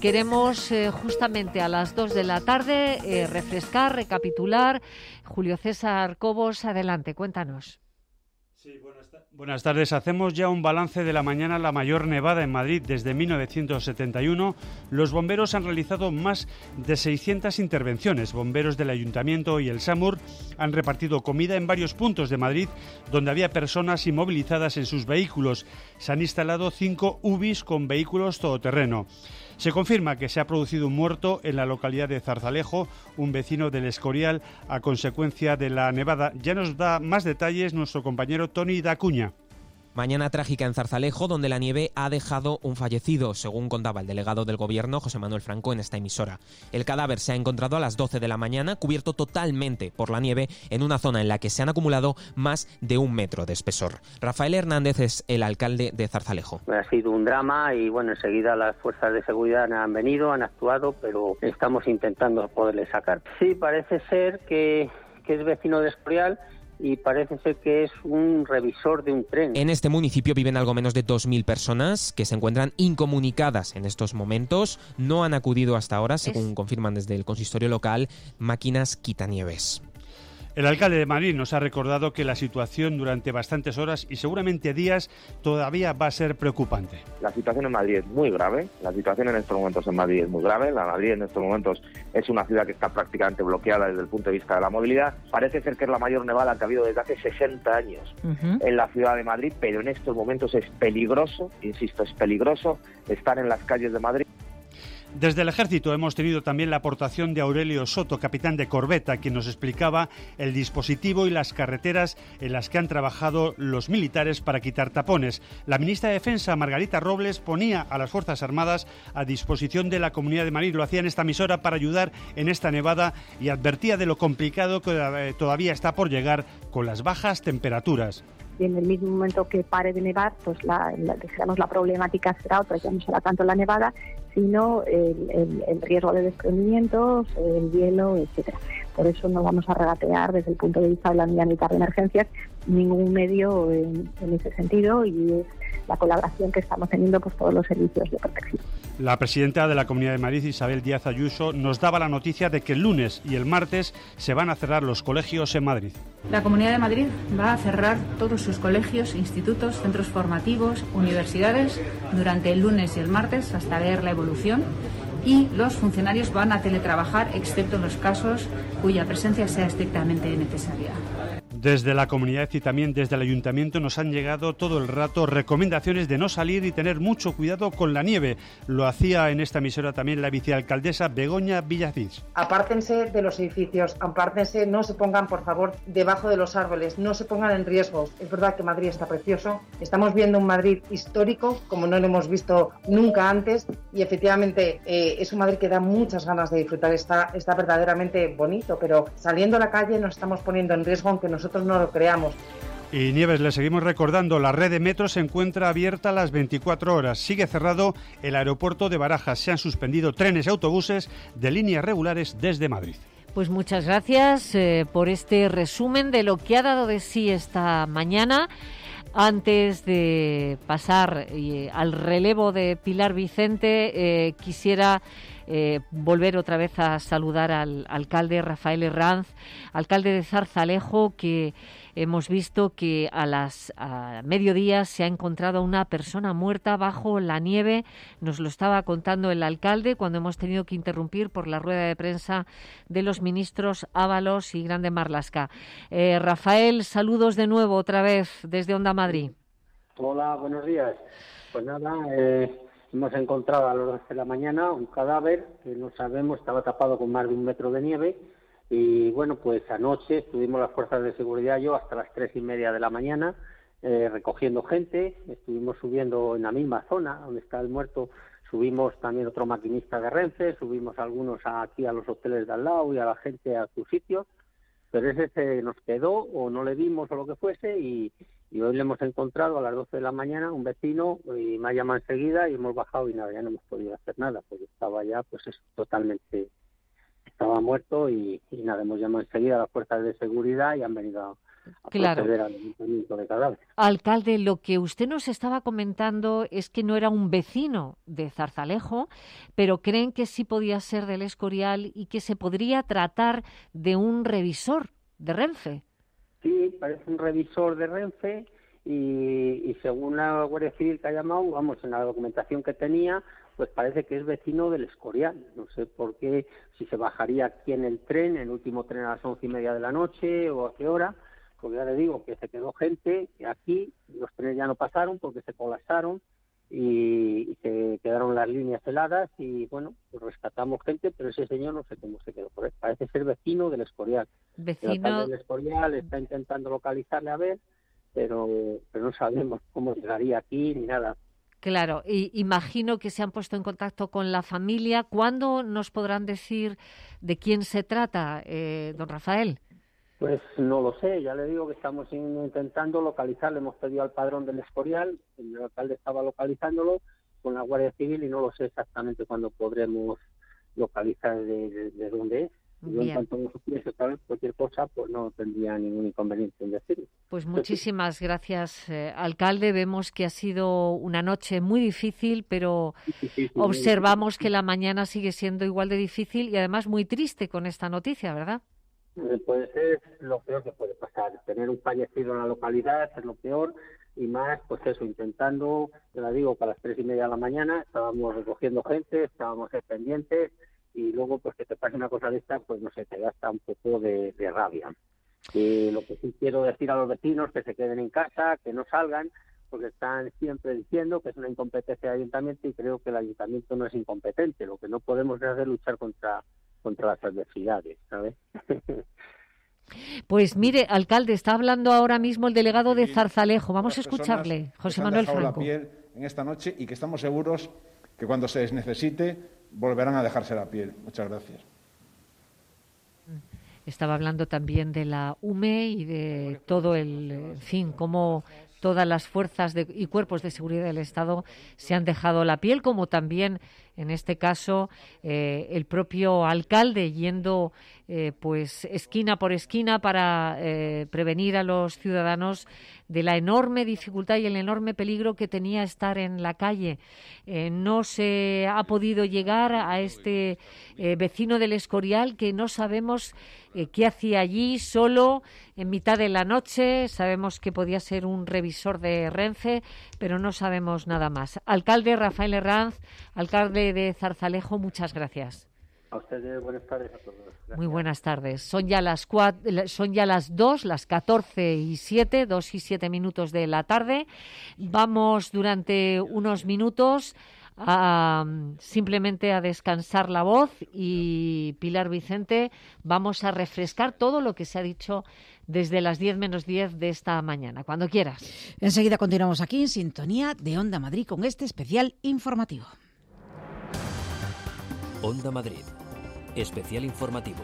queremos justamente a las 2 de la tarde refrescar, recapitular. Julio César Cobos, adelante, cuéntanos. Sí, buenas tardes. Hacemos ya un balance de la mañana, la mayor nevada en Madrid desde 1971. Los bomberos han realizado más de 600 intervenciones. Bomberos del Ayuntamiento y el SAMUR han repartido comida en varios puntos de Madrid donde había personas inmovilizadas en sus vehículos. Se han instalado 5 UBIs con vehículos todoterreno. Se confirma que se ha producido un muerto en la localidad de Zarzalejo, un vecino del Escorial, a consecuencia de la nevada. Ya nos da más detalles nuestro compañero Tony Dacuña. Mañana trágica en Zarzalejo, donde la nieve ha dejado un fallecido, según contaba el delegado del Gobierno, José Manuel Franco, en esta emisora. El cadáver se ha encontrado a las 12 de la mañana, cubierto totalmente por la nieve, en una zona en la que se han acumulado más de 1 metro de espesor. Rafael Hernández es el alcalde de Zarzalejo. Ha sido un drama y, enseguida las fuerzas de seguridad han venido, han actuado, pero estamos intentando poderle sacar. Sí, parece ser que es vecino de Escorial, y parece ser que es un revisor de un tren. En este municipio viven algo menos de 2.000 personas que se encuentran incomunicadas en estos momentos. No han acudido hasta ahora, según confirman desde el consistorio local, máquinas quitanieves. El alcalde de Madrid nos ha recordado que la situación durante bastantes horas y seguramente días todavía va a ser preocupante. La situación en Madrid es muy grave, la situación en estos momentos en Madrid es muy grave. La Madrid en estos momentos es una ciudad que está prácticamente bloqueada desde el punto de vista de la movilidad. Parece ser que es la mayor nevada que ha habido desde hace 60 años en la ciudad de Madrid, pero en estos momentos es peligroso, insisto, es peligroso estar en las calles de Madrid. Desde el Ejército hemos tenido también la aportación de Aurelio Soto, capitán de corbeta, quien nos explicaba el dispositivo y las carreteras en las que han trabajado los militares para quitar tapones. La ministra de Defensa, Margarita Robles, ponía a las Fuerzas Armadas a disposición de la Comunidad de Madrid. Lo hacía en esta emisora para ayudar en esta nevada y advertía de lo complicado que todavía está por llegar con las bajas temperaturas. Y en el mismo momento que pare de nevar, pues la problemática será otra, ya no será tanto la nevada, sino el riesgo de desprendimientos, el hielo, etcétera. Por eso no vamos a regatear desde el punto de vista de la unidad militar de emergencias ningún medio en ese sentido, y es la colaboración que estamos teniendo por todos los servicios de protección. La presidenta de la Comunidad de Madrid, Isabel Díaz Ayuso, nos daba la noticia de que el lunes y el martes se van a cerrar los colegios en Madrid. La Comunidad de Madrid va a cerrar todos sus colegios, institutos, centros formativos, universidades durante el lunes y el martes hasta ver la evolución, y los funcionarios van a teletrabajar excepto en los casos cuya presencia sea estrictamente necesaria. Desde la comunidad y también desde el ayuntamiento nos han llegado todo el rato recomendaciones de no salir y tener mucho cuidado con la nieve. Lo hacía en esta emisora también la vicealcaldesa Begoña Villacís. Apártense de los edificios, apártense, no se pongan por favor debajo de los árboles, no se pongan en riesgo. Es verdad que Madrid está precioso, estamos viendo un Madrid histórico como no lo hemos visto nunca antes, y efectivamente es un Madrid que da muchas ganas de disfrutar, está verdaderamente bonito, pero saliendo a la calle nos estamos poniendo en riesgo aunque nosotros no lo creamos. Y Nieves, le seguimos recordando, la red de metro se encuentra abierta a las 24 horas. Sigue cerrado el aeropuerto de Barajas. Se han suspendido trenes y autobuses de líneas regulares desde Madrid. Pues muchas gracias por este resumen de lo que ha dado de sí esta mañana. Antes de pasar al relevo de Pilar Vicente, quisiera volver otra vez a saludar al alcalde Rafael Herranz, alcalde de Zarzalejo, que hemos visto que a mediodía se ha encontrado una persona muerta bajo la nieve. Nos lo estaba contando el alcalde cuando hemos tenido que interrumpir por la rueda de prensa de los ministros Ábalos y Grande Marlaska. Rafael, saludos de nuevo otra vez desde Onda Madrid. Hola, buenos días. Pues nada, hemos encontrado a las 12 de la mañana un cadáver que no sabemos, estaba tapado con más de 1 metro de nieve, y pues anoche estuvimos las fuerzas de seguridad, yo hasta las 3:30 de la mañana recogiendo gente. Estuvimos subiendo en la misma zona donde está el muerto, subimos también otro maquinista de Renfe, subimos algunos aquí a los hoteles de al lado y a la gente a sus sitios, pero ese se nos quedó o no le dimos o lo que fuese, y hoy le hemos encontrado a las 12 de la mañana un vecino y me ha llamado enseguida y hemos bajado y nada, ya no hemos podido hacer nada porque estaba ya totalmente, estaba muerto, y nada, hemos llamado enseguida a las fuerzas de seguridad y han venido proceder al levantamiento de cadáveres. Alcalde, lo que usted nos estaba comentando es que no era un vecino de Zarzalejo, pero creen que sí podía ser del Escorial y que se podría tratar de un revisor de Renfe. Sí, parece un revisor de Renfe y según la Guardia Civil que ha llamado, vamos, en la documentación que tenía, pues parece que es vecino del Escorial. No sé por qué, si se bajaría aquí en el tren, el último tren a las 11:30 de la noche o a qué hora, porque ya le digo que se quedó gente aquí, los trenes ya no pasaron porque se colapsaron y se quedaron las líneas heladas y bueno, pues rescatamos gente, pero ese señor no sé cómo se quedó por ahí. Parece ser vecino del Escorial. Vecino El alcalde del Escorial está intentando localizarle a ver, pero no sabemos cómo llegaría aquí ni nada. Claro, y imagino que se han puesto en contacto con la familia. ¿Cuándo nos podrán decir de quién se trata, don Rafael? Pues no lo sé, ya le digo que estamos intentando localizarlo. Hemos pedido al padrón del Escorial, el alcalde estaba localizándolo con la Guardia Civil y no lo sé exactamente cuándo podremos localizar de dónde es. Yo en cuanto no supiese cualquier cosa, pues no tendría ningún inconveniente en decirlo. Pues muchísimas gracias, alcalde. Vemos que ha sido una noche muy difícil, pero observamos que la mañana sigue siendo igual de difícil y además muy triste con esta noticia, ¿verdad? Puede ser lo peor que puede pasar. Tener un fallecido en la localidad es lo peor y más, pues eso, intentando, te la digo, que a las 3:30 de la mañana estábamos recogiendo gente, estábamos pendientes y luego pues que te pase una cosa de esta, pues no sé, te gasta un poco de rabia. Y lo que sí quiero decir a los vecinos, que se queden en casa, que no salgan, porque están siempre diciendo que es una incompetencia del ayuntamiento y creo que el ayuntamiento no es incompetente. Lo que no podemos hacer es luchar contra las adversidades, ¿sabes? Pues mire, alcalde, está hablando ahora mismo el delegado de Zarzalejo. Vamos a escucharle, José Manuel Franco. La piel en esta noche y que estamos seguros que cuando se les necesite volverán a dejarse la piel. Muchas gracias. Estaba hablando también de la UME y de todo en fin, cómo todas las fuerzas y cuerpos de seguridad del Estado se han dejado la piel, como también, en este caso, el propio alcalde yendo pues esquina por esquina para prevenir a los ciudadanos de la enorme dificultad y el enorme peligro que tenía estar en la calle. No se ha podido llegar a este vecino del Escorial, que no sabemos qué hacía allí solo en mitad de la noche. Sabemos que podía ser un revisor de Renfe, pero no sabemos nada más. Alcalde Rafael Herranz, alcalde de Zarzalejo, muchas gracias. A ustedes, buenas tardes a todos. Gracias. Muy buenas tardes. Son ya las 2, las 14:07, 2:07 de la tarde. Vamos durante unos minutos simplemente a descansar la voz y Pilar Vicente, vamos a refrescar todo lo que se ha dicho desde las 10 menos 10 de esta mañana, cuando quieras. Enseguida continuamos aquí en sintonía de Onda Madrid con este especial informativo. Onda Madrid, especial informativo.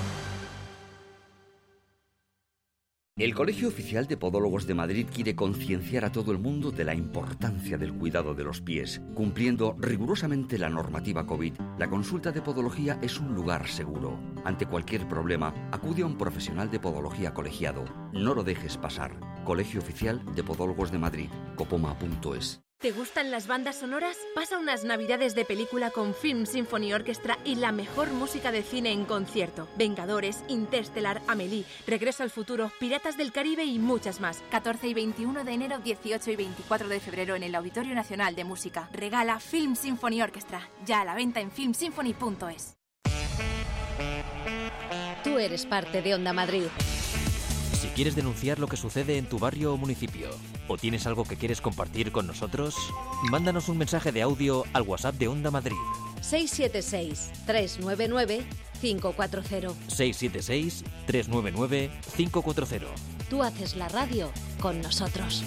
El Colegio Oficial de Podólogos de Madrid quiere concienciar a todo el mundo de la importancia del cuidado de los pies. Cumpliendo rigurosamente la normativa COVID, la consulta de podología es un lugar seguro. Ante cualquier problema, acude a un profesional de podología colegiado. No lo dejes pasar. Colegio Oficial de Podólogos de Madrid, copoma.es. ¿Te gustan las bandas sonoras? Pasa unas navidades de película con Film Symphony Orchestra y la mejor música de cine en concierto. Vengadores, Interstellar, Amélie, Regreso al Futuro, Piratas del Caribe y muchas más. 14 y 21 de enero, 18 y 24 de febrero en el Auditorio Nacional de Música. Regala Film Symphony Orchestra. Ya a la venta en filmsymphony.es. Tú eres parte de Onda Madrid. Si quieres denunciar lo que sucede en tu barrio o municipio, o tienes algo que quieres compartir con nosotros, mándanos un mensaje de audio al WhatsApp de Onda Madrid. 676-399-540. 676-399-540. Tú haces la radio con nosotros.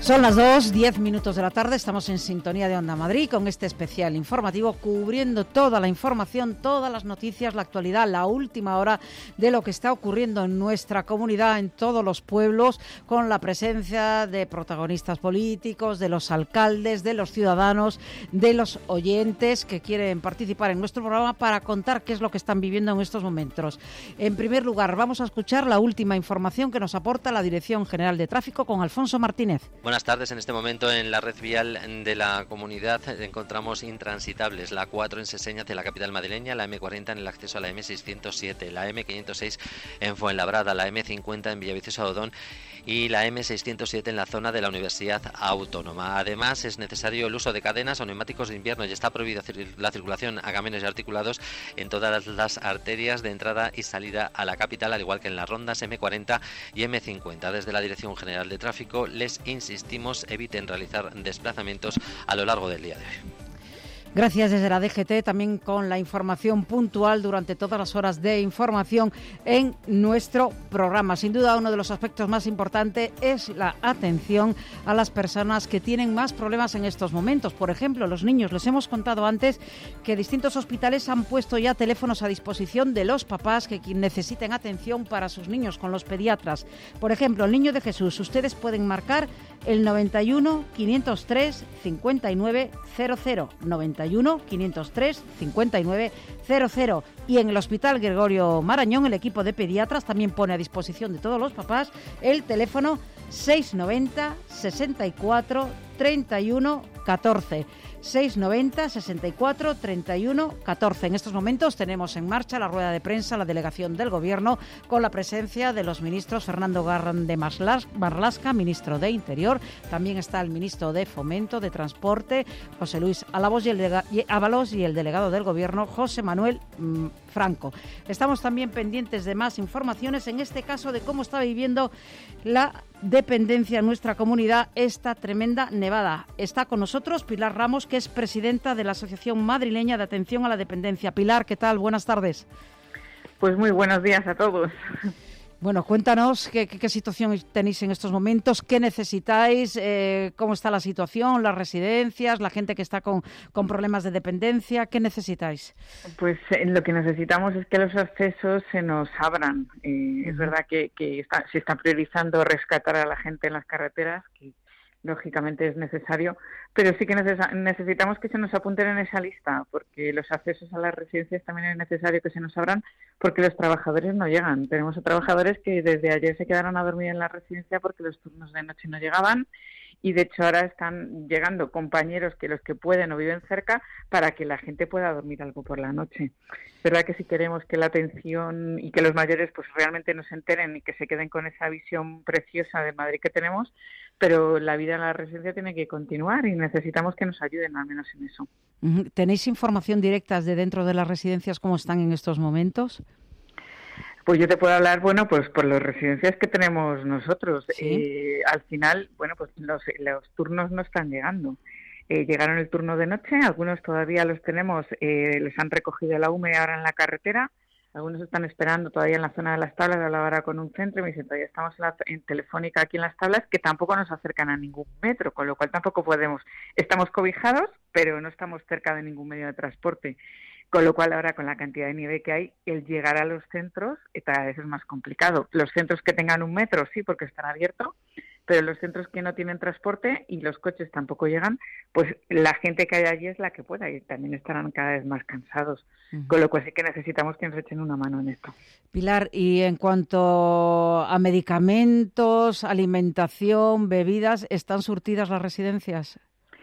Son las 2:10 de la tarde, estamos en sintonía de Onda Madrid con este especial informativo cubriendo toda la información, todas las noticias, la actualidad, la última hora de lo que está ocurriendo en nuestra comunidad, en todos los pueblos, con la presencia de protagonistas políticos, de los alcaldes, de los ciudadanos, de los oyentes que quieren participar en nuestro programa para contar qué es lo que están viviendo en estos momentos. En primer lugar, vamos a escuchar la última información que nos aporta la Dirección General de Tráfico con Alfonso Martínez. Buenas tardes. En este momento en la red vial de la comunidad encontramos intransitables la 4 en Seseña hacia la capital madrileña, la M40 en el acceso a la M607, la M506 en Fuenlabrada, la M50 en Villaviciosa Odón y la M607 en la zona de la Universidad Autónoma. Además, es necesario el uso de cadenas o neumáticos de invierno y está prohibida la circulación a camiones y articulados en todas las arterias de entrada y salida a la capital, al igual que en las rondas M40 y M50. Desde la Dirección General de Tráfico les insistimos, eviten realizar desplazamientos a lo largo del día de hoy. Gracias desde la DGT, también con la información puntual durante todas las horas de información en nuestro programa. Sin duda, uno de los aspectos más importantes es la atención a las personas que tienen más problemas en estos momentos. Por ejemplo, los niños. Les hemos contado antes que distintos hospitales han puesto ya teléfonos a disposición de los papás que necesiten atención para sus niños con los pediatras. Por ejemplo, el Niño de Jesús. Ustedes pueden marcar el 91 503 59 00, 91 503 59 00. Y en el Hospital Gregorio Marañón, el equipo de pediatras también pone a disposición de todos los papás el teléfono 690 64 31 14. 690 64 31 14. En estos momentos tenemos en marcha la rueda de prensa, la delegación del Gobierno, con la presencia de los ministros Fernando Grande Marlaska, ministro de Interior, también está el ministro de Fomento, de Transporte, José Luis Ábalos, y el delegado del Gobierno, José Manuel Franco. Estamos también pendientes de más informaciones, en este caso de cómo está viviendo la dependencia en nuestra comunidad esta tremenda nevada. Está con nosotros Pilar Ramos, que es presidenta de la Asociación Madrileña de Atención a la Dependencia. Pilar, ¿qué tal? Buenas tardes. Pues muy buenos días a todos. Bueno, cuéntanos qué situación tenéis en estos momentos, qué necesitáis, cómo está la situación, las residencias, la gente que está con problemas de dependencia, ¿qué necesitáis? Pues lo que necesitamos es que los accesos se nos abran. Es verdad que se está priorizando rescatar a la gente en las carreteras, que lógicamente es necesario, pero sí que necesitamos que se nos apunten en esa lista, porque los accesos a las residencias también es necesario que se nos abran, porque los trabajadores no llegan. Tenemos a trabajadores que desde ayer se quedaron a dormir en la residencia porque los turnos de noche no llegaban, y de hecho ahora están llegando compañeros que los que pueden o viven cerca para que la gente pueda dormir algo por la noche. Es verdad que si queremos que la atención y que los mayores pues realmente nos enteren y que se queden con esa visión preciosa de Madrid que tenemos, pero la vida en la residencia tiene que continuar y necesitamos que nos ayuden al menos en eso. ¿Tenéis información directa de dentro de las residencias cómo están en estos momentos? Pues yo te puedo hablar, bueno, pues por las residencias que tenemos nosotros. ¿Sí? Al final, bueno, pues los turnos no están llegando. Llegaron el turno de noche, algunos todavía los tenemos, les han recogido la UME ahora en la carretera, algunos están esperando todavía en la zona de las Tablas. Hablaba ahora con un centro y me dicen, todavía estamos en Telefónica aquí en las Tablas, que tampoco nos acercan a ningún metro, con lo cual tampoco podemos. Estamos cobijados, pero no estamos cerca de ningún medio de transporte. Con lo cual ahora con la cantidad de nieve que hay, el llegar a los centros cada vez es más complicado. Los centros que tengan un metro sí, porque están abiertos, pero los centros que no tienen transporte y los coches tampoco llegan, pues la gente que hay allí es la que pueda y también estarán cada vez más cansados. Con lo cual sí que necesitamos que nos echen una mano en esto. Pilar, y en cuanto a medicamentos, alimentación, bebidas, ¿están surtidas las residencias?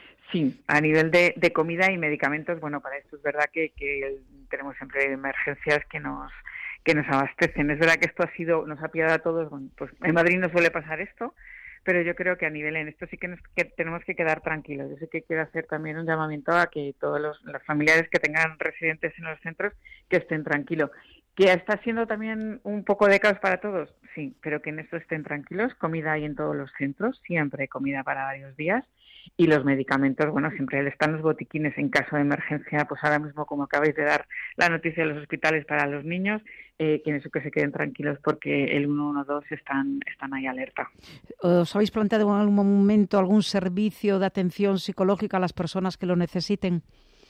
Sí, a nivel de comida y medicamentos, bueno, para esto es verdad que tenemos siempre emergencias que nos abastecen. Es verdad que esto nos ha pillado a todos, bueno, pues en Madrid no suele pasar esto, pero yo creo que a nivel en esto sí que tenemos que quedar tranquilos. Yo sé que quiero hacer también un llamamiento a que todos los familiares que tengan residentes en los centros que estén tranquilos. ¿Que está siendo también un poco de caos para todos? Sí, pero que en esto estén tranquilos. Comida hay en todos los centros, siempre hay comida para varios días. Y los medicamentos, bueno, siempre están los botiquines en caso de emergencia, pues ahora mismo, como acabáis de dar la noticia de los hospitales para los niños, que se queden tranquilos porque el 112 están ahí alerta. ¿Os habéis planteado en algún momento algún servicio de atención psicológica a las personas que lo necesiten?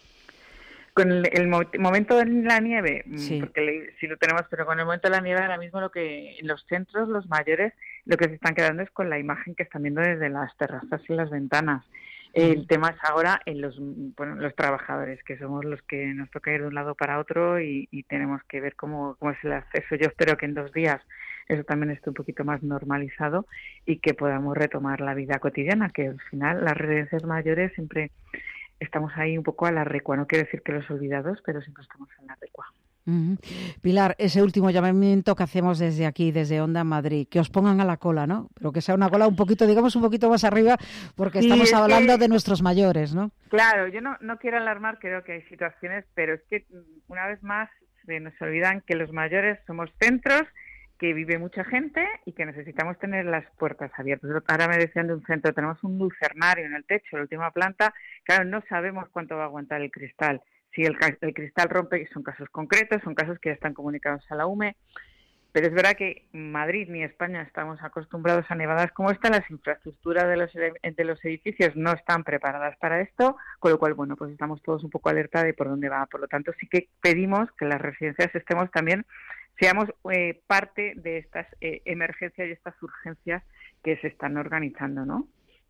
Con el momento de la nieve, sí, porque sí lo tenemos, pero con el momento de la nieve ahora mismo en los centros, los mayores, lo que se están quedando es con la imagen que están viendo desde las terrazas y las ventanas. El tema es ahora en los trabajadores, que somos los que nos toca ir de un lado para otro y tenemos que ver cómo es el acceso. Yo espero que en 2 días eso también esté un poquito más normalizado y que podamos retomar la vida cotidiana, que al final las residencias mayores siempre estamos ahí un poco a la recua. No quiero decir que los olvidados, pero siempre estamos en la recua. Pilar, ese último llamamiento que hacemos desde aquí, desde Onda Madrid, que os pongan a la cola, ¿no? Pero que sea una cola un poquito más arriba, porque estamos hablando de nuestros mayores, ¿no? Claro, yo no quiero alarmar, creo que hay situaciones, pero es que una vez más se nos olvidan que los mayores somos centros, que vive mucha gente y que necesitamos tener las puertas abiertas. Ahora me decían de un centro, tenemos un lucernario en el techo, la última planta, claro, no sabemos cuánto va a aguantar el cristal. Si el cristal rompe, son casos concretos, son casos que ya están comunicados a la UME, pero es verdad que Madrid ni España estamos acostumbrados a nevadas como esta, las infraestructuras de los edificios no están preparadas para esto, con lo cual, bueno, pues estamos todos un poco alerta de por dónde va. Por lo tanto, sí que pedimos que las residencias seamos parte de estas emergencias y estas urgencias que se están organizando, ¿no?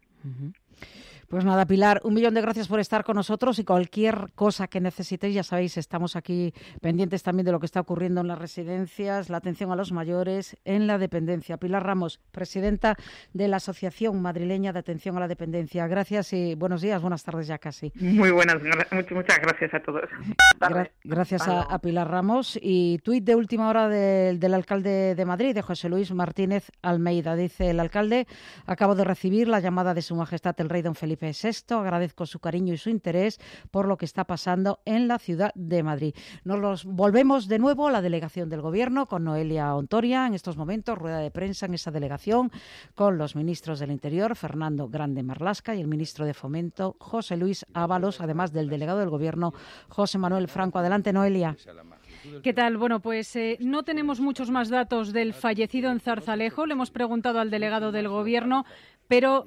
Pues nada, Pilar, 1.000.000 de gracias por estar con nosotros y cualquier cosa que necesitéis, ya sabéis, estamos aquí pendientes también de lo que está ocurriendo en las residencias, la atención a los mayores, en la dependencia. Pilar Ramos, presidenta de la Asociación Madrileña de Atención a la Dependencia. Gracias y buenos días, buenas tardes ya casi. Muy buenas, muchas gracias a todos. Gracias a Pilar Ramos. Y tuit de última hora del alcalde de Madrid, de José Luis Martínez Almeida. Dice el alcalde: acabo de recibir la llamada de Su Majestad el Rey Don Felipe VI. Agradezco su cariño y su interés por lo que está pasando en la ciudad de Madrid. Nos volvemos de nuevo a la delegación del Gobierno con Noelia Ontoria. En estos momentos, rueda de prensa en esa delegación con los ministros del Interior, Fernando Grande Marlaska, y el ministro de Fomento, José Luis Ábalos, además del delegado del Gobierno, José Manuel Franco. Adelante, Noelia. ¿Qué tal? Bueno, pues no tenemos muchos más datos del fallecido en Zarzalejo. Le hemos preguntado al delegado del Gobierno, pero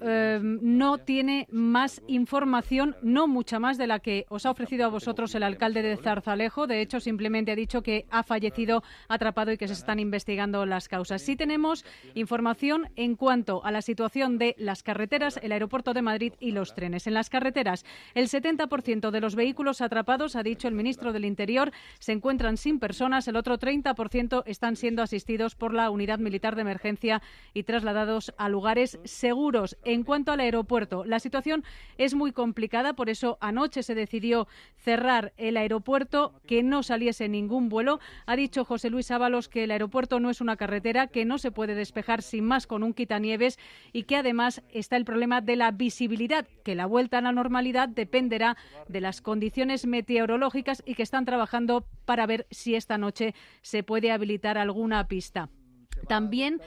no tiene más información, no mucha más de la que os ha ofrecido a vosotros el alcalde de Zarzalejo. De hecho, simplemente ha dicho que ha fallecido atrapado y que se están investigando las causas. Sí tenemos información en cuanto a la situación de las carreteras, el aeropuerto de Madrid y los trenes. En las carreteras, el 70% de los vehículos atrapados, ha dicho el ministro del Interior, se encuentran sin personas. El otro 30% están siendo asistidos por la Unidad Militar de Emergencia y trasladados a lugares seguros. En cuanto al aeropuerto, la situación es muy complicada, por eso anoche se decidió cerrar el aeropuerto, que no saliese ningún vuelo. Ha dicho José Luis Ábalos que el aeropuerto no es una carretera, que no se puede despejar sin más con un quitanieves y que además está el problema de la visibilidad, que la vuelta a la normalidad dependerá de las condiciones meteorológicas y que están trabajando para ver si esta noche se puede habilitar alguna pista. También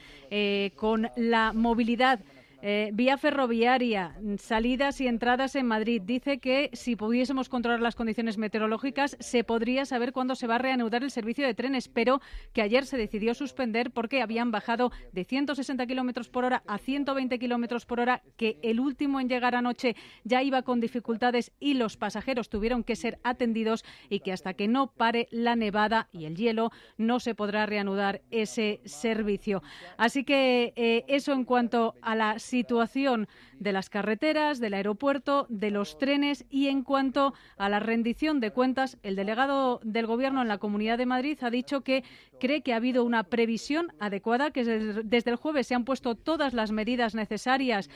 con la movilidad vía ferroviaria, salidas y entradas en Madrid. Dice que si pudiésemos controlar las condiciones meteorológicas se podría saber cuándo se va a reanudar el servicio de trenes, pero que ayer se decidió suspender porque habían bajado de 160 kilómetros por hora a 120 kilómetros por hora, que el último en llegar anoche ya iba con dificultades y los pasajeros tuvieron que ser atendidos, y que hasta que no pare la nevada y el hielo no se podrá reanudar ese servicio. Así que eso en cuanto a la situación de las carreteras, del aeropuerto, de los trenes. Y en cuanto a la rendición de cuentas, el delegado del Gobierno en la Comunidad de Madrid ha dicho que cree que ha habido una previsión adecuada, que desde el jueves se han puesto todas las medidas necesarias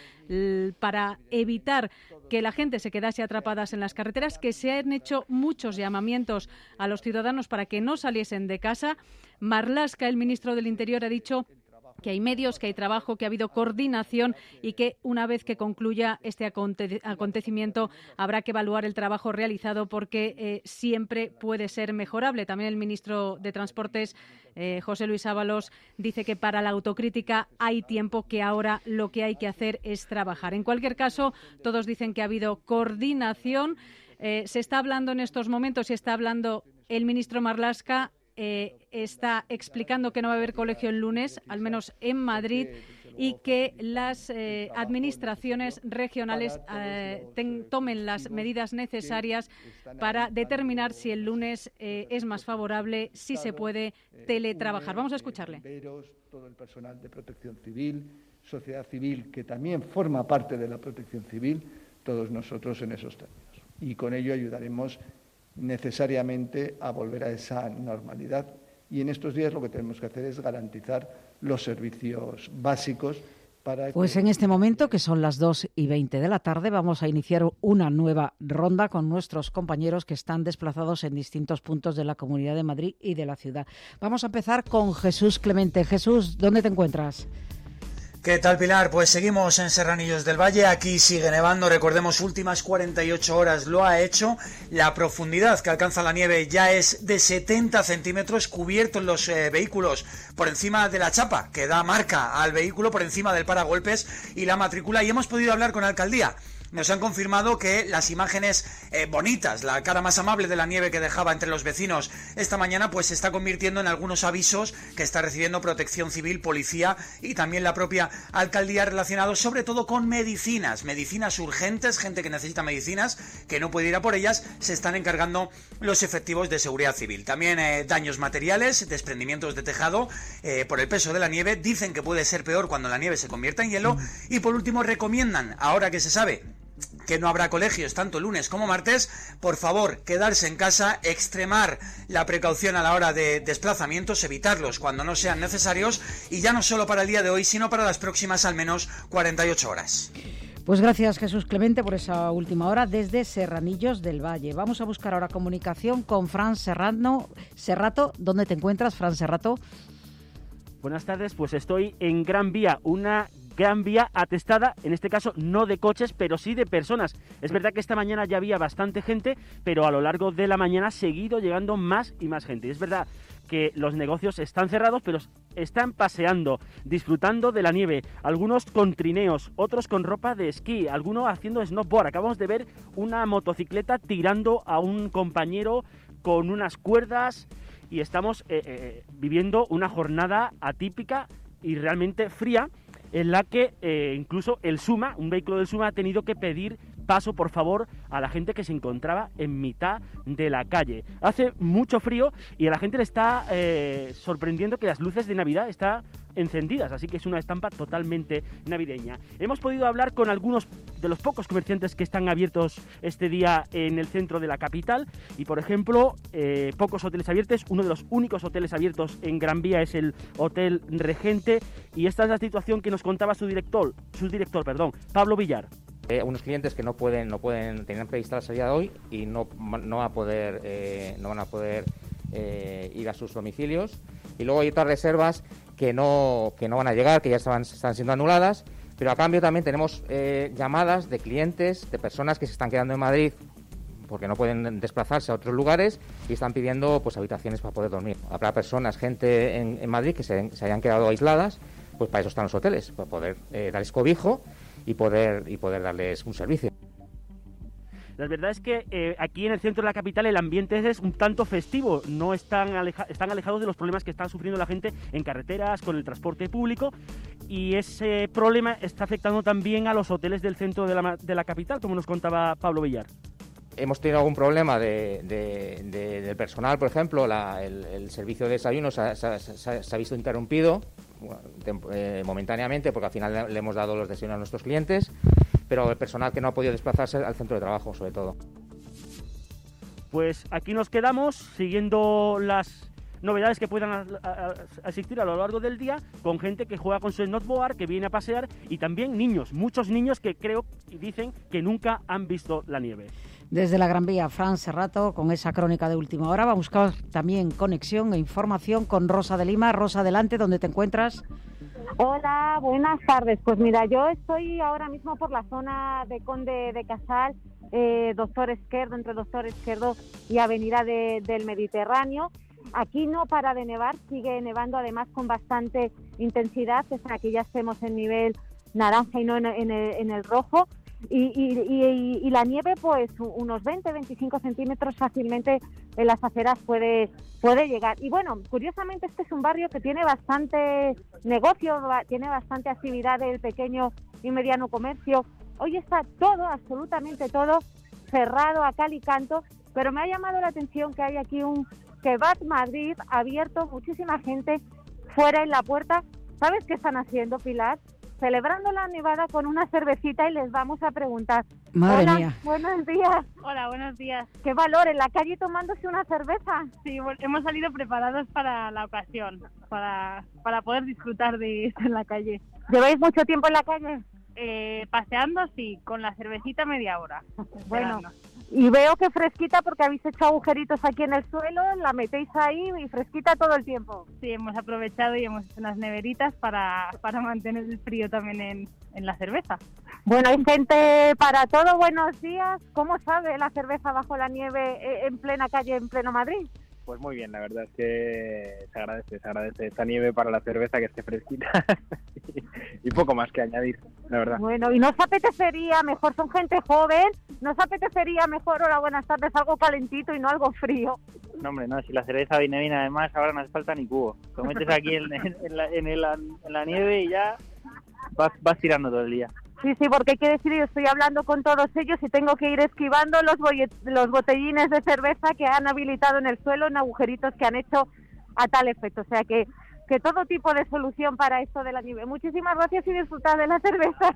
para evitar que la gente se quedase atrapadas en las carreteras, que se han hecho muchos llamamientos a los ciudadanos para que no saliesen de casa. Marlaska, el ministro del Interior, ha dicho que hay medios, que hay trabajo, que ha habido coordinación y que una vez que concluya este acontecimiento habrá que evaluar el trabajo realizado porque siempre puede ser mejorable. También el ministro de Transportes, José Luis Ábalos, dice que para la autocrítica hay tiempo, que ahora lo que hay que hacer es trabajar. En cualquier caso, todos dicen que ha habido coordinación. Se está hablando en estos momentos y está hablando el ministro Marlaska. Está explicando que no va a haber colegio el lunes, al menos en Madrid, y que las administraciones regionales tomen las medidas necesarias para determinar si el lunes es más favorable, si se puede teletrabajar. Vamos a escucharle. Todo el personal de Protección Civil, sociedad civil, que también forma parte de la Protección Civil, todos nosotros en esos términos. Y con ello ayudaremos necesariamente a volver a esa normalidad. Y en estos días lo que tenemos que hacer es garantizar los servicios básicos para... Pues en este momento, que son las 2:20 de la tarde, vamos a iniciar una nueva ronda con nuestros compañeros que están desplazados en distintos puntos de la Comunidad de Madrid y de la ciudad. Vamos a empezar con Jesús Clemente. Jesús, ¿dónde te encuentras? ¿Qué tal, Pilar? Pues seguimos en Serranillos del Valle, aquí sigue nevando, recordemos, últimas 48 horas lo ha hecho, la profundidad que alcanza la nieve ya es de 70 centímetros, cubierto en los vehículos por encima de la chapa, que da marca al vehículo, por encima del paragolpes y la matrícula, y hemos podido hablar con la alcaldía. Nos han confirmado que las imágenes bonitas, la cara más amable de la nieve que dejaba entre los vecinos esta mañana, pues se está convirtiendo en algunos avisos que está recibiendo Protección Civil, Policía y también la propia alcaldía, relacionados sobre todo con medicinas urgentes, gente que necesita medicinas, que no puede ir a por ellas, se están encargando los efectivos de Seguridad Civil. También daños materiales, desprendimientos de tejado por el peso de la nieve, dicen que puede ser peor cuando la nieve se convierta en hielo, y por último recomiendan, ahora que se sabe que no habrá colegios tanto lunes como martes, por favor, quedarse en casa, extremar la precaución a la hora de desplazamientos, evitarlos cuando no sean necesarios, y ya no solo para el día de hoy, sino para las próximas al menos 48 horas. Pues gracias, Jesús Clemente, por esa última hora desde Serranillos del Valle. Vamos a buscar ahora comunicación con Fran Serrato. ¿Dónde te encuentras, Fran Serrato? Buenas tardes, pues estoy en Gran Vía, una Gran Vía atestada, en este caso no de coches, pero sí de personas. Es verdad que esta mañana ya había bastante gente, pero a lo largo de la mañana ha seguido llegando más y más gente. Es verdad que los negocios están cerrados, pero están paseando, disfrutando de la nieve, algunos con trineos, otros con ropa de esquí, algunos haciendo snowboard. Acabamos de ver una motocicleta tirando a un compañero con unas cuerdas, y estamos viviendo una jornada atípica y realmente fría, en la que incluso el SUMA, un vehículo del SUMA, ha tenido que pedir paso, por favor, a la gente que se encontraba en mitad de la calle. Hace mucho frío y a la gente le está sorprendiendo que las luces de Navidad están encendidas, así que es una estampa totalmente navideña. Hemos podido hablar con algunos de los pocos comerciantes que están abiertos este día en el centro de la capital, y por ejemplo, pocos hoteles abiertos. Uno de los únicos hoteles abiertos en Gran Vía es el Hotel Regente, y esta es la situación que nos contaba su director, Pablo Villar. Unos clientes que no pueden tener prevista la salida de hoy y no van a poder ir a sus domicilios, y luego hay otras reservas que no van a llegar, que ya están siendo anuladas, pero a cambio también tenemos llamadas de clientes, de personas que se están quedando en Madrid porque no pueden desplazarse a otros lugares y están pidiendo pues habitaciones para poder dormir. Habrá personas, gente en Madrid que se hayan quedado aisladas, pues para eso están los hoteles, para poder darles cobijo y poder darles un servicio. La verdad es que aquí en el centro de la capital el ambiente es un tanto festivo, no están alejados de los problemas que está sufriendo la gente en carreteras, con el transporte público, y ese problema está afectando también a los hoteles del centro de la capital, como nos contaba Pablo Villar. Hemos tenido algún problema del personal, por ejemplo, el servicio de desayuno se ha visto interrumpido momentáneamente, porque al final le hemos dado los desayunos a nuestros clientes, pero el personal que no ha podido desplazarse al centro de trabajo, sobre todo. Pues aquí nos quedamos siguiendo las novedades que puedan asistir a lo largo del día, con gente que juega con su snowboard, que viene a pasear, y también niños, muchos niños que creo y dicen que nunca han visto la nieve. Desde la Gran Vía, Fran Serrato, con esa crónica de última hora. Vamos a buscar también conexión e información con Rosa de Lima. Rosa, adelante, ¿dónde te encuentras? Hola, buenas tardes. Pues mira, yo estoy ahora mismo por la zona de Conde de Casal, Doctor Esquerdo, entre Doctor Esquerdo y Avenida del Mediterráneo. Aquí no para de nevar, sigue nevando además con bastante intensidad, es aquí ya estemos en nivel naranja y no en el rojo. Y la nieve, pues unos 20-25 centímetros fácilmente en las aceras puede llegar. Y bueno, curiosamente este es un barrio que tiene bastante negocio, tiene bastante actividad del pequeño y mediano comercio. Hoy está todo, absolutamente todo, cerrado a cal y canto, pero me ha llamado la atención que hay aquí un Kebab Madrid abierto, muchísima gente fuera en la puerta. ¿Sabes qué están haciendo, Pilar? Celebrando la nevada con una cervecita y les vamos a preguntar. Madre Hola, mía. Buenos días. Hola, buenos días. ¿Qué valor en la calle tomándose una cerveza? Sí, hemos salido preparados para la ocasión, para poder disfrutar de la calle. ¿Lleváis mucho tiempo en la calle? Paseando, sí, con la cervecita media hora. Bueno, y veo que fresquita porque habéis hecho agujeritos aquí en el suelo, la metéis ahí y fresquita todo el tiempo. Sí, hemos aprovechado y hemos hecho unas neveritas para mantener el frío también en la cerveza. Bueno, hay gente para todo. Buenos días. ¿Cómo sabe la cerveza bajo la nieve en plena calle, en pleno Madrid? Pues muy bien, la verdad es que se agradece esta nieve para la cerveza, que esté fresquita y poco más que añadir, la verdad. Bueno, ¿y no os apetecería mejor, son gente joven, no os apetecería mejor, hola, buenas tardes, algo calentito y no algo frío? No, hombre, no, si la cerveza viene bien, además ahora no hace falta ni cubo. Lo metes aquí en la nieve y ya vas tirando todo el día. Sí, porque hay que decir, yo estoy hablando con todos ellos y tengo que ir esquivando los botellines de cerveza que han habilitado en el suelo, en agujeritos que han hecho a tal efecto. O sea que todo tipo de solución para esto de la nieve. Muchísimas gracias y disfrutad de la cerveza.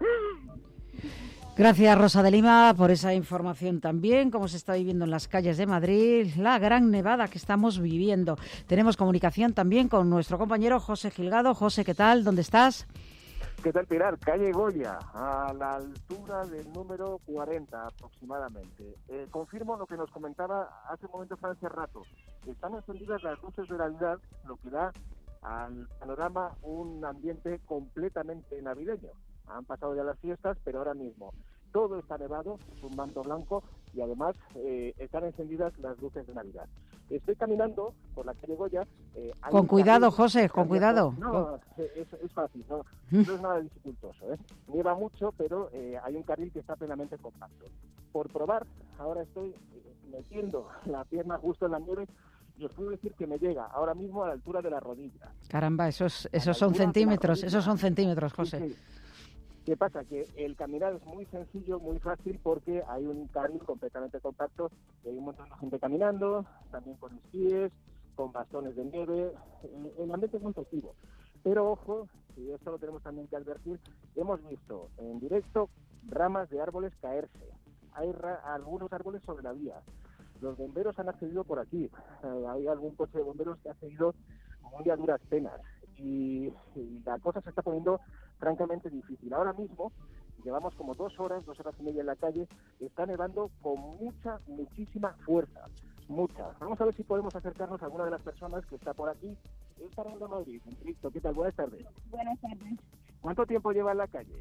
Gracias, Rosa de Lima, por esa información también, cómo se está viviendo en las calles de Madrid, la gran nevada que estamos viviendo. Tenemos comunicación también con nuestro compañero José Gilgado. José, ¿qué tal? ¿Dónde estás? ¿Qué tal, Pilar? Calle Goya, a la altura del número 40 aproximadamente. Confirmo lo que nos comentaba hace un momento Francia Rato. Están encendidas las luces de Navidad, lo que da al panorama un ambiente completamente navideño. Han pasado ya las fiestas, pero ahora mismo todo está nevado, es un manto blanco y además están encendidas las luces de Navidad. Estoy caminando por la calle Goya. Con cuidado, José, con cuidado. No, es fácil, no es nada dificultoso. Nieva mucho, pero hay un carril que está plenamente compacto. Por probar, ahora estoy metiendo la pierna justo en la nieve y os puedo decir que me llega ahora mismo a la altura de la rodilla. Caramba, esos son centímetros, José. Sí. ¿Qué pasa? Que el caminar es muy sencillo, muy fácil, porque hay un carril completamente compacto y hay un montón de gente caminando, también con esquíes, con bastones de nieve. El ambiente es muy festivo. Pero ojo, y esto lo tenemos también que advertir, hemos visto en directo ramas de árboles caerse. Hay algunos árboles sobre la vía. Los bomberos han accedido por aquí. Hay algún coche de bomberos que ha accedido muy a duras penas. Y la cosa se está poniendo francamente difícil. Ahora mismo llevamos como 2 horas y media en la calle. Está nevando con muchísima fuerza. Mucha. Vamos a ver si podemos acercarnos a alguna de las personas que está por aquí. Es para Onda Madrid. Cristo, ¿qué tal? Buenas tardes. Buenas tardes. ¿Cuánto tiempo lleva en la calle?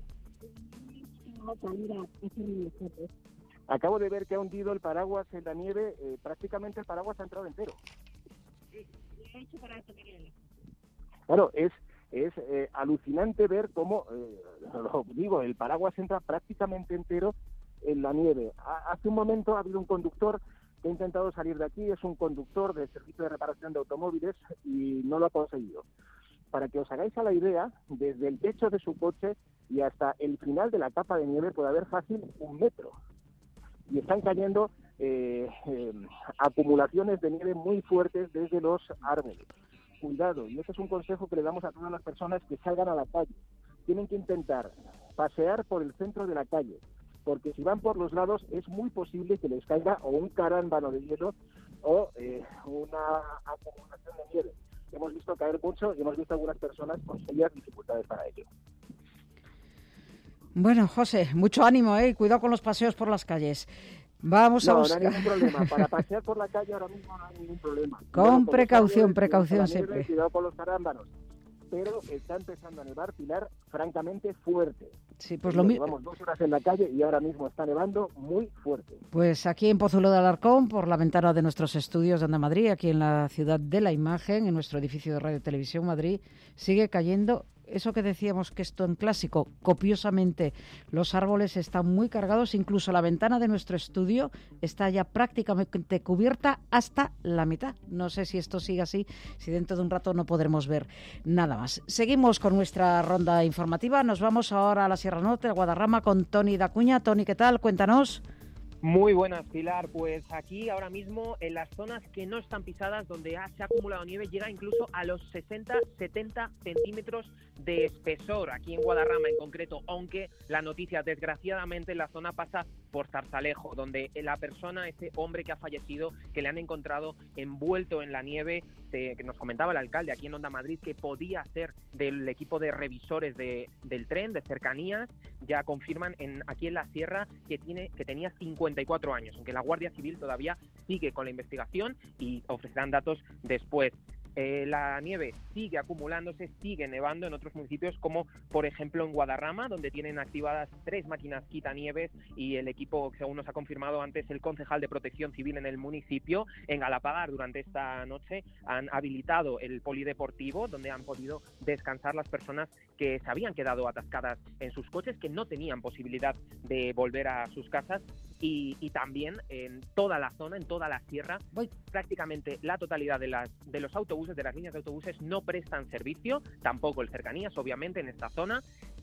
Acabo de ver que ha hundido el paraguas en la nieve. Prácticamente el paraguas ha entrado entero. Claro, es alucinante ver cómo, el paraguas entra prácticamente entero en la nieve. Hace un momento ha habido un conductor que ha intentado salir de aquí, es un conductor del servicio de reparación de automóviles y no lo ha conseguido. Para que os hagáis a la idea, desde el techo de su coche y hasta el final de la capa de nieve puede haber fácil 1 metro. Y están cayendo acumulaciones de nieve muy fuertes desde los árboles. Cuidado, y este es un consejo que le damos a todas las personas que salgan a la calle. Tienen que intentar pasear por el centro de la calle, porque si van por los lados es muy posible que les caiga o un carámbano de hielo o una acumulación de nieve. Hemos visto caer mucho y hemos visto algunas personas con serias dificultades para ello. Bueno, José, mucho ánimo, cuidado con los paseos por las calles. Vamos a buscar. No hay ningún problema. Para pasear por la calle ahora mismo no hay ningún problema. Con precaución siempre. Cuidado con los carámbanos. pero está empezando a nevar, Pilar, francamente fuerte. Sí, pues lo mismo. Llevamos 2 horas en la calle y ahora mismo está nevando muy fuerte. Pues aquí en Pozuelo de Alarcón, por la ventana de nuestros estudios de Onda Madrid, aquí en la Ciudad de la Imagen, en nuestro edificio de Radio y Televisión Madrid, sigue cayendo eso que decíamos que esto en clásico, copiosamente. Los árboles están muy cargados, incluso la ventana de nuestro estudio está ya prácticamente cubierta hasta la mitad. No sé si esto sigue así, si dentro de un rato no podremos ver nada más. Seguimos con nuestra ronda informativa. Nos vamos ahora a la Sierra Norte, a Guadarrama, con Toni Dacuña. Toni, ¿qué tal? Cuéntanos. Muy buenas, Pilar. Pues aquí ahora mismo en las zonas que no están pisadas, donde se ha acumulado nieve, llega incluso a los 60-70 centímetros de espesor, aquí en Guadarrama en concreto, aunque la noticia desgraciadamente en la zona pasa por Zarzalejo, donde la persona, ese hombre que ha fallecido, que le han encontrado envuelto en la nieve, que nos comentaba el alcalde aquí en Onda Madrid, que podía ser del equipo de revisores del tren, de cercanías, ya confirman aquí en la sierra que tenía 54 años, aunque la Guardia Civil todavía sigue con la investigación y ofrecerán datos después. La nieve sigue acumulándose, sigue nevando en otros municipios, como por ejemplo en Guadarrama, donde tienen activadas 3 máquinas quitanieves, y el equipo, según nos ha confirmado antes el concejal de Protección Civil en el municipio, en Galapagar durante esta noche han habilitado el polideportivo, donde han podido descansar las personas que se habían quedado atascadas en sus coches, que no tenían posibilidad de volver a sus casas. Y también en toda la zona, en toda la sierra, prácticamente la totalidad de los autobuses, de las líneas de autobuses, no prestan servicio, tampoco el cercanías, obviamente, en esta zona.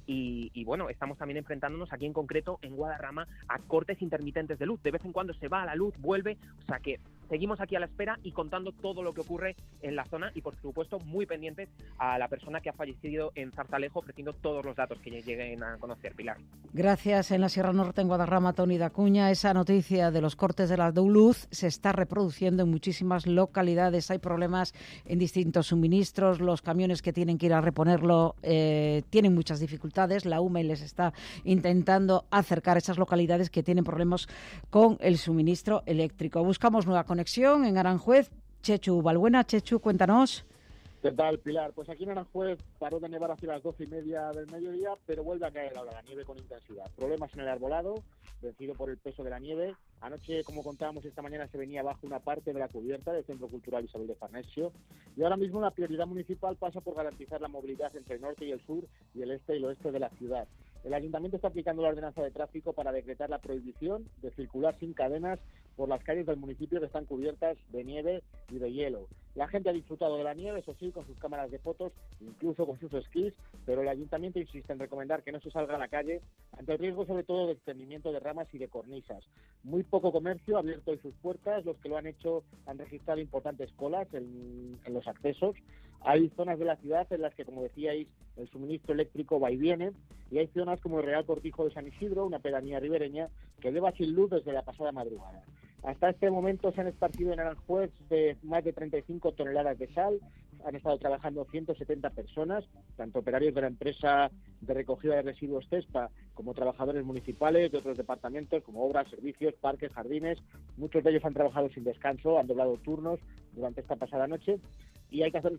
Y bueno, estamos también enfrentándonos aquí en concreto en Guadarrama a cortes intermitentes de luz. De vez en cuando se va a la luz, vuelve, o sea que seguimos aquí a la espera y contando todo lo que ocurre en la zona, y por supuesto muy pendientes a la persona que ha fallecido en Zarzalejo, ofreciendo todos los datos que lleguen a conocer. Pilar. Gracias. En la Sierra Norte, en Guadarrama, Toni Dacuña, esa noticia de los cortes de la luz se está reproduciendo en muchísimas localidades. Hay problemas en distintos suministros, los camiones que tienen que ir a reponerlo tienen muchas dificultades. La UME les está intentando acercar a esas localidades que tienen problemas con el suministro eléctrico. Buscamos nueva conexión en Aranjuez. Chechu Balbuena. Chechu, cuéntanos. ¿Qué tal, Pilar? Pues aquí en Aranjuez paró de nevar hacia las 12:30 del mediodía, pero vuelve a caer ahora la nieve con intensidad. Problemas en el arbolado, vencido por el peso de la nieve. Anoche, como contábamos, esta mañana se venía abajo una parte de la cubierta del Centro Cultural Isabel de Farnesio, y ahora mismo la prioridad municipal pasa por garantizar la movilidad entre el norte y el sur y el este y el oeste de la ciudad. El Ayuntamiento está aplicando la ordenanza de tráfico para decretar la prohibición de circular sin cadenas por las calles del municipio que están cubiertas de nieve y de hielo. La gente ha disfrutado de la nieve, eso sí, con sus cámaras de fotos, incluso con sus esquís, pero el Ayuntamiento insiste en recomendar que no se salga a la calle ante el riesgo sobre todo de desprendimiento de ramas y de cornisas. Muy poco comercio ha abierto hoy sus puertas, los que lo han hecho han registrado importantes colas en los accesos. Hay zonas de la ciudad en las que, como decíais, el suministro eléctrico va y viene, y hay zonas como el Real Cortijo de San Isidro, una pedanía ribereña, que lleva sin luz desde la pasada madrugada. Hasta este momento se han esparcido en Aranjuez más de 35 toneladas de sal. Han estado trabajando 170 personas, tanto operarios de la empresa de recogida de residuos CESPA como trabajadores municipales de otros departamentos como obras, servicios, parques, jardines. Muchos de ellos han trabajado sin descanso, han doblado turnos durante esta pasada noche. Y hay que hacer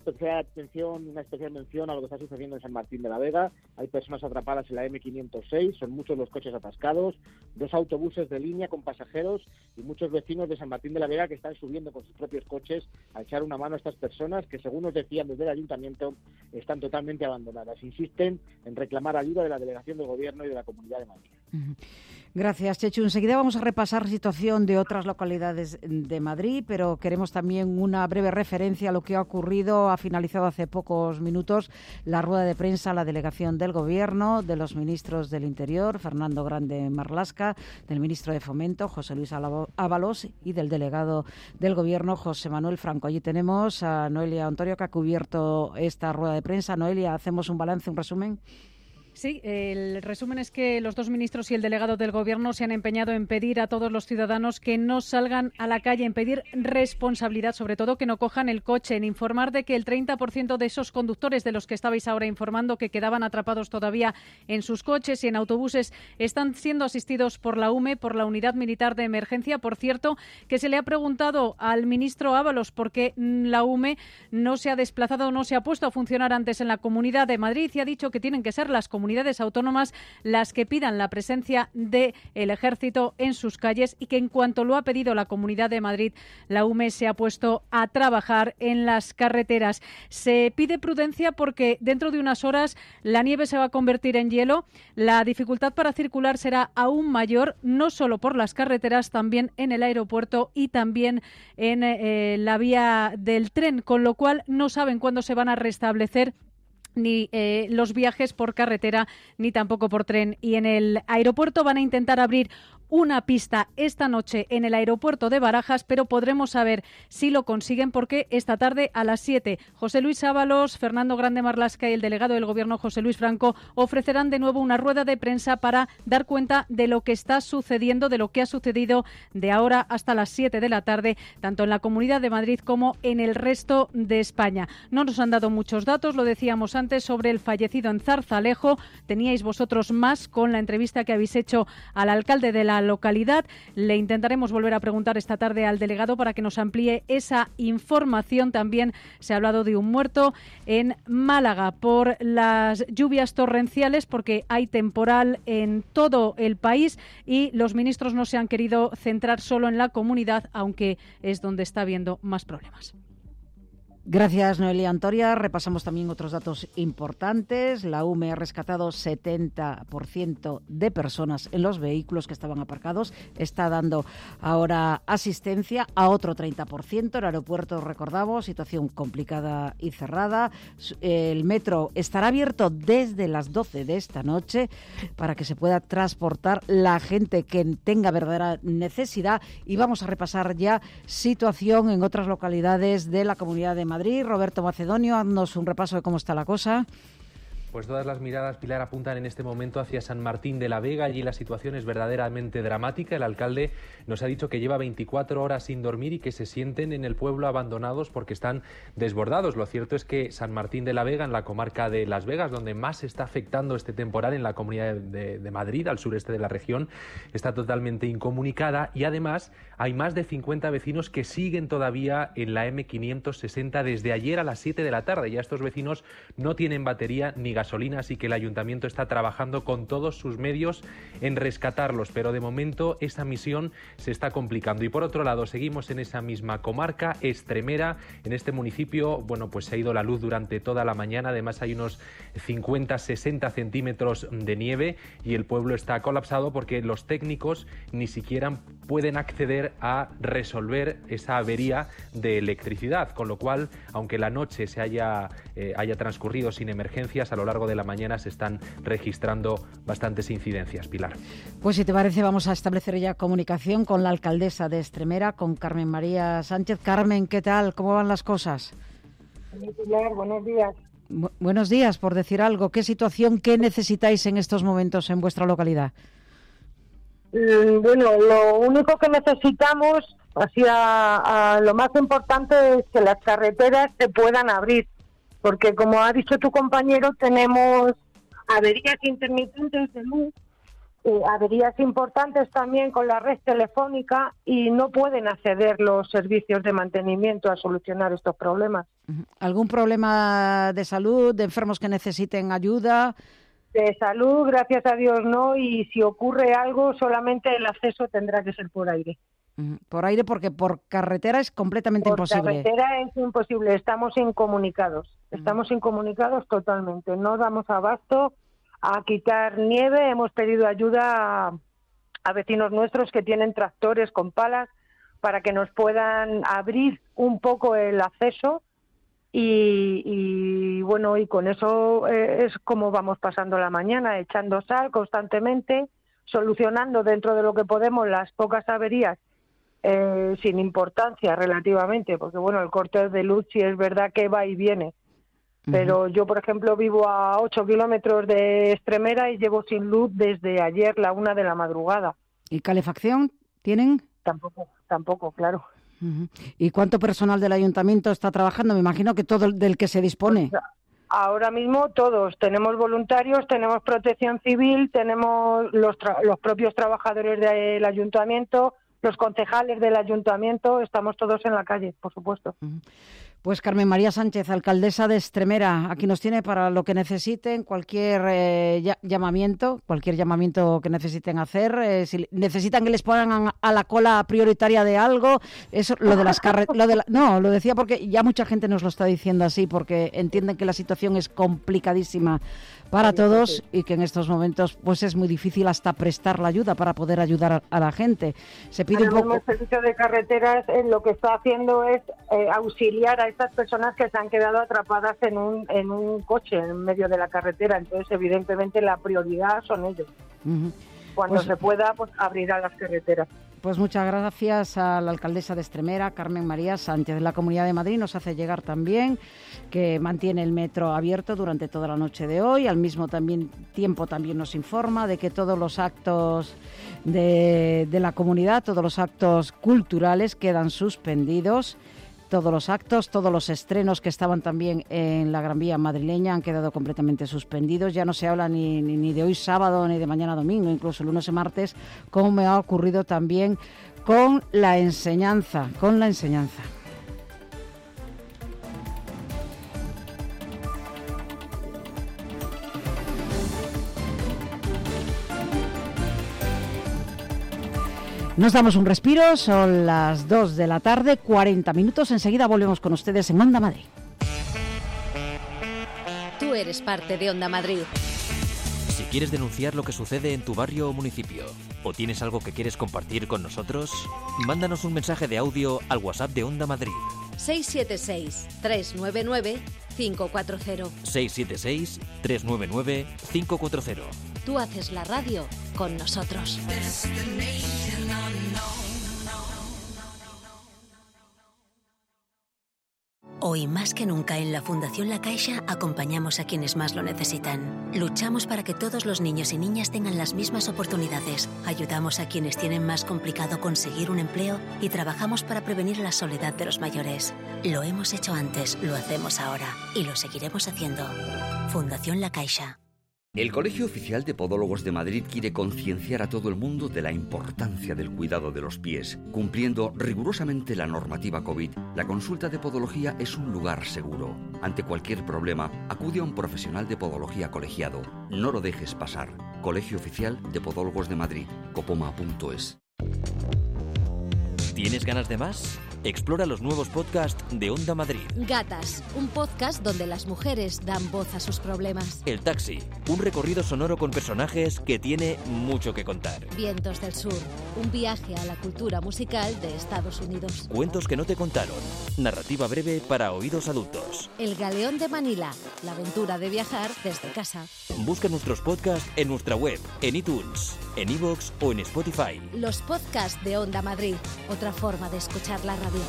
una especial mención a lo que está sucediendo en San Martín de la Vega. Hay personas atrapadas en la M506, son muchos los coches atascados, 2 autobuses de línea con pasajeros y muchos vecinos de San Martín de la Vega que están subiendo con sus propios coches a echar una mano a estas personas que, según nos decían desde el Ayuntamiento, están totalmente abandonadas. Insisten en reclamar ayuda de la Delegación del Gobierno y de la Comunidad de Madrid. Gracias, Chechu. Enseguida vamos a repasar la situación de otras localidades de Madrid, pero queremos también una breve referencia a lo que ha ocurrido. Ha finalizado hace pocos minutos la rueda de prensa a la delegación del Gobierno, de los ministros del Interior, Fernando Grande Marlaska, del ministro de Fomento, José Luis Ábalos, y del delegado del Gobierno, José Manuel Franco. Allí tenemos a Noelia Ontorio, que ha cubierto esta rueda de prensa. Noelia, ¿hacemos un balance, un resumen? Sí, el resumen es que los dos ministros y el delegado del Gobierno se han empeñado en pedir a todos los ciudadanos que no salgan a la calle, en pedir responsabilidad, sobre todo que no cojan el coche, en informar de que el 30% de esos conductores de los que estabais ahora informando que quedaban atrapados todavía en sus coches y en autobuses están siendo asistidos por la UME, por la Unidad Militar de Emergencia. Por cierto, que se le ha preguntado al ministro Ábalos por qué la UME no se ha desplazado, no se ha puesto a funcionar antes en la Comunidad de Madrid y ha dicho que tienen que ser las comunidades autónomas las que pidan la presencia del Ejército en sus calles y que en cuanto lo ha pedido la Comunidad de Madrid, la UME se ha puesto a trabajar en las carreteras. Se pide prudencia porque dentro de unas horas la nieve se va a convertir en hielo. La dificultad para circular será aún mayor, no solo por las carreteras, también en el aeropuerto y también en la vía del tren, con lo cual no saben cuándo se van a restablecer ni los viajes por carretera ni tampoco por tren. Y en el aeropuerto van a intentar abrir una pista esta noche en el aeropuerto de Barajas, pero podremos saber si lo consiguen porque esta tarde a las 7 José Luis Ábalos, Fernando Grande Marlasca y el delegado del Gobierno José Luis Franco ofrecerán de nuevo una rueda de prensa para dar cuenta de lo que está sucediendo, de lo que ha sucedido de ahora hasta las 7 de la tarde, tanto en la Comunidad de Madrid como en el resto de España. No nos han dado muchos datos, lo decíamos antes, sobre el fallecido en Zarzalejo. Teníais vosotros más con la entrevista que habéis hecho al alcalde de la localidad. Le intentaremos volver a preguntar esta tarde al delegado para que nos amplíe esa información. También se ha hablado de un muerto en Málaga por las lluvias torrenciales, porque hay temporal en todo el país y los ministros no se han querido centrar solo en la comunidad, aunque es donde está habiendo más problemas. Gracias, Noelia Antoria. Repasamos también otros datos importantes. La UME ha rescatado 70% de personas en los vehículos que estaban aparcados. Está dando ahora asistencia a otro 30%. El aeropuerto, recordamos, situación complicada y cerrada. El metro estará abierto desde las 12 de esta noche para que se pueda transportar la gente que tenga verdadera necesidad. Y vamos a repasar ya situación en otras localidades de la Comunidad de Madrid. Roberto Macedonio, haznos un repaso de cómo está la cosa. Pues todas las miradas, Pilar, apuntan en este momento hacia San Martín de la Vega. Allí la situación es verdaderamente dramática. El alcalde nos ha dicho que lleva 24 horas sin dormir y que se sienten en el pueblo abandonados porque están desbordados. Lo cierto es que San Martín de la Vega, en la comarca de Las Vegas, donde más se está afectando este temporal en la Comunidad de Madrid, al sureste de la región, está totalmente incomunicada y además hay más de 50 vecinos que siguen todavía en la M560 desde ayer a las 7 de la tarde. Ya estos vecinos no tienen batería ni gasolina, así que el ayuntamiento está trabajando con todos sus medios en rescatarlos, pero de momento esa misión se está complicando. Y por otro lado, seguimos en esa misma comarca, Estremera. En este municipio, bueno, pues se ha ido la luz durante toda la mañana, además hay unos 50-60 centímetros de nieve y el pueblo está colapsado porque los técnicos ni siquiera pueden acceder a resolver esa avería de electricidad, con lo cual, aunque la noche se haya transcurrido sin emergencias, a lo largo de la mañana se están registrando bastantes incidencias, Pilar. Pues si te parece, vamos a establecer ya comunicación con la alcaldesa de Estremera, con Carmen María Sánchez. Carmen, ¿qué tal? ¿Cómo van las cosas? Pilar, buenos días. Buenos días, por decir algo. ¿Qué situación, qué necesitáis en estos momentos en vuestra localidad? Bueno, lo único que necesitamos, lo más importante es que las carreteras se puedan abrir, porque como ha dicho tu compañero, tenemos averías intermitentes de luz, averías importantes también con la red telefónica y no pueden acceder los servicios de mantenimiento a solucionar estos problemas. ¿Algún problema de salud, de enfermos que necesiten ayuda? De salud, gracias a Dios no, y si ocurre algo solamente el acceso tendrá que ser por aire. Por aire, porque por carretera es completamente imposible. Por carretera es imposible, estamos incomunicados totalmente, no damos abasto a quitar nieve. Hemos pedido ayuda a vecinos nuestros que tienen tractores con palas para que nos puedan abrir un poco el acceso y bueno, y con eso es como vamos pasando la mañana, echando sal constantemente, solucionando dentro de lo que podemos las pocas averías sin importancia relativamente, porque bueno, el corte de luz sí es verdad que va y viene, Pero yo, por ejemplo, vivo a 8 kilómetros de Extremera y llevo sin luz desde ayer, la 1 de la madrugada. ¿Y calefacción tienen? Tampoco, claro. ¿Y cuánto personal del ayuntamiento está trabajando? Me imagino que todo del que se dispone. Ahora mismo todos. Tenemos voluntarios, tenemos protección civil, tenemos los propios trabajadores del ayuntamiento, los concejales del ayuntamiento, estamos todos en la calle, por supuesto. Pues Carmen María Sánchez, alcaldesa de Extremera, aquí nos tiene para lo que necesiten, cualquier llamamiento que necesiten hacer, si necesitan que les pongan a la cola prioritaria de algo, eso, lo de las carreteras, no, lo decía porque ya mucha gente nos lo está diciendo así, porque entienden que la situación es complicadísima para todos y que en estos momentos pues es muy difícil hasta prestar la ayuda para poder ayudar a la gente. Se pide un poco. El servicio de carreteras lo que está haciendo es auxiliar a estas personas que se han quedado atrapadas en un coche en medio de la carretera. Entonces, evidentemente, la prioridad son ellos. Cuando se pueda, pues abrirá las carreteras. Pues muchas gracias a la alcaldesa de Extremera, Carmen María Sánchez. La Comunidad de Madrid nos hace llegar también que mantiene el metro abierto durante toda la noche de hoy. Al mismo tiempo también nos informa de que todos los actos de la comunidad, todos los actos culturales quedan suspendidos. Todos los actos, todos los estrenos que estaban también en la Gran Vía madrileña han quedado completamente suspendidos. Ya no se habla ni de hoy sábado ni de mañana domingo, incluso el lunes y martes, como me ha ocurrido también con la enseñanza. Nos damos un respiro, son las 2 de la tarde, 40 minutos. Enseguida volvemos con ustedes en Onda Madrid. Tú eres parte de Onda Madrid. Si quieres denunciar lo que sucede en tu barrio o municipio, o tienes algo que quieres compartir con nosotros, mándanos un mensaje de audio al WhatsApp de Onda Madrid. 676-399-540. 676-399-540. Tú haces la radio con nosotros. Hoy más que nunca en la Fundación La Caixa acompañamos a quienes más lo necesitan. Luchamos para que todos los niños y niñas tengan las mismas oportunidades. Ayudamos a quienes tienen más complicado conseguir un empleo y trabajamos para prevenir la soledad de los mayores. Lo hemos hecho antes, lo hacemos ahora y lo seguiremos haciendo. Fundación La Caixa. El Colegio Oficial de Podólogos de Madrid quiere concienciar a todo el mundo de la importancia del cuidado de los pies. Cumpliendo rigurosamente la normativa COVID, la consulta de podología es un lugar seguro. Ante cualquier problema, acude a un profesional de podología colegiado. No lo dejes pasar. Colegio Oficial de Podólogos de Madrid, copoma.es. ¿Tienes ganas de más? Explora los nuevos podcasts de Onda Madrid. Gatas, un podcast donde las mujeres dan voz a sus problemas. El Taxi, un recorrido sonoro con personajes que tiene mucho que contar. Vientos del Sur, un viaje a la cultura musical de Estados Unidos. Cuentos que no te contaron, narrativa breve para oídos adultos. El Galeón de Manila, la aventura de viajar desde casa. Busca nuestros podcasts en nuestra web, en iTunes, en iVoox o en Spotify. Los podcasts de Onda Madrid, otra forma de escuchar la radio.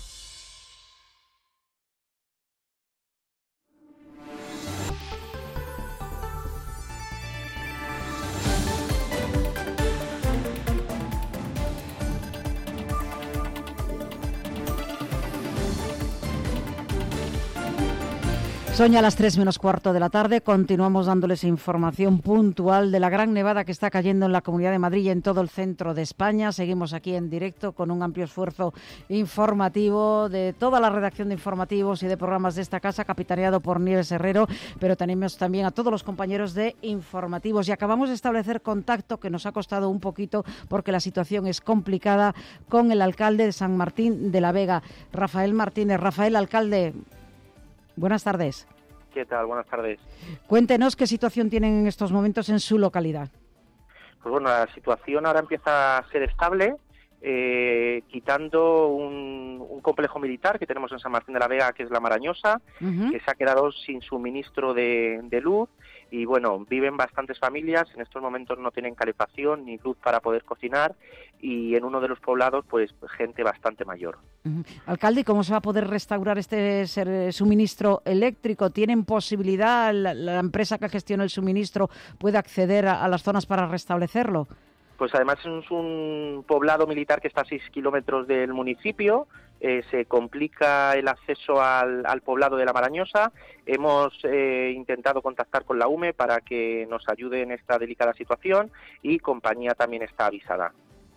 Son ya las 3 menos cuarto de la tarde. Continuamos dándoles información puntual de la gran nevada que está cayendo en la Comunidad de Madrid y en todo el centro de España. Seguimos aquí en directo con un amplio esfuerzo informativo de toda la redacción de informativos y de programas de esta casa, capitaneado por Nieves Herrero, pero tenemos también a todos los compañeros de informativos. Y acabamos de establecer contacto, que nos ha costado un poquito porque la situación es complicada, con el alcalde de San Martín de la Vega, Rafael Martínez. Rafael, alcalde, buenas tardes. ¿Qué tal? Buenas tardes. Cuéntenos qué situación tienen en estos momentos en su localidad. Pues bueno, la situación ahora empieza a ser estable. quitando un complejo militar que tenemos en San Martín de la Vega, que es la Marañosa, que se ha quedado sin suministro de luz. Y bueno, viven bastantes familias, en estos momentos no tienen calefacción ni luz para poder cocinar, y en uno de los poblados pues gente bastante mayor. Alcalde, ¿cómo se va a poder restaurar este suministro eléctrico? ¿Tienen posibilidad, la empresa que gestiona el suministro puede acceder a las zonas para restablecerlo? Pues además es un poblado militar que está a 6 kilómetros del municipio. Se complica el acceso al poblado de la Marañosa. Hemos intentado contactar con la UME para que nos ayude en esta delicada situación, y Compañía también está avisada.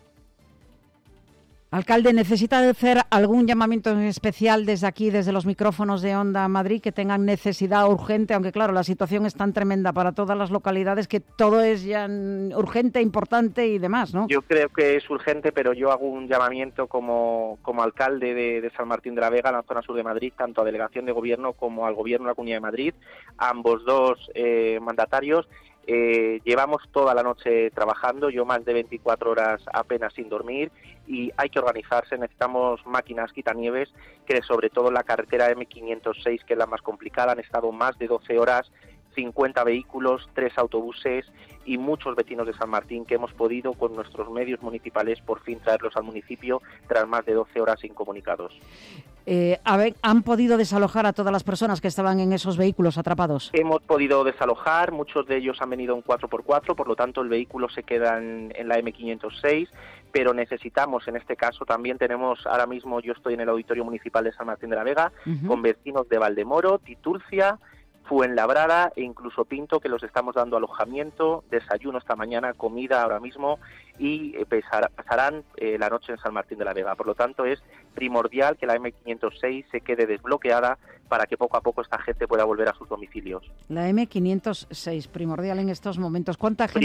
Alcalde, ¿necesita hacer algún llamamiento en especial desde aquí, desde los micrófonos de Onda Madrid, que tengan necesidad urgente? Aunque claro, la situación es tan tremenda para todas las localidades que todo es ya urgente, importante y demás, ¿no? Yo creo que es urgente, pero yo hago un llamamiento como alcalde de San Martín de la Vega, en la zona sur de Madrid, tanto a Delegación de Gobierno como al Gobierno de la Comunidad de Madrid, ambos dos mandatarios. Llevamos toda la noche trabajando, yo más de 24 horas apenas sin dormir, y hay que organizarse. Necesitamos máquinas quitanieves, que sobre todo en la carretera M506, que es la más complicada, han estado más de 12 horas, 50 vehículos, 3 autobuses y muchos vecinos de San Martín que hemos podido con nuestros medios municipales por fin traerlos al municipio tras más de 12 horas incomunicados. ¿Han podido desalojar a todas las personas que estaban en esos vehículos atrapados? Hemos podido desalojar, muchos de ellos han venido en 4x4, por lo tanto el vehículo se queda en la M506, pero necesitamos, en este caso también tenemos, ahora mismo yo estoy en el Auditorio Municipal de San Martín de la Vega, con vecinos de Valdemoro, Titurcia, Fuenlabrada e incluso Pinto, que los estamos dando alojamiento, desayuno esta mañana, comida ahora mismo, y pasarán la noche en San Martín de la Vega. Por lo tanto, es primordial que la M506 se quede desbloqueada para que poco a poco esta gente pueda volver a sus domicilios. La M506, primordial en estos momentos. ¿Cuánta gente?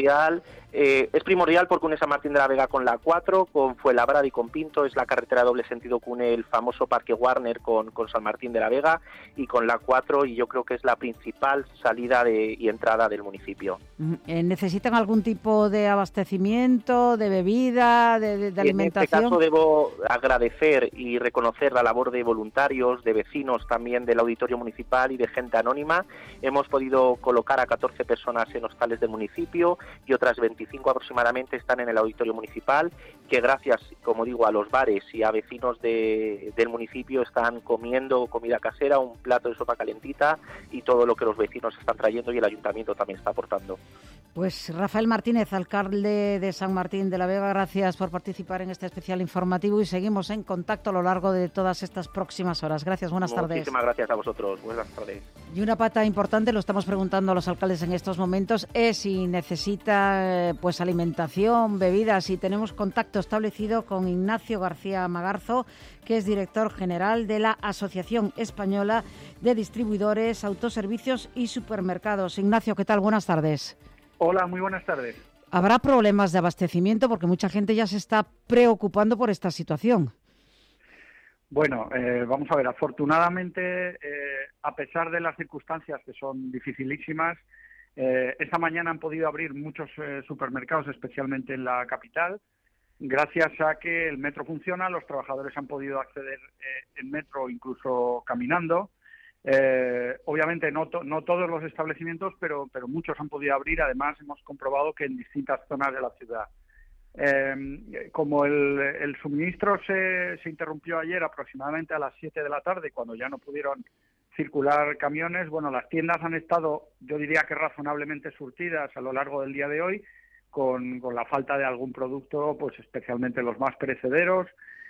Es primordial porque une San Martín de la Vega con la 4, con Fuenlabrada y con Pinto. Es la carretera de doble sentido que une el famoso Parque Warner con San Martín de la Vega y con la 4, y yo creo que es la principal salida y entrada del municipio. ¿Necesitan algún tipo de abastecimiento, de bebida, de alimentación? En este caso debo agradecer y reconocer la labor de voluntarios, de vecinos también del Auditorio Municipal y de gente anónima. Hemos podido colocar a 14 personas en hostales del municipio y otras 25 aproximadamente están en el Auditorio Municipal, que gracias, como digo, a los bares y a vecinos del municipio están comiendo comida casera, un plato de sopa calentita y todo lo que los vecinos están trayendo, y el Ayuntamiento también está aportando. Pues Rafael Martínez, alcalde de San Martín de la Vega, gracias por participar en este especial informativo, y seguimos en contacto a lo largo de todas estas próximas horas. Gracias, buenas tardes. Muchísimas gracias a vosotros, buenas tardes. Y una pata importante, lo estamos preguntando a los alcaldes en estos momentos, es si necesita pues alimentación, bebidas, y tenemos contacto establecido con Ignacio García Magarzo, que es director general de la Asociación Española de Distribuidores, Autoservicios y Supermercados. Ignacio, ¿qué tal? Buenas tardes. Hola, muy buenas tardes. ¿Habrá problemas de abastecimiento? Porque mucha gente ya se está preocupando por esta situación. Bueno, vamos a ver, afortunadamente, a pesar de las circunstancias que son dificilísimas, esta mañana han podido abrir muchos supermercados, especialmente en la capital, gracias a que el metro funciona, los trabajadores han podido acceder en metro, incluso caminando. Obviamente no todos los establecimientos, pero muchos han podido abrir. Además, hemos comprobado que en distintas zonas de la ciudad. Como el suministro se interrumpió ayer aproximadamente a las 7 de la tarde, cuando ya no pudieron circular camiones, bueno, las tiendas han estado, yo diría que razonablemente surtidas a lo largo del día de hoy, con la falta de algún producto, pues especialmente los más perecederos.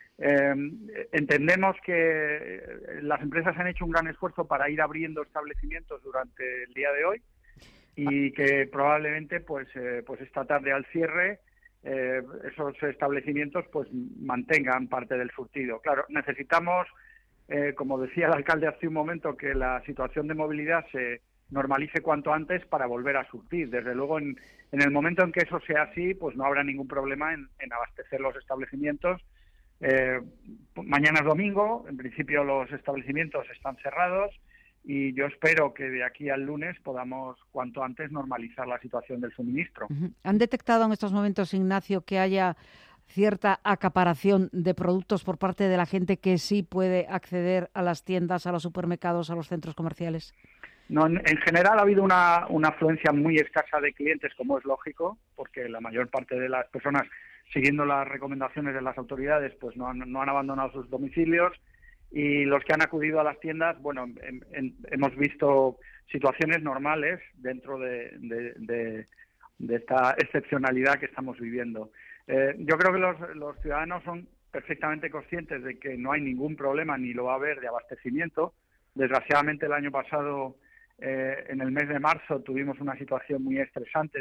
Entendemos que las empresas han hecho un gran esfuerzo para ir abriendo establecimientos durante el día de hoy, y que probablemente pues esta tarde al cierre esos establecimientos pues mantengan parte del surtido. Claro, necesitamos, como decía el alcalde hace un momento, que la situación de movilidad se normalice cuanto antes para volver a surtir. Desde luego, en el momento en que eso sea así, pues no habrá ningún problema en abastecer los establecimientos. Mañana es domingo, en principio los establecimientos están cerrados, y yo espero que de aquí al lunes podamos cuanto antes normalizar la situación del suministro. ¿Han detectado en estos momentos, Ignacio, que haya cierta acaparación de productos por parte de la gente que sí puede acceder a las tiendas, a los supermercados, a los centros comerciales? No, en general ha habido una afluencia muy escasa de clientes, como es lógico, porque la mayor parte de las personas, siguiendo las recomendaciones de las autoridades, pues no han abandonado sus domicilios, y los que han acudido a las tiendas, bueno, hemos visto situaciones normales dentro de esta excepcionalidad que estamos viviendo. Yo creo que los ciudadanos son perfectamente conscientes de que no hay ningún problema ni lo va a haber de abastecimiento. Desgraciadamente el año pasado, en el mes de marzo, tuvimos una situación muy estresante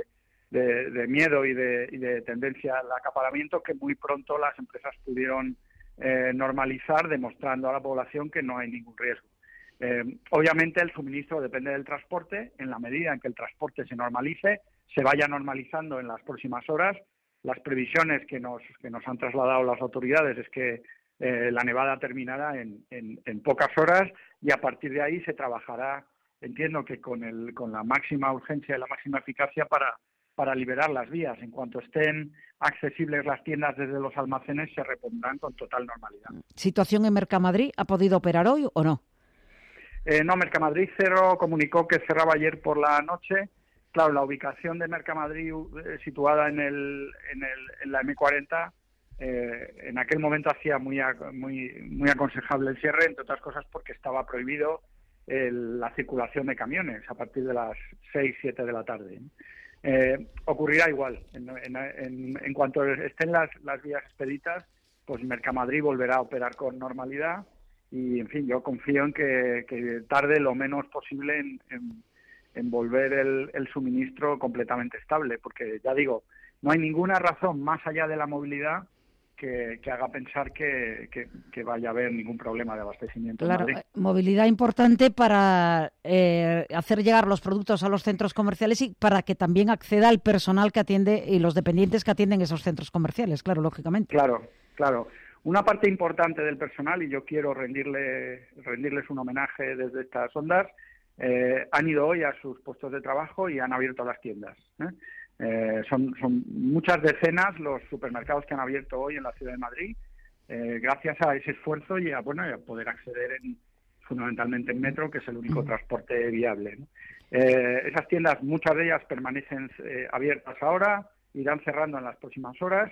de miedo y de tendencia al acaparamiento que muy pronto las empresas pudieron normalizar, demostrando a la población que no hay ningún riesgo. Obviamente el suministro depende del transporte. En la medida en que el transporte se normalice, se vaya normalizando en las próximas horas. Las previsiones que nos han trasladado las autoridades es que la nevada terminará en pocas horas, y a partir de ahí se trabajará, entiendo que con la máxima urgencia y la máxima eficacia para liberar las vías. En cuanto estén accesibles las tiendas desde los almacenes, se repondrán con total normalidad. ¿Situación en Mercamadrid? ¿Ha podido operar hoy o no? No, Mercamadrid comunicó que cerraba ayer por la noche. Claro, la ubicación de Mercamadrid situada en la M40, en aquel momento hacía muy aconsejable el cierre, entre otras cosas porque estaba prohibido la circulación de camiones a partir de las 6-7 de la tarde. Ocurrirá igual. En cuanto estén las vías expeditas, pues Mercamadrid volverá a operar con normalidad. Y, en fin, yo confío en que tarde lo menos posible en volver el suministro completamente estable, porque, ya digo, no hay ninguna razón más allá de la movilidad que haga pensar que vaya a haber ningún problema de abastecimiento. Claro, en Madrid. Movilidad importante para hacer llegar los productos a los centros comerciales y para que también acceda el personal que atiende y los dependientes que atienden esos centros comerciales, claro, lógicamente. Claro. Una parte importante del personal, y yo quiero rendirles un homenaje desde estas ondas, han ido hoy a sus puestos de trabajo y han abierto las tiendas. Son muchas decenas los supermercados que han abierto hoy en la ciudad de Madrid, gracias a ese esfuerzo y a poder acceder fundamentalmente en metro, que es el único transporte viable, ¿no? Esas tiendas, muchas de ellas permanecen abiertas ahora, irán cerrando en las próximas horas.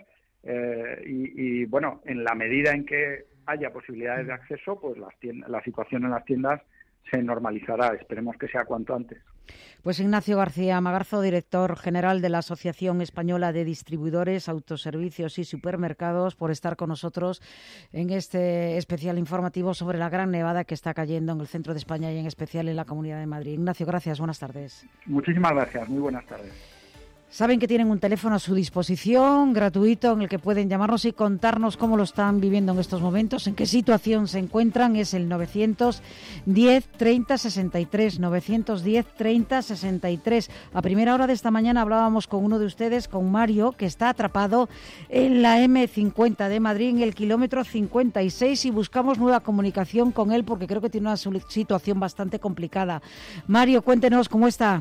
Y bueno, en la medida en que haya posibilidades de acceso, pues la situación en las tiendas se normalizará. Esperemos que sea cuanto antes. Pues Ignacio García Magarzo, director general de la Asociación Española de Distribuidores, Autoservicios y Supermercados, por estar con nosotros en este especial informativo sobre la gran nevada que está cayendo en el centro de España y en especial en la Comunidad de Madrid. Ignacio, gracias. Buenas tardes. Muchísimas gracias. Muy buenas tardes. Saben que tienen un teléfono a su disposición, gratuito, en el que pueden llamarnos y contarnos cómo lo están viviendo en estos momentos, en qué situación se encuentran. Es el 910 30 63, 910 30 63. A primera hora de esta mañana hablábamos con uno de ustedes, con Mario, que está atrapado en la M50 de Madrid, en el kilómetro 56, y buscamos nueva comunicación con él porque creo que tiene una situación bastante complicada. Mario, cuéntenos cómo está.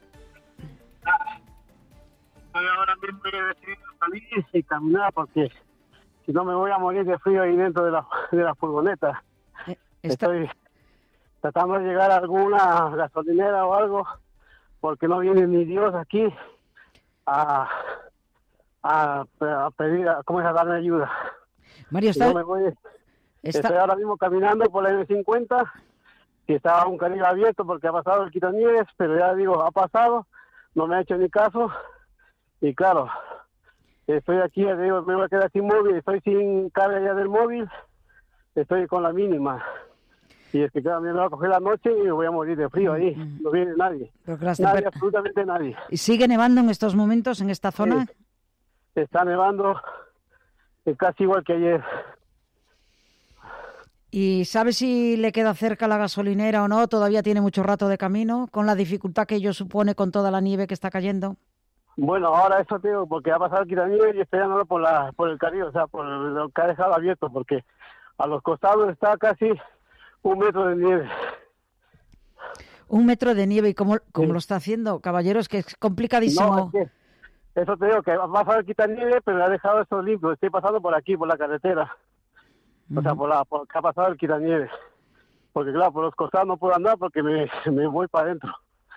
Ahora mismo he decidido salir y caminar porque si no me voy a morir de frío ahí dentro de la furgoneta. Estoy tratando de llegar a alguna gasolinera o algo porque no viene ni Dios aquí a pedir, a darme ayuda. Mario, estoy ahora mismo caminando por la M50 y estaba un carril abierto porque ha pasado el quitanieves, pero ya digo, ha pasado, no me ha hecho ni caso. Y claro, estoy aquí, digo, me voy a quedar sin móvil, estoy sin carga ya del móvil, estoy con la mínima. Y es que claro, me va a coger la noche y me voy a morir de frío ahí, no viene nadie. Nadie, absolutamente nadie. ¿Y sigue nevando en estos momentos en esta zona? Sí, está nevando casi igual que ayer. ¿Y sabe si le queda cerca la gasolinera o no? ¿Todavía tiene mucho rato de camino con la dificultad que ello supone con toda la nieve que está cayendo? Bueno, ahora eso te digo, porque ha pasado el quitanieves y esperándolo por el carril, o sea, por lo que ha dejado abierto, porque a los costados está casi 1 metro de nieve. 1 metro de nieve, ¿y cómo lo está haciendo, caballero? Es que es complicadísimo. No, Eso te digo, que va a pasar el quitanieve, pero ha dejado eso limpio. Estoy pasando por aquí, por la carretera. O sea, por que ha pasado el quitanieve. Porque claro, por los costados no puedo andar porque me voy para adentro.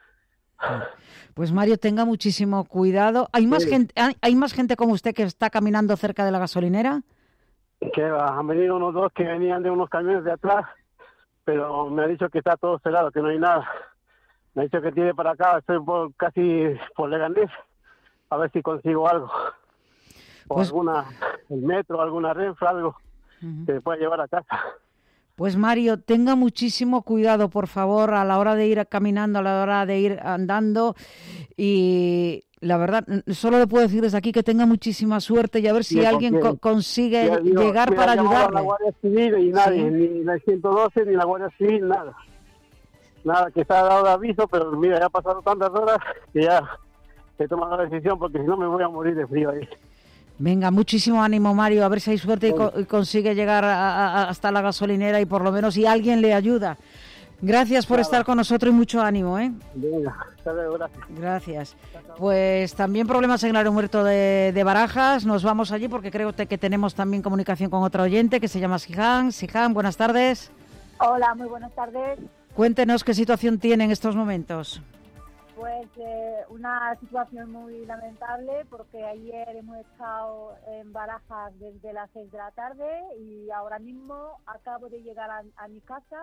Pues Mario, tenga muchísimo cuidado. ¿Hay más gente como usted que está caminando cerca de la gasolinera? Que han venido unos dos que venían de unos camiones de atrás, pero me ha dicho que está todo cerrado, que no hay nada. Me ha dicho que tiene para acá, estoy casi por Leganés, a ver si consigo algo. O pues, el metro, alguna Renfe, algo que me pueda llevar a casa. Pues Mario, tenga muchísimo cuidado, por favor, a la hora de ir caminando, a la hora de ir andando. Y la verdad, solo le puedo decir desde aquí que tenga muchísima suerte y a ver si alguien consigue llegar para ayudarle. La Guardia Civil y nadie, ni la 112 ni la Guardia Civil, nada. Nada, que se ha dado aviso, pero mira, ya ha pasado tantas horas que ya he tomado la decisión porque si no me voy a morir de frío ahí. Venga, muchísimo ánimo, Mario, a ver si hay suerte y consigue llegar hasta la gasolinera y por lo menos si alguien le ayuda. Gracias por estar con nosotros y mucho ánimo, ¿eh? Venga, hasta luego, gracias. Gracias. Pues también problemas en el aeropuerto de Barajas. Nos vamos allí porque creo que tenemos también comunicación con otro oyente que se llama Sihan. Sihan, buenas tardes. Hola, muy buenas tardes. Cuéntenos qué situación tiene en estos momentos. Pues una situación muy lamentable porque ayer hemos estado en Barajas desde las 6 de la tarde y ahora mismo acabo de llegar a mi casa.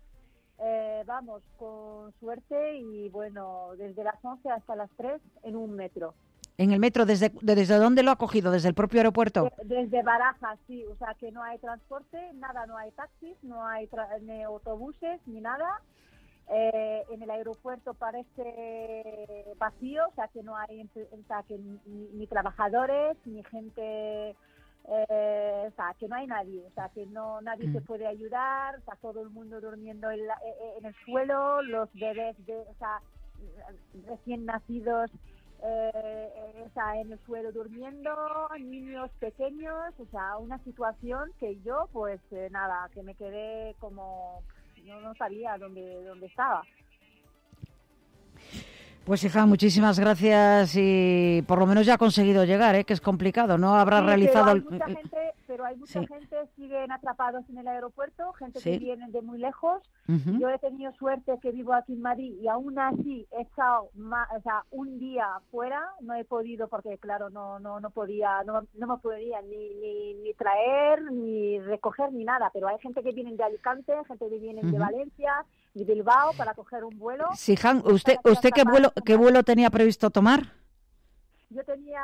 Vamos, con suerte y bueno, desde las 11 hasta las 3 en un metro. ¿En el metro? ¿Desde dónde lo ha cogido? ¿Desde el propio aeropuerto? Desde Barajas, sí. O sea, que no hay transporte, nada, no hay taxis, no hay ni autobuses, ni nada. En el aeropuerto parece vacío, o sea, que no hay ni trabajadores, ni gente... o sea, que no hay nadie, o sea, que nadie se puede ayudar, está todo el mundo durmiendo en el suelo, los bebés recién nacidos en el suelo durmiendo, niños pequeños, o sea, una situación que yo, pues nada, que me quedé como, no sabía dónde estaba. Pues hija, muchísimas gracias y por lo menos ya ha conseguido llegar, que es complicado, ¿no? Habrá realizado... Pero hay mucha gente, siguen atrapados en el aeropuerto, gente Sí. que viene de muy lejos. Ujú. Yo he tenido suerte que vivo aquí en Madrid y aún así he estado un día fuera, no he podido porque claro, no me podía ni traer, ni recoger, ni nada, pero hay gente que viene de Alicante, gente que viene de Ujú. Valencia y Bilbao para coger un vuelo. Sihan, ¿usted qué vuelo tenía previsto tomar? Yo tenía,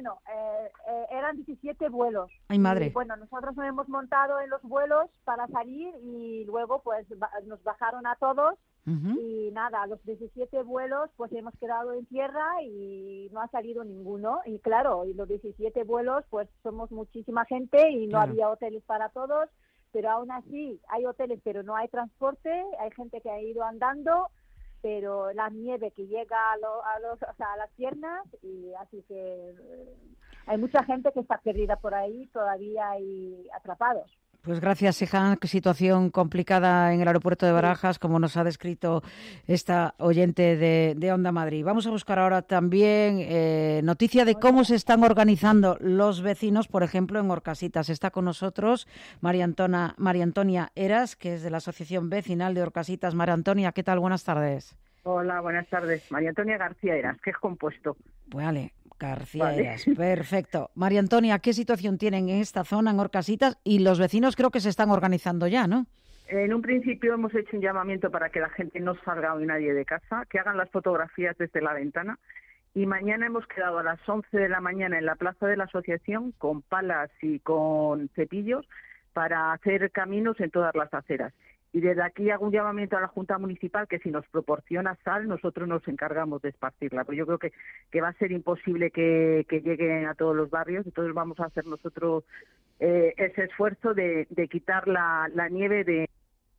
eran 17 vuelos. Ay, madre. Y, bueno, nosotros nos hemos montado en los vuelos para salir y luego pues nos bajaron a todos. Ujú. Y nada, los 17 vuelos pues hemos quedado en tierra y no ha salido ninguno. Y claro, y los 17 vuelos pues somos muchísima gente y no Claro. había hoteles para todos. Pero aún así hay hoteles, pero no hay transporte. Hay gente que ha ido andando, pero la nieve que llega a las piernas y así que hay mucha gente que está perdida por ahí todavía y atrapados. Pues gracias, Sihan. Qué situación complicada en el aeropuerto de Barajas, como nos ha descrito esta oyente de Onda Madrid. Vamos a buscar ahora también noticia de cómo se están organizando los vecinos, por ejemplo, en Orcasitas. Está con nosotros María Antonia Eras, que es de la Asociación Vecinal de Orcasitas. María Antonia, ¿qué tal? Buenas tardes. Hola, buenas tardes. María Antonia García Eras, que es compuesto. Vale, García Vale. Eras, perfecto. María Antonia, ¿qué situación tienen en esta zona, en Orcasitas? Y los vecinos creo que se están organizando ya, ¿no? En un principio hemos hecho un llamamiento para que la gente no salga hoy nadie de casa, que hagan las fotografías desde la ventana. Y mañana hemos quedado a las 11 de la mañana en la plaza de la asociación con palas y con cepillos para hacer caminos en todas las aceras. Y desde aquí hago un llamamiento a la Junta Municipal que si nos proporciona sal, nosotros nos encargamos de esparcirla. Pues yo creo que va a ser imposible que lleguen a todos los barrios, entonces vamos a hacer nosotros ese esfuerzo de quitar la nieve de...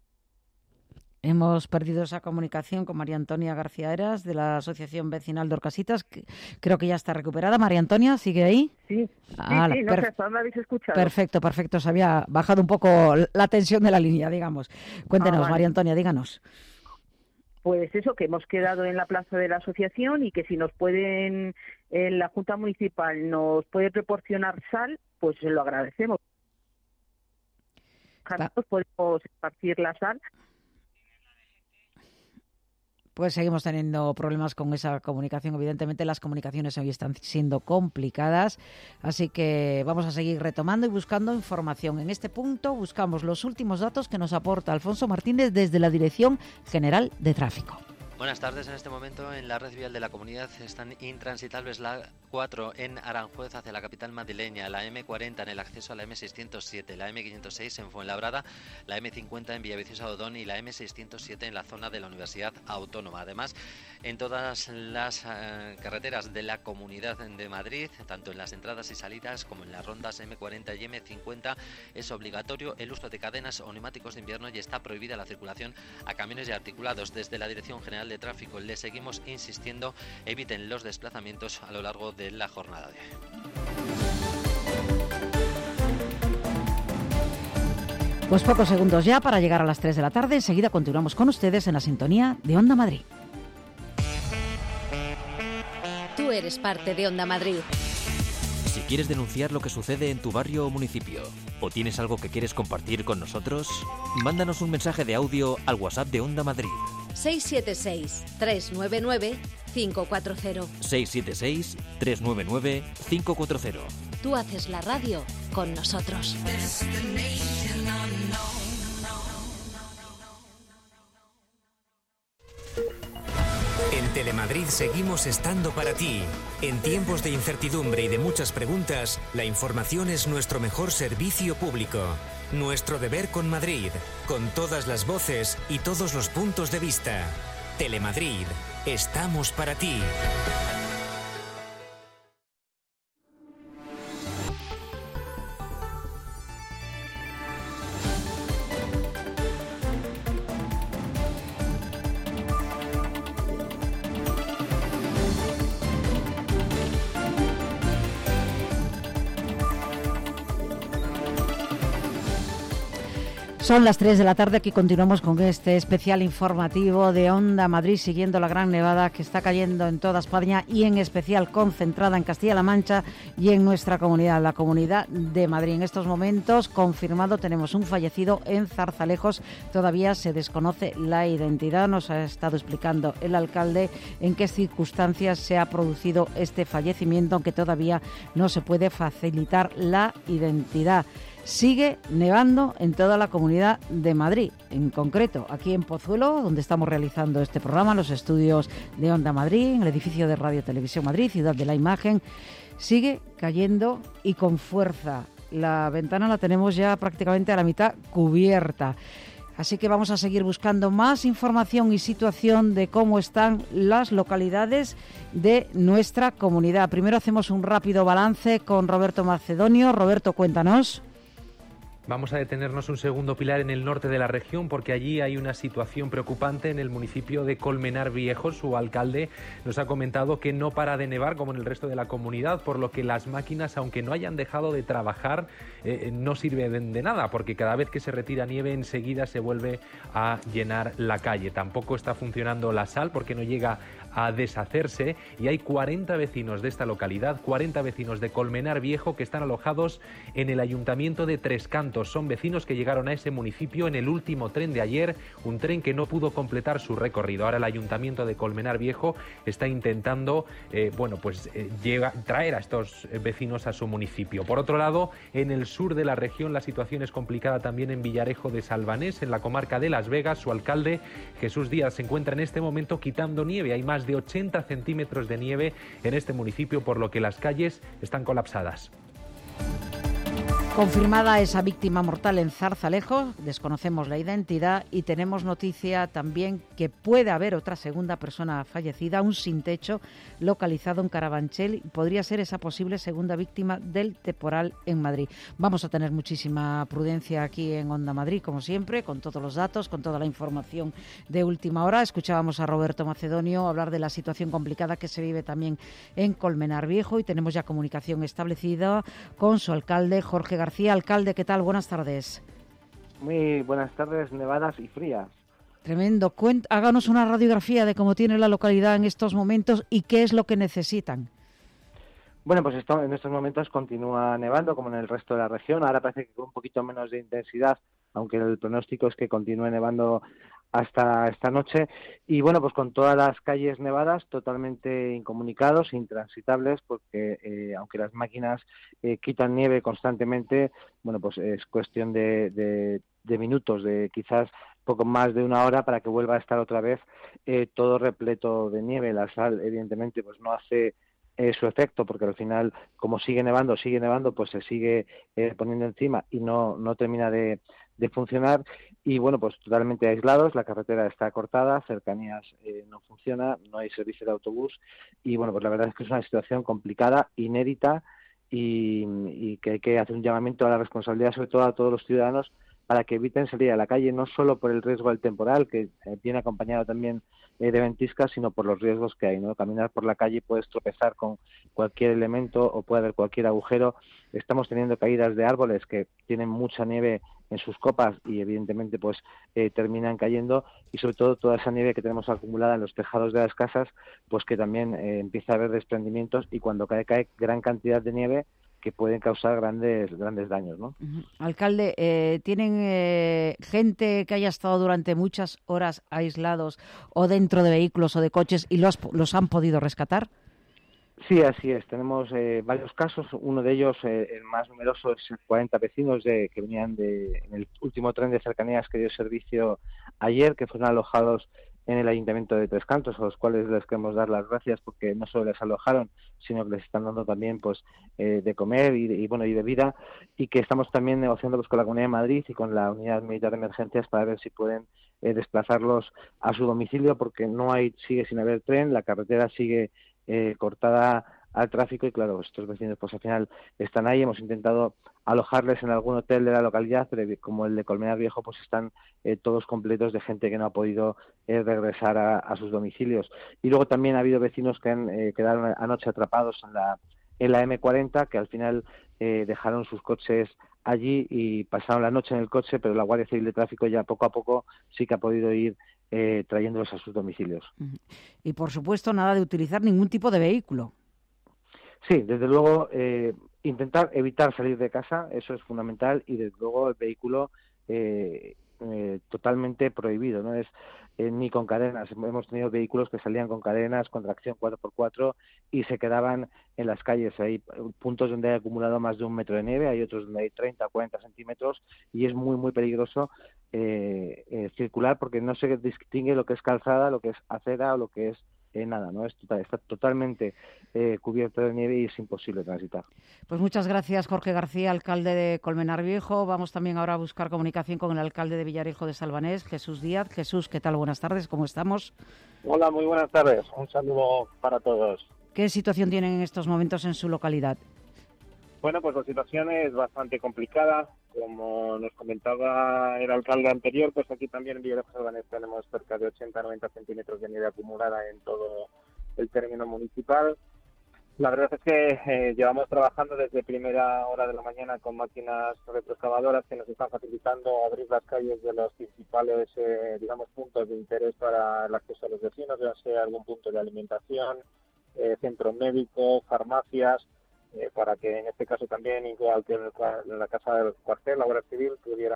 Hemos perdido esa comunicación con María Antonia García Eras, de la Asociación Vecinal de Orcasitas. Creo que ya está recuperada. María Antonia, ¿sigue ahí? Sí, Ah, sí, no sé hasta dónde habéis escuchado. Perfecto. Se había bajado un poco la tensión de la línea, digamos. Cuéntenos, vale. María Antonia, díganos. pues eso, que hemos quedado en la plaza de la asociación y que si nos pueden, la Junta Municipal nos puede proporcionar sal, pues se lo agradecemos. Podemos esparcir la sal. Pues seguimos teniendo problemas con esa comunicación. Evidentemente las comunicaciones hoy están siendo complicadas, así que vamos a seguir retomando y buscando información. En este punto buscamos los últimos datos que nos aporta Alfonso Martínez desde la Dirección General de Tráfico. Buenas tardes. En este momento en la red vial de la comunidad están intransitables la 4 en Aranjuez hacia la capital madrileña, la M40 en el acceso a la M607, la M506 en Fuenlabrada, la M50 en Villaviciosa Odón y la M607 en la zona de la Universidad Autónoma. Además, en todas las carreteras de la Comunidad de Madrid, tanto en las entradas y salidas como en las rondas M40 y M50, es obligatorio el uso de cadenas o neumáticos de invierno y está prohibida la circulación a camiones y articulados. Desde la Dirección General de Tráfico le seguimos insistiendo, eviten los desplazamientos a lo largo de la jornada de hoy. Pues pocos segundos ya para llegar a las 3 de la tarde. Enseguida continuamos con ustedes en la sintonía de Onda Madrid. Tú eres parte de Onda Madrid. Si quieres denunciar lo que sucede en tu barrio o municipio, o tienes algo que quieres compartir con nosotros, mándanos un mensaje de audio al WhatsApp de Onda Madrid. 676-399-540. 676-399-540. Tú haces la radio con nosotros. En Telemadrid seguimos estando para ti. En tiempos de incertidumbre y de muchas preguntas, la información es nuestro mejor servicio público. Nuestro deber con Madrid, con todas las voces y todos los puntos de vista. Telemadrid, estamos para ti. Son las 3 de la tarde, aquí continuamos con este especial informativo de Onda Madrid, siguiendo la gran nevada que está cayendo en toda España y en especial concentrada en Castilla-La Mancha y en nuestra comunidad, la Comunidad de Madrid. En estos momentos, confirmado, tenemos un fallecido en Zarzalejos. Todavía se desconoce la identidad. Nos ha estado explicando el alcalde en qué circunstancias se ha producido este fallecimiento, aunque todavía no se puede facilitar la identidad. Sigue nevando en toda la Comunidad de Madrid, en concreto aquí en Pozuelo, donde estamos realizando este programa, los estudios de Onda Madrid, en el edificio de Radio Televisión Madrid, Ciudad de la Imagen. Sigue cayendo y con fuerza. La ventana la tenemos ya prácticamente a la mitad cubierta. Así que vamos a seguir buscando más información y situación de cómo están las localidades de nuestra comunidad. Primero hacemos un rápido balance con Roberto Macedonio. Roberto, cuéntanos. Vamos a detenernos un segundo, Pilar, en el norte de la región, porque allí hay una situación preocupante en el municipio de Colmenar Viejo. Su alcalde nos ha comentado que no para de nevar como en el resto de la comunidad, por lo que las máquinas, aunque no hayan dejado de trabajar, no sirven de nada, porque cada vez que se retira nieve enseguida se vuelve a llenar la calle. Tampoco está funcionando la sal porque no llega a deshacerse y hay 40 vecinos de esta localidad, 40 vecinos de Colmenar Viejo que están alojados en el ayuntamiento de Tres Cantos. Son vecinos que llegaron a ese municipio en el último tren de ayer, un tren que no pudo completar su recorrido. Ahora el ayuntamiento de Colmenar Viejo está intentando traer a estos vecinos a su municipio. Por otro lado, en el sur de la región la situación es complicada también en Villarejo de Salvanés, en la comarca de Las Vegas. Su alcalde, Jesús Díaz, se encuentra en este momento quitando nieve. Hay más de 80 centímetros de nieve en este municipio, por lo que las calles están colapsadas. Confirmada esa víctima mortal en Zarzalejos, desconocemos la identidad y tenemos noticia también que puede haber otra segunda persona fallecida, un sin techo localizado en Carabanchel, y podría ser esa posible segunda víctima del temporal en Madrid. Vamos a tener muchísima prudencia aquí en Onda Madrid, como siempre, con todos los datos, con toda la información de última hora. Escuchábamos a Roberto Macedonio hablar de la situación complicada que se vive también en Colmenar Viejo y tenemos ya comunicación establecida con su alcalde, Jorge García. Alcalde, ¿qué tal? Buenas tardes. Muy buenas tardes, nevadas y frías. Tremendo. Háganos una radiografía de cómo tiene la localidad en estos momentos y qué es lo que necesitan. Bueno, pues en estos momentos continúa nevando como en el resto de la región. Ahora parece que con un poquito menos de intensidad, aunque el pronóstico es que continúe nevando hasta esta noche. Y bueno, pues con todas las calles nevadas totalmente incomunicados, intransitables, porque aunque las máquinas quitan nieve constantemente, bueno, pues es cuestión de minutos, de quizás poco más de una hora para que vuelva a estar otra vez todo repleto de nieve. La sal, evidentemente, pues no hace su efecto, porque al final, como sigue nevando, pues se sigue poniendo encima y no termina de funcionar. Y bueno, pues totalmente aislados, la carretera está cortada, cercanías no funciona, no hay servicio de autobús y bueno, pues la verdad es que es una situación complicada, inédita y que hay que hacer un llamamiento a la responsabilidad, sobre todo a todos los ciudadanos, para que eviten salir a la calle, no solo por el riesgo del temporal, que viene acompañado también de ventiscas, sino por los riesgos que hay, ¿no? Caminar por la calle puedes tropezar con cualquier elemento o puede haber cualquier agujero. Estamos teniendo caídas de árboles que tienen mucha nieve en sus copas y evidentemente pues terminan cayendo, y sobre todo toda esa nieve que tenemos acumulada en los tejados de las casas, pues que también empieza a haber desprendimientos, y cuando cae gran cantidad de nieve que pueden causar grandes daños, ¿no? Alcalde, ¿tienen gente que haya estado durante muchas horas aislados o dentro de vehículos o de coches y los han podido rescatar? Sí, así es. Tenemos varios casos. Uno de ellos, el más numeroso, es 40 vecinos que venían en el último tren de cercanías que dio servicio ayer, que fueron alojados en el Ayuntamiento de Tres Cantos, a los cuales les queremos dar las gracias, porque no solo les alojaron, sino que les están dando también pues de comer y bebida, y que estamos también negociando pues con la Comunidad de Madrid y con la Unidad Militar de Emergencias para ver si pueden desplazarlos a su domicilio, porque sigue sin haber tren, la carretera sigue cortada al tráfico y claro, estos vecinos pues al final están ahí. Hemos intentado alojarles en algún hotel de la localidad, pero como el de Colmenar Viejo pues están todos completos de gente que no ha podido regresar a sus domicilios. Y luego también ha habido vecinos que quedaron anoche atrapados en la M40, que al final dejaron sus coches allí y pasaron la noche en el coche, pero la Guardia Civil de Tráfico ya poco a poco sí que ha podido ir trayéndolos a sus domicilios. Y por supuesto nada de utilizar ningún tipo de vehículo. Sí, desde luego intentar evitar salir de casa, eso es fundamental, y desde luego el vehículo totalmente prohibido, no es ni con cadenas. Hemos tenido vehículos que salían con cadenas, con tracción 4x4 y se quedaban en las calles. Hay puntos donde hay acumulado más de 1 metro de nieve, hay otros donde hay 30 o 40 centímetros y es muy, muy peligroso circular, porque no se distingue lo que es calzada, lo que es acera o lo que es nada, ¿no? Está totalmente cubierto de nieve y es imposible transitar. Pues muchas gracias, Jorge García, alcalde de Colmenar Viejo. Vamos también ahora a buscar comunicación con el alcalde de Villarejo de Salvanés, Jesús Díaz. Jesús, ¿qué tal? Buenas tardes, ¿cómo estamos? Hola, muy buenas tardes. Un saludo para todos. ¿Qué situación tienen en estos momentos en su localidad? Bueno, pues la situación es bastante complicada. Como nos comentaba el alcalde anterior, pues aquí también en Villarejo de Salvanés tenemos cerca de 80-90 centímetros de nieve acumulada en todo el término municipal. La verdad es que llevamos trabajando desde primera hora de la mañana con máquinas retroexcavadoras que nos están facilitando abrir las calles de los principales, puntos de interés para el acceso a los vecinos, ya sea algún punto de alimentación, centro médico, farmacias, para que en este caso también, igual que en la casa del cuartel, la Guardia Civil pudiera.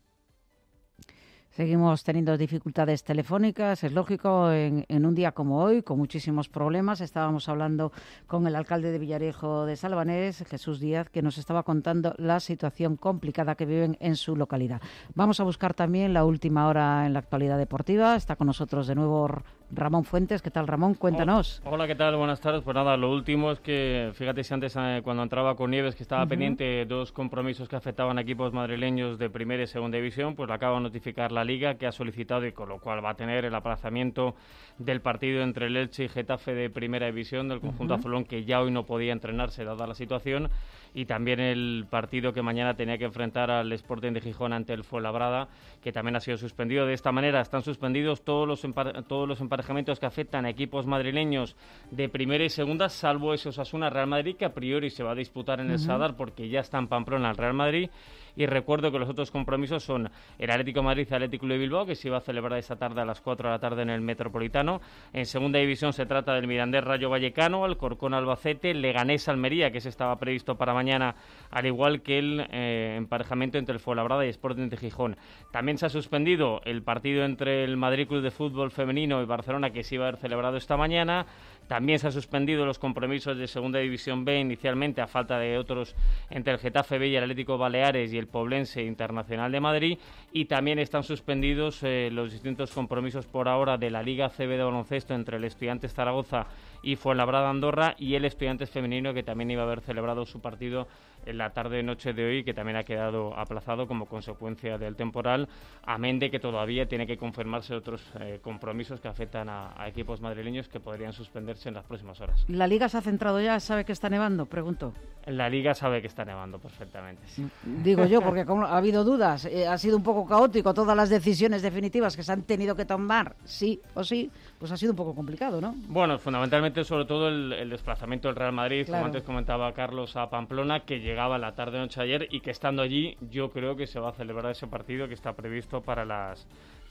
Seguimos teniendo dificultades telefónicas, es lógico, en un día como hoy, con muchísimos problemas. Estábamos hablando con el alcalde de Villarejo de Salvanés, Jesús Díaz, que nos estaba contando la situación complicada que viven en su localidad. Vamos a buscar también la última hora en la actualidad deportiva. Está con nosotros de nuevo Ramón Fuentes. ¿Qué tal, Ramón? Cuéntanos. Hola, ¿qué tal? Buenas tardes. Pues nada, lo último es que, fíjate si antes cuando entraba con Nieves, que estaba pendiente dos compromisos que afectaban a equipos madrileños de primera y segunda división, pues le acaba de notificar la Liga que ha solicitado, y con lo cual va a tener el aplazamiento del partido entre el Elche y Getafe de primera división del conjunto azulón, que ya hoy no podía entrenarse dada la situación, y también el partido que mañana tenía que enfrentar al Sporting de Gijón ante el Fuenlabrada, que también ha sido suspendido. De esta manera están suspendidos todos los emparejamientos que afectan a equipos madrileños de primera y segunda, salvo ese Osasuna-Real Madrid, que a priori se va a disputar en el Sadar porque ya está en Pamplona el Real Madrid. Y recuerdo que los otros compromisos son el Atlético Madrid-Atlético de Bilbao, que se iba a celebrar esta tarde a las 4 de la tarde en el Metropolitano. En segunda división se trata del Mirandés-Rayo Vallecano, Alcorcón-Albacete, Leganés-Almería, que se estaba previsto para mañana, al igual que el emparejamiento entre el Fuenlabrada y Sporting de Gijón. También se ha suspendido el partido entre el Madrid Club de Fútbol Femenino y Barcelona, que se iba a haber celebrado esta mañana. También se han suspendido los compromisos de Segunda División B inicialmente, a falta de otros, entre el Getafe B y el Atlético Baleares y el Poblense Internacional de Madrid. Y también están suspendidos los distintos compromisos por ahora de la Liga CB de baloncesto entre el Estudiantes Zaragoza y Fuenlabrada Andorra, y el Estudiantes Femenino, que también iba a haber celebrado su partido en la tarde-noche de hoy, que también ha quedado aplazado como consecuencia del temporal, amén de que todavía tiene que confirmarse otros compromisos que afectan a equipos madrileños que podrían suspenderse en las próximas horas. ¿La Liga se ha centrado ya? ¿Sabe que está nevando? Pregunto. La Liga sabe que está nevando perfectamente, sí. Digo yo, porque como ha habido dudas, ha sido un poco caótico, todas las decisiones definitivas que se han tenido que tomar, sí o sí, pues ha sido un poco complicado, ¿no? Bueno, fundamentalmente sobre todo el desplazamiento del Real Madrid, claro, como antes comentaba Carlos, a Pamplona, que llegaba la tarde-noche ayer, y que estando allí yo creo que se va a celebrar ese partido que está previsto para las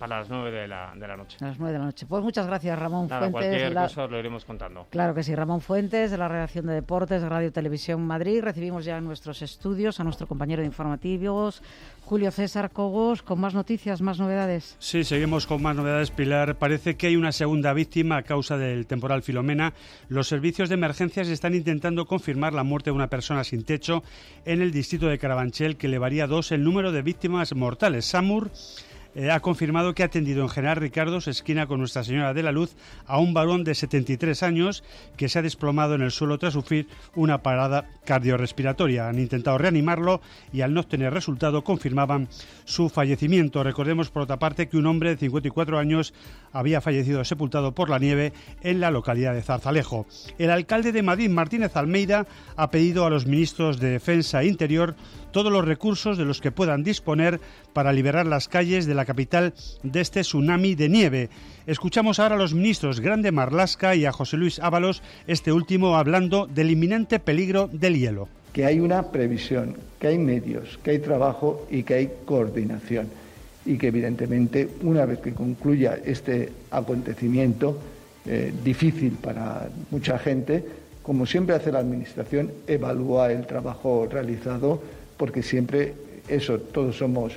9 de la noche. A las 9 de la noche. Pues muchas gracias, Ramón Fuentes. Cualquier cosa os lo iremos contando. Claro que sí, Ramón Fuentes, de la redacción de Deportes de Radio Televisión Madrid. Recibimos ya en nuestros estudios a nuestro compañero de informativos, Julio César Cobos, con más noticias, más novedades. Sí, seguimos con más novedades, Pilar. Parece que hay una segunda víctima a causa del temporal Filomena. Los servicios de emergencias están intentando confirmar la muerte de una persona sin techo en el distrito de Carabanchel, que elevaría a 2 el número de víctimas mortales. SAMUR ha confirmado que ha atendido en General Ricardo, esquina con Nuestra Señora de la Luz, a un varón de 73 años que se ha desplomado en el suelo tras sufrir una parada cardiorrespiratoria. Han intentado reanimarlo y, al no obtener resultado, confirmaban su fallecimiento. Recordemos, por otra parte, que un hombre de 54 años había fallecido sepultado por la nieve en la localidad de Zarzalejo. El alcalde de Madrid, Martínez Almeida, ha pedido a los ministros de Defensa e Interior todos los recursos de los que puedan disponer para liberar las calles de la capital de este tsunami de nieve. Escuchamos ahora a los ministros Grande Marlaska y a José Luis Ábalos, este último hablando del inminente peligro del hielo. Que hay una previsión, que hay medios, que hay trabajo y que hay coordinación. Y que evidentemente, una vez que concluya este acontecimiento difícil para mucha gente, como siempre hace la Administración, evalúa el trabajo realizado, porque siempre todos somos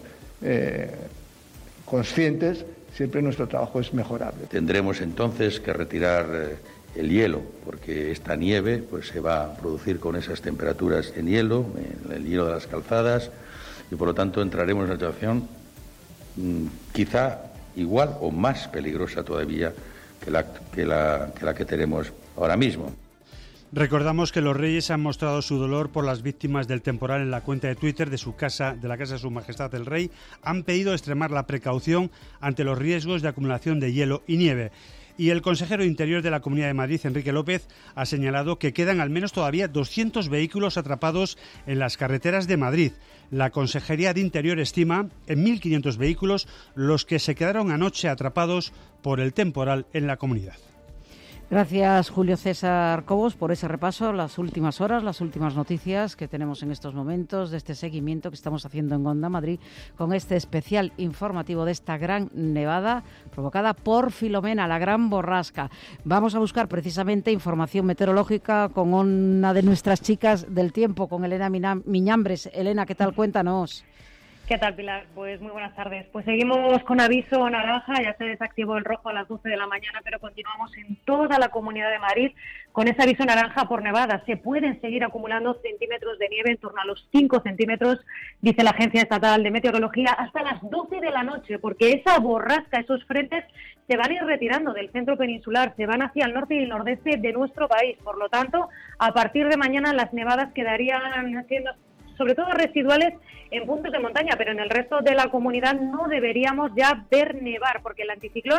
conscientes, siempre nuestro trabajo es mejorable. Tendremos entonces que retirar el hielo, porque esta nieve pues se va a producir con esas temperaturas en hielo, en el hielo de las calzadas, y por lo tanto entraremos en una situación quizá igual o más peligrosa todavía que la que tenemos ahora mismo. Recordamos que los Reyes han mostrado su dolor por las víctimas del temporal en la cuenta de Twitter de la casa de Su Majestad el Rey. Han pedido extremar la precaución ante los riesgos de acumulación de hielo y nieve. Y el consejero de Interior de la Comunidad de Madrid, Enrique López, ha señalado que quedan al menos todavía 200 vehículos atrapados en las carreteras de Madrid. La Consejería de Interior estima en 1.500 vehículos los que se quedaron anoche atrapados por el temporal en la comunidad. Gracias, Julio César Cobos, por ese repaso, las últimas horas, las últimas noticias que tenemos en estos momentos de este seguimiento que estamos haciendo en Onda Madrid con este especial informativo de esta gran nevada provocada por Filomena, la gran borrasca. Vamos a buscar precisamente información meteorológica con una de nuestras chicas del tiempo, con Elena Miñambres. Elena, ¿qué tal? Cuéntanos. ¿Qué tal, Pilar? Pues muy buenas tardes. Pues seguimos con aviso naranja, ya se desactivó el rojo a las 12 de la mañana, pero continuamos en toda la Comunidad de Madrid con ese aviso naranja por nevadas. Se pueden seguir acumulando centímetros de nieve, en torno a los 5 centímetros, dice la Agencia Estatal de Meteorología, hasta las 12 de la noche, porque esa borrasca, esos frentes, se van a ir retirando del centro peninsular, se van hacia el norte y el nordeste de nuestro país. Por lo tanto, a partir de mañana las nevadas quedarían siendo sobre todo residuales en puntos de montaña, pero en el resto de la comunidad no deberíamos ya ver nevar, porque el anticiclón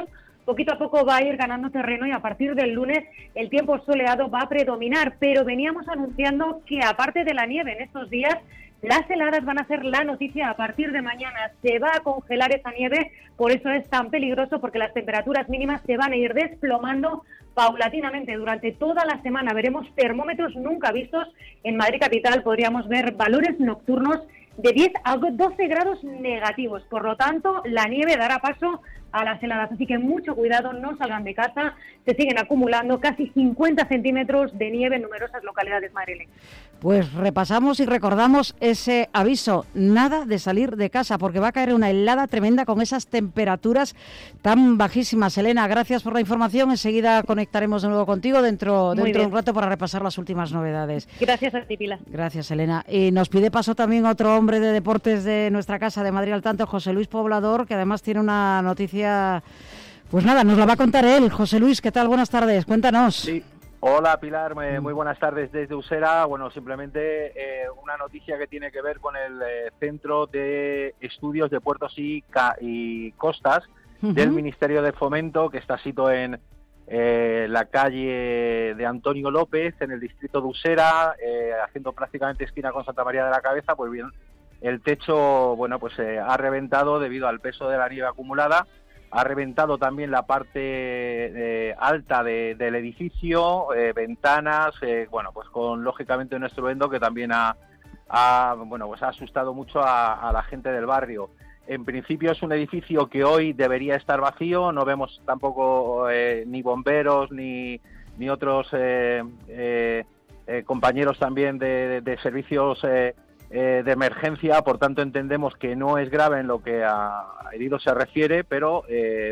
poquito a poco va a ir ganando terreno y a partir del lunes el tiempo soleado va a predominar, pero veníamos anunciando que aparte de la nieve en estos días, las heladas van a ser la noticia a partir de mañana. Se va a congelar esa nieve, por eso es tan peligroso, porque las temperaturas mínimas se van a ir desplomando paulatinamente durante toda la semana. Veremos termómetros nunca vistos en Madrid capital. Podríamos ver valores nocturnos de 10 a 12 grados negativos. Por lo tanto, la nieve dará paso a las heladas. Así que mucho cuidado, no salgan de casa. Se siguen acumulando casi 50 centímetros de nieve en numerosas localidades madrileñas. Pues repasamos y recordamos ese aviso, nada de salir de casa, porque va a caer una helada tremenda con esas temperaturas tan bajísimas. Elena, gracias por la información. Enseguida conectaremos de nuevo contigo dentro de un rato para repasar las últimas novedades. Gracias a ti, Pilar. Gracias, Elena. Y nos pide paso también otro hombre de deportes de nuestra casa de Madrid al Tanto, José Luis Poblador, que además tiene una noticia. Pues nada, nos la va a contar él. José Luis, ¿qué tal? Buenas tardes, cuéntanos. Sí. Hola Pilar, muy buenas tardes desde Usera. Bueno, simplemente una noticia que tiene que ver con el Centro de Estudios de Puertos y Costas del Ministerio de Fomento, que está situado en la calle de Antonio López, en el distrito de Usera, haciendo prácticamente esquina con Santa María de la Cabeza. Pues bien, el techo, bueno, pues ha reventado debido al peso de la nieve acumulada. Ha reventado también la parte alta del edificio, ventanas, bueno, pues con lógicamente un estruendo que también ha asustado mucho a la gente del barrio. En principio es un edificio que hoy debería estar vacío, no vemos tampoco ni bomberos ni otros compañeros también de servicios de emergencia, por tanto entendemos que no es grave en lo que a heridos se refiere, pero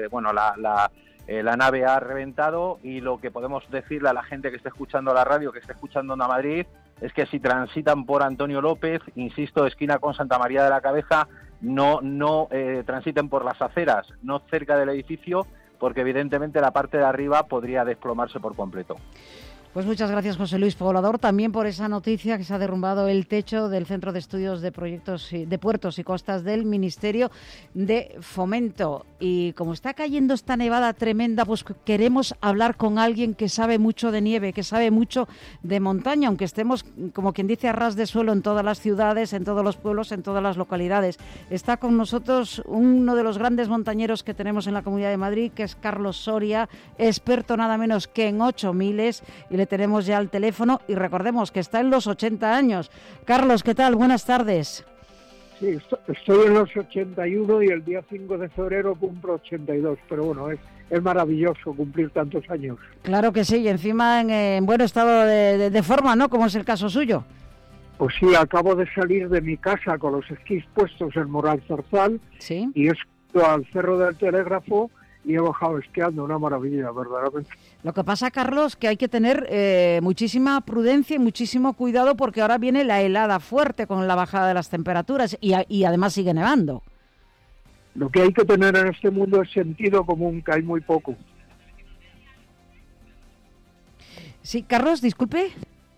la nave ha reventado, y lo que podemos decirle a la gente que esté escuchando la radio, que esté escuchando Onda Madrid, es que si transitan por Antonio López, insisto, esquina con Santa María de la Cabeza, no transiten por las aceras, no cerca del edificio, porque evidentemente la parte de arriba podría desplomarse por completo. Pues muchas gracias, José Luis Poblador, también por esa noticia que se ha derrumbado el techo del Centro de Estudios de Puertos y Costas del Ministerio de Fomento. Y como está cayendo esta nevada tremenda, pues queremos hablar con alguien que sabe mucho de nieve, que sabe mucho de montaña, aunque estemos, como quien dice, a ras de suelo en todas las ciudades, en todos los pueblos, en todas las localidades. Está con nosotros uno de los grandes montañeros que tenemos en la Comunidad de Madrid, que es Carlos Soria, experto nada menos que en 8000, y le tenemos ya al teléfono, y recordemos que está en los 80 años. Carlos, ¿qué tal? Buenas tardes. Sí, estoy en los 81 y el día 5 de febrero cumplo 82, pero bueno, es maravilloso cumplir tantos años. Claro que sí, y encima en buen estado de forma, ¿no? Como es el caso suyo. Pues sí, acabo de salir de mi casa con los esquís puestos en Moral Zarzal, ¿sí? Y he subido al Cerro del Telégrafo y he bajado esquiando, una maravilla, verdaderamente. Lo que pasa, Carlos, que hay que tener muchísima prudencia y muchísimo cuidado, porque ahora viene la helada fuerte con la bajada de las temperaturas y además sigue nevando. Lo que hay que tener en este mundo es sentido común, que hay muy poco. Sí, Carlos, disculpe.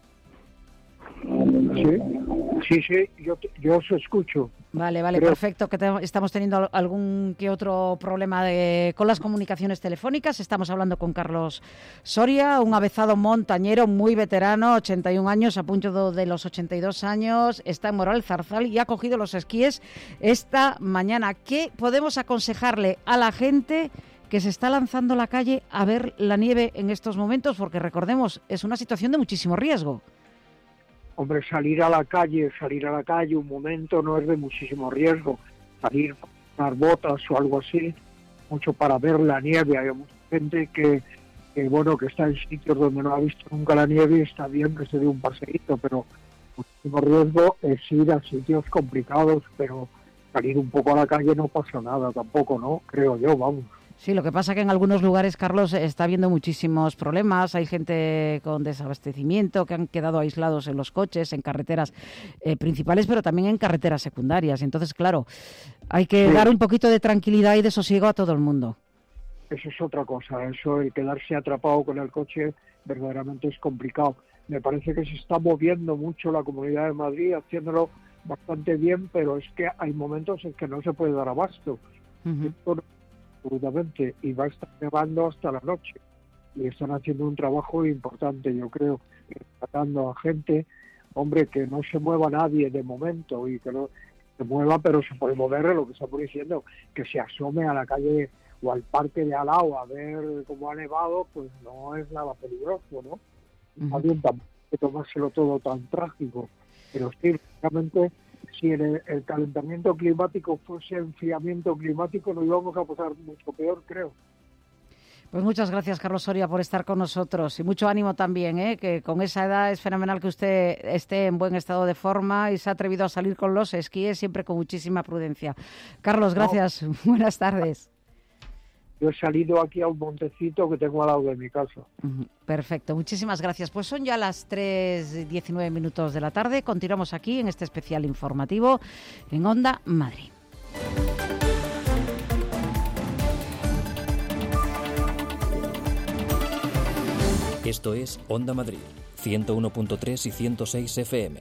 Sí, yo os escucho. Vale, perfecto, que estamos teniendo algún que otro problema con las comunicaciones telefónicas. Estamos hablando con Carlos Soria, un avezado montañero muy veterano, 81 años, a punto de los 82 años, está en Moral Zarzal y ha cogido los esquíes esta mañana. ¿Qué podemos aconsejarle a la gente que se está lanzando a la calle a ver la nieve en estos momentos? Porque recordemos, es una situación de muchísimo riesgo. Hombre, salir a la calle un momento no es de muchísimo riesgo. Salir con unas botas o algo así, mucho para ver la nieve. Hay mucha gente que está en sitios donde no ha visto nunca la nieve y está bien que se dé un paseíto, pero muchísimo riesgo es ir a sitios complicados, pero salir un poco a la calle no pasa nada tampoco, ¿no? Creo yo, vamos. Sí, lo que pasa que en algunos lugares, Carlos, está habiendo muchísimos problemas. Hay gente con desabastecimiento que han quedado aislados en los coches, en carreteras principales, pero también en carreteras secundarias. Entonces, claro, hay que dar un poquito de tranquilidad y de sosiego a todo el mundo. Eso es otra cosa. Eso, el quedarse atrapado con el coche, verdaderamente es complicado. Me parece que se está moviendo mucho la Comunidad de Madrid, haciéndolo bastante bien, pero es que hay momentos en que no se puede dar abasto. absolutamente, y va a estar nevando hasta la noche. Y están haciendo un trabajo importante, yo creo, tratando a gente, hombre, que no se mueva nadie de momento y que no se mueva, pero se puede mover, lo que estamos diciendo, que se asome a la calle o al parque de al lado a ver cómo ha nevado, pues no es nada peligroso, ¿no? Está bien tampoco que tomárselo todo tan trágico, pero sí, realmente, si el calentamiento climático fuese enfriamiento climático, nos íbamos a pasar mucho peor, creo. Pues muchas gracias, Carlos Soria, por estar con nosotros y mucho ánimo también, que con esa edad es fenomenal que usted esté en buen estado de forma y se ha atrevido a salir con los esquíes, siempre con muchísima prudencia. Carlos, gracias. No. Buenas tardes. Yo he salido aquí a un montecito que tengo al lado de mi casa. Perfecto, muchísimas gracias. Pues son ya las 3:19 de la tarde. Continuamos aquí en este especial informativo en Onda Madrid. Esto es Onda Madrid, 101.3 y 106 FM.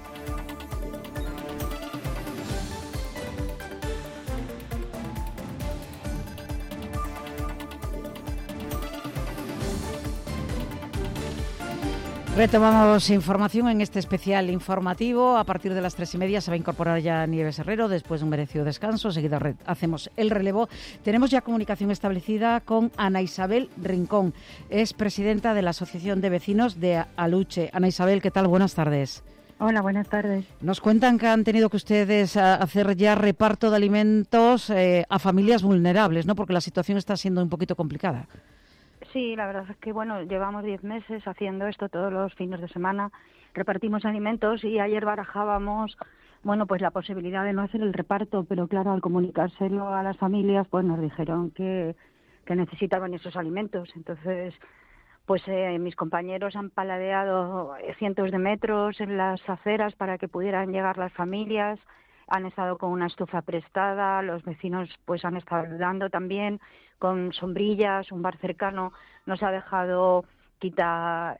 Retomamos información en este especial informativo. A partir de las 3:30 se va a incorporar ya Nieves Herrero después de un merecido descanso. Enseguida hacemos el relevo. Tenemos ya comunicación establecida con Ana Isabel Rincón. Es presidenta de la Asociación de Vecinos de Aluche. Ana Isabel, ¿qué tal? Buenas tardes. Hola, buenas tardes. Nos cuentan que han tenido que ustedes hacer ya reparto de alimentos a familias vulnerables, ¿no? Porque la situación está siendo un poquito complicada. Sí, la verdad es que, bueno, llevamos 10 meses haciendo esto todos los fines de semana. Repartimos alimentos y ayer barajábamos, bueno, pues la posibilidad de no hacer el reparto, pero claro, al comunicárselo a las familias, pues nos dijeron que necesitaban esos alimentos. Entonces, pues mis compañeros han paladeado cientos de metros en las aceras para que pudieran llegar las familias. Han estado con una estufa prestada, los vecinos pues han estado ayudando también con sombrillas. Un bar cercano nos ha dejado quitar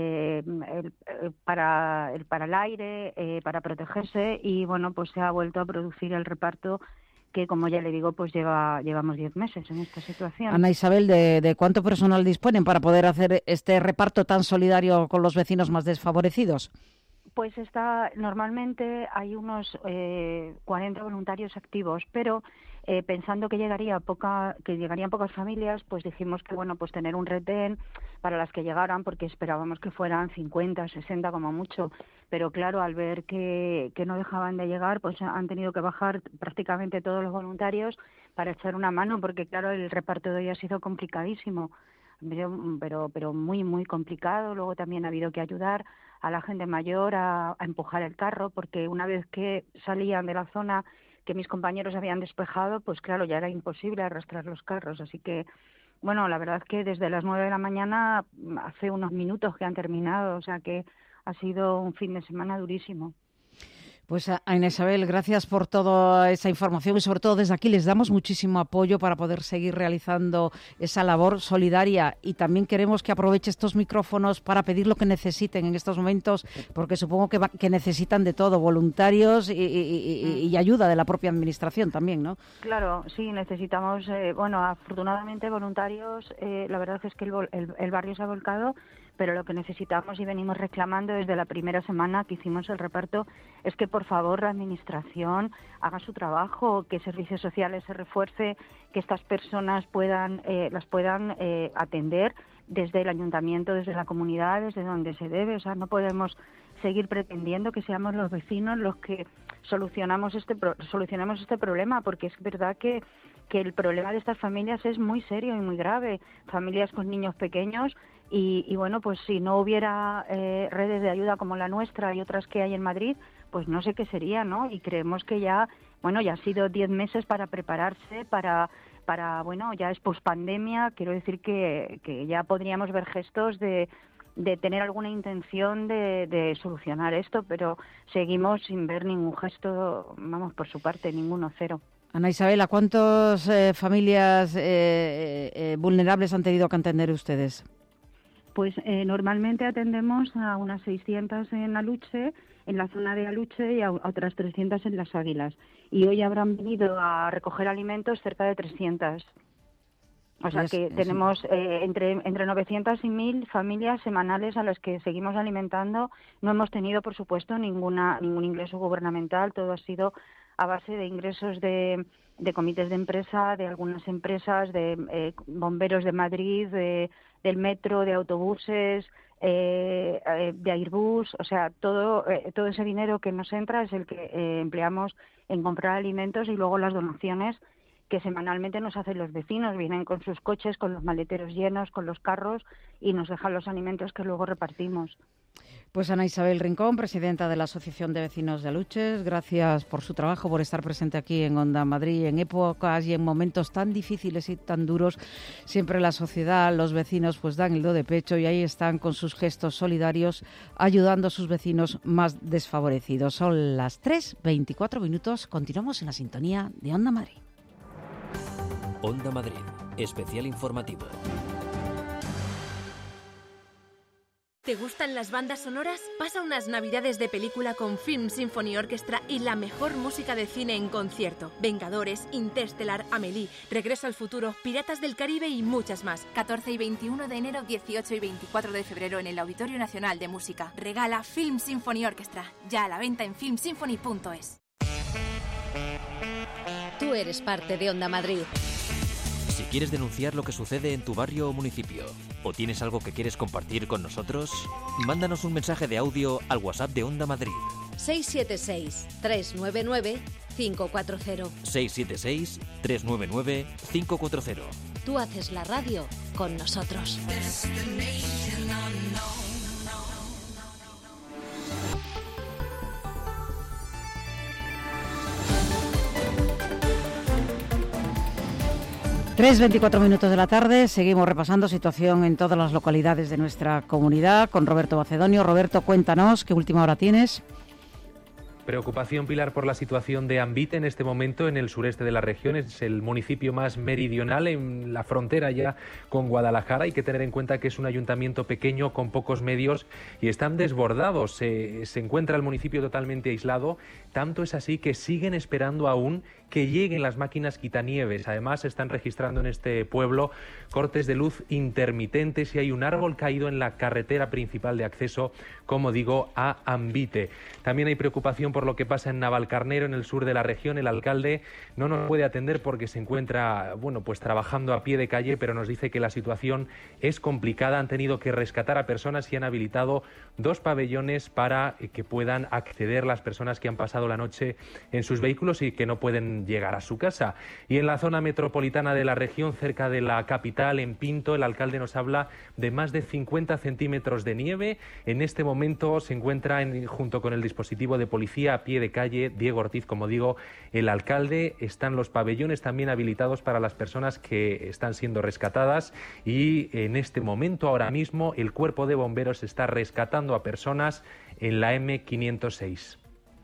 para el aire, para protegerse, y bueno, pues se ha vuelto a producir el reparto que, como ya le digo, pues llevamos 10 meses en esta situación. Ana Isabel, ¿de cuánto personal disponen para poder hacer este reparto tan solidario con los vecinos más desfavorecidos? Pues normalmente hay unos 40 voluntarios activos, pero pensando que llegarían pocas familias, pues dijimos que, bueno, pues tener un retén para las que llegaran, porque esperábamos que fueran 50, 60 como mucho, pero claro, al ver que no dejaban de llegar, pues han tenido que bajar prácticamente todos los voluntarios para echar una mano, porque claro, el reparto de hoy ha sido complicadísimo, pero muy, muy complicado. Luego también ha habido que ayudar a la gente mayor a empujar el carro, porque una vez que salían de la zona que mis compañeros habían despejado, pues claro, ya era imposible arrastrar los carros. Así que, bueno, la verdad es que desde las 9 de la mañana, hace unos minutos que han terminado, o sea que ha sido un fin de semana durísimo. Pues Ana Isabel, gracias por toda esa información y sobre todo desde aquí les damos muchísimo apoyo para poder seguir realizando esa labor solidaria, y también queremos que aproveche estos micrófonos para pedir lo que necesiten en estos momentos, porque supongo que necesitan de todo, voluntarios y ayuda de la propia administración también, ¿no? Claro, sí, necesitamos, bueno, afortunadamente voluntarios, la verdad es que el barrio se ha volcado, pero lo que necesitamos y venimos reclamando desde la primera semana que hicimos el reparto es que por favor la administración haga su trabajo, que servicios sociales se refuerce, que estas personas las puedan atender desde el ayuntamiento, desde la comunidad, desde donde se debe. O sea, no podemos seguir pretendiendo que seamos los vecinos los que solucionamos este problema, porque es verdad que el problema de estas familias es muy serio y muy grave. Familias con niños pequeños. Y bueno, pues si no hubiera redes de ayuda como la nuestra y otras que hay en Madrid, pues no sé qué sería, ¿no? Y creemos que ya ha sido 10 meses para prepararse, para bueno, ya es pospandemia, quiero decir que ya podríamos ver gestos de tener alguna intención de solucionar esto, pero seguimos sin ver ningún gesto, vamos, por su parte, ninguno, cero. Ana Isabel, ¿a cuántas familias vulnerables han tenido que atender ustedes? Pues normalmente atendemos a unas 600 en Aluche, en la zona de Aluche, y a otras 300 en Las Águilas. Y hoy habrán venido a recoger alimentos cerca de 300. O sea que tenemos entre 900 y 1.000 familias semanales a las que seguimos alimentando. No hemos tenido, por supuesto, ningún ingreso gubernamental. Todo ha sido a base de ingresos de comités de empresa, de algunas empresas, de bomberos de Madrid, del metro, de autobuses, de Airbus. O sea, todo ese dinero que nos entra es el que empleamos en comprar alimentos, y luego las donaciones que semanalmente nos hacen los vecinos. Vienen con sus coches, con los maleteros llenos, con los carros, y nos dejan los alimentos que luego repartimos. Pues Ana Isabel Rincón, presidenta de la Asociación de Vecinos de Aluches, gracias por su trabajo, por estar presente aquí en Onda Madrid. En épocas y en momentos tan difíciles y tan duros, siempre la sociedad, los vecinos, pues dan el do de pecho, y ahí están con sus gestos solidarios ayudando a sus vecinos más desfavorecidos. Son las 3:24 minutos. Continuamos en la sintonía de Onda Madrid. Onda Madrid, especial informativo. ¿Te gustan las bandas sonoras? Pasa unas navidades de película con Film Symphony Orchestra y la mejor música de cine en concierto. Vengadores, Interstellar, Amélie, Regreso al futuro, Piratas del Caribe y muchas más. 14 y 21 de enero, 18 y 24 de febrero en el Auditorio Nacional de Música. Regala Film Symphony Orchestra. Ya a la venta en filmsymphony.es. Tú eres parte de Onda Madrid. Si quieres denunciar lo que sucede en tu barrio o municipio, o tienes algo que quieres compartir con nosotros, mándanos un mensaje de audio al WhatsApp de Onda Madrid. 676-399-540. 676-399-540. Tú haces la radio con nosotros. 3:24 minutos de la tarde, seguimos repasando situación en todas las localidades de nuestra comunidad con Roberto Macedonio. Roberto, cuéntanos, ¿qué última hora tienes? Preocupación, Pilar, por la situación de Ambite en este momento en el sureste de la región. Es el municipio más meridional, en la frontera ya con Guadalajara. Hay que tener en cuenta que es un ayuntamiento pequeño con pocos medios y están desbordados. Se encuentra el municipio totalmente aislado. Tanto es así que siguen esperando aún que lleguen las máquinas quitanieves. Además, se están registrando en este pueblo cortes de luz intermitentes y hay un árbol caído en la carretera principal de acceso, como digo, a Ambite. También hay preocupación por lo que pasa en Navalcarnero, en el sur de la región. El alcalde no nos puede atender porque se encuentra, pues trabajando a pie de calle, pero nos dice que la situación es complicada. Han tenido que rescatar a personas y han habilitado 2 pabellones para que puedan acceder las personas que han pasado la noche en sus vehículos y que no pueden llegar a su casa. Y en la zona metropolitana de la región, cerca de la capital, en Pinto, el alcalde nos habla de más de 50 centímetros de nieve. En este momento se encuentra junto con el dispositivo de policía a pie de calle, Diego Ortiz, como digo, el alcalde. Están los pabellones también habilitados para las personas que están siendo rescatadas y en este momento, ahora mismo, el cuerpo de bomberos está rescatando a personas en la M506.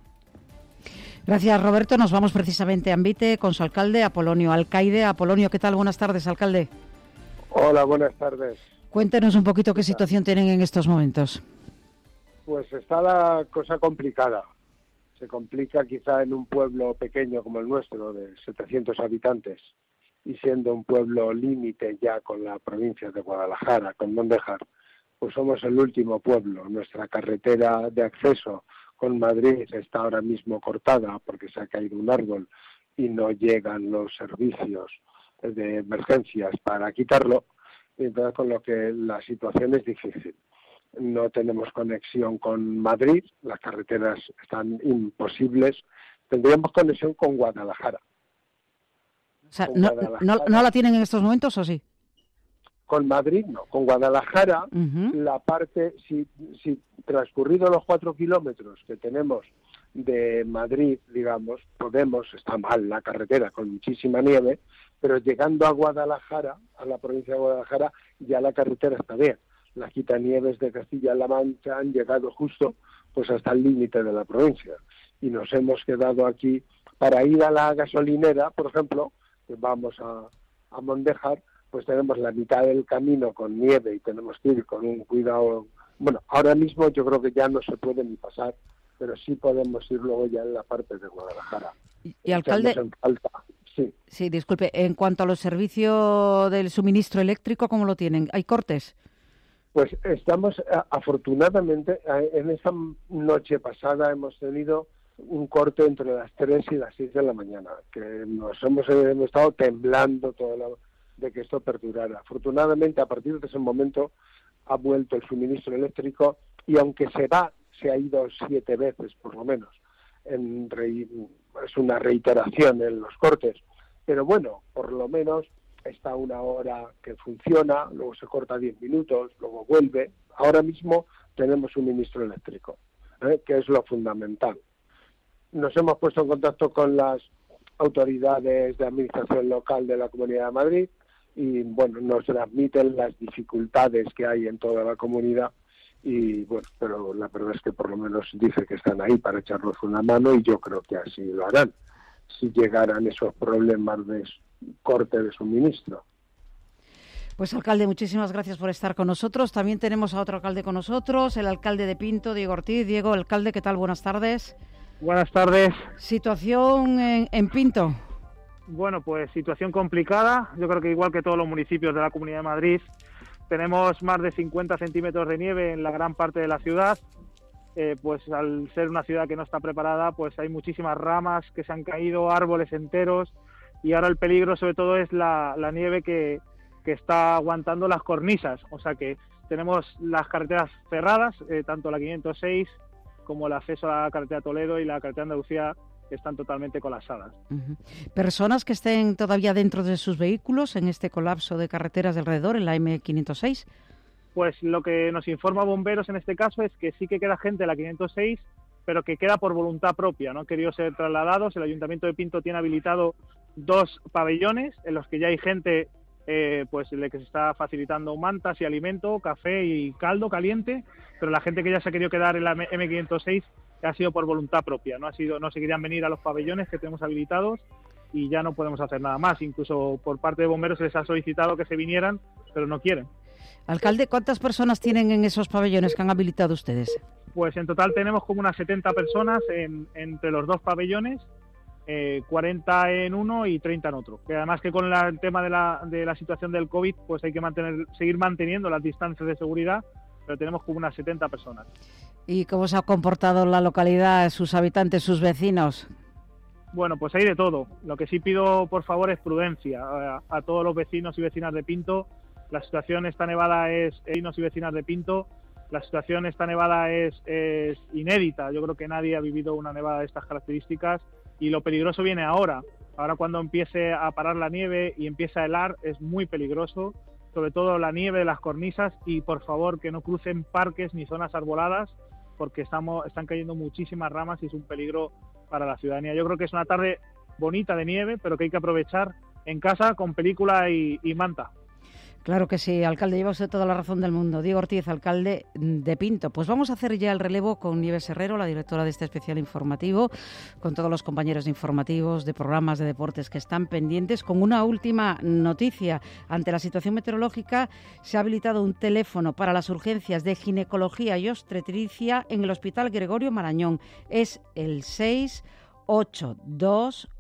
Gracias, Roberto. Nos vamos precisamente a Ambite con su alcalde, Apolonio Alcaide. Apolonio, ¿qué tal? Buenas tardes, alcalde. Hola, buenas tardes. Cuéntenos un poquito qué situación tienen en estos momentos. Pues está la cosa complicada. Se complica quizá en un pueblo pequeño como el nuestro, de 700 habitantes, y siendo un pueblo límite ya con la provincia de Guadalajara, con Mondéjar, pues somos el último pueblo. Nuestra carretera de acceso con Madrid está ahora mismo cortada porque se ha caído un árbol y no llegan los servicios de emergencias para quitarlo, y entonces con lo que la situación es difícil. No tenemos conexión con Madrid, las carreteras están imposibles. Tendríamos conexión con Guadalajara. O sea, ¿no la tienen en estos momentos o sí? Con Madrid no, con Guadalajara la parte, si transcurridos los 4 kilómetros que tenemos de Madrid, digamos, está mal la carretera con muchísima nieve, pero llegando a Guadalajara, a la provincia de Guadalajara, ya la carretera está bien. Las quitanieves de Castilla-La Mancha han llegado justo pues hasta el límite de la provincia y nos hemos quedado aquí para ir a la gasolinera, por ejemplo, que vamos a Mondéjar, pues tenemos la mitad del camino con nieve y tenemos que ir con un cuidado. Bueno, ahora mismo yo creo que ya no se puede ni pasar, pero sí podemos ir luego ya en la parte de Guadalajara. Y alcalde, en falta Sí. Sí, disculpe. En cuanto a los servicios del suministro eléctrico, ¿cómo lo tienen? ¿Hay cortes? Pues estamos, afortunadamente, en esta noche pasada hemos tenido un corte entre las 3 y las 6 de la mañana, que nos hemos estado temblando de que esto perdurara. Afortunadamente, a partir de ese momento ha vuelto el suministro eléctrico y aunque se ha ido 7 veces por lo menos. Es una reiteración en los cortes, pero bueno, por lo menos está una hora que funciona, luego se corta 10 minutos, luego vuelve. Ahora mismo tenemos suministro eléctrico, que es lo fundamental. Nos hemos puesto en contacto con las autoridades de administración local de la Comunidad de Madrid y bueno, nos transmiten las dificultades que hay en toda la comunidad y bueno, pero la verdad es que por lo menos dice que están ahí para echarnos una mano y yo creo que así lo harán si llegaran esos problemas de corte de suministro. Pues alcalde, muchísimas gracias por estar con nosotros. También tenemos a otro alcalde con nosotros, el alcalde de Pinto, Diego Ortiz. Diego, alcalde, ¿qué tal? Buenas tardes. Buenas tardes. Situación en Pinto. Bueno, pues situación complicada. Yo creo que igual que todos los municipios de la Comunidad de Madrid, tenemos más de 50 centímetros de nieve en la gran parte de la ciudad. Pues al ser una ciudad que no está preparada, pues hay muchísimas ramas que se han caído, árboles enteros, y ahora el peligro sobre todo es la nieve que está aguantando las cornisas. O sea que tenemos las carreteras cerradas, tanto la 506 como el acceso a la carretera Toledo y la carretera Andalucía están totalmente colapsadas. ¿Personas que estén todavía dentro de sus vehículos en este colapso de carreteras de alrededor, en la M506? Pues lo que nos informa Bomberos en este caso es que sí que queda gente en la 506, pero que queda por voluntad propia, no han querido ser trasladados. El Ayuntamiento de Pinto tiene habilitado 2 pabellones en los que ya hay gente pues de que se está facilitando mantas y alimento, café y caldo caliente, pero la gente que ya se ha querido quedar en la M506 ha sido por voluntad propia, no se querían venir a los pabellones que tenemos habilitados y ya no podemos hacer nada más. Incluso por parte de Bomberos se les ha solicitado que se vinieran, pero no quieren. Alcalde, ¿cuántas personas tienen en esos pabellones que han habilitado ustedes? Pues en total tenemos como unas 70 personas entre los 2 pabellones, 40 en uno y 30 en otro. Que además que con el tema de la situación del COVID, pues hay que seguir manteniendo las distancias de seguridad, pero tenemos como unas 70 personas. ¿Y cómo se ha comportado la localidad, sus habitantes, sus vecinos? Bueno, pues hay de todo. Lo que sí pido, por favor, es prudencia a todos los vecinos y vecinas de Pinto. La situación esta nevada vecinos y vecinas de Pinto, la situación esta nevada es inédita. Yo creo que nadie ha vivido una nevada de estas características y lo peligroso viene ahora. Ahora cuando empiece a parar la nieve y empieza a helar es muy peligroso, sobre todo la nieve de las cornisas, y por favor que no crucen parques ni zonas arboladas porque están cayendo muchísimas ramas y es un peligro para la ciudadanía. Yo creo que es una tarde bonita de nieve, pero que hay que aprovechar en casa con película y manta. Claro que sí, alcalde, lleva usted toda la razón del mundo. Diego Ortiz, alcalde de Pinto. Pues vamos a hacer ya el relevo con Nieves Herrero, la directora de este especial informativo, con todos los compañeros de informativos, de programas de deportes que están pendientes, con una última noticia. Ante la situación meteorológica, se ha habilitado un teléfono para las urgencias de ginecología y obstetricia en el Hospital Gregorio Marañón. Es el 682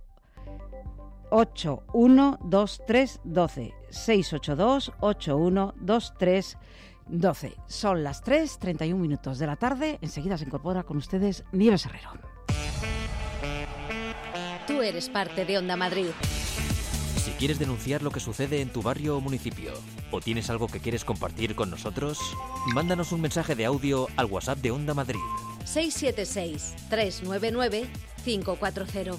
812312 682 812312. Son las 3:31 de la tarde. Enseguida se incorpora con ustedes Nieves Herrero. Tú eres parte de Onda Madrid. Si quieres denunciar lo que sucede en tu barrio o municipio, o tienes algo que quieres compartir con nosotros, mándanos un mensaje de audio al WhatsApp de Onda Madrid. 676-399-540.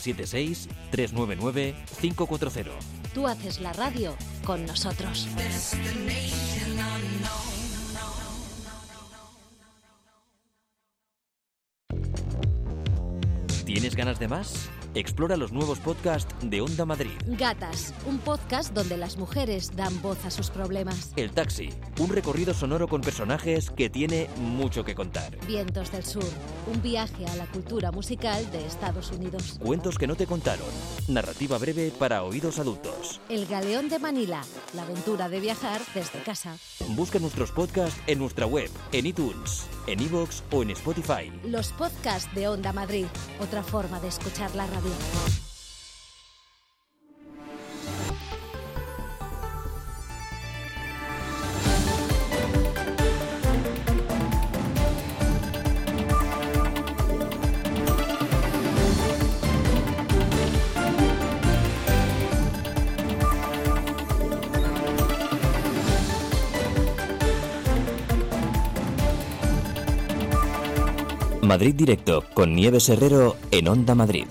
676-399-540. Tú haces la radio con nosotros. ¿Tienes ganas de más? Explora los nuevos podcasts de Onda Madrid. Gatas, un podcast donde las mujeres dan voz a sus problemas. El Taxi, un recorrido sonoro con personajes que tiene mucho que contar. Vientos del Sur, un viaje a la cultura musical de Estados Unidos. Cuentos que no te contaron, narrativa breve para oídos adultos. El Galeón de Manila, la aventura de viajar desde casa. Busca nuestros podcasts en nuestra web, en iTunes, en iVoox o en Spotify. Los podcasts de Onda Madrid, otra forma de escuchar la radio. Madrid Directo con Nieves Herrero en Onda Madrid.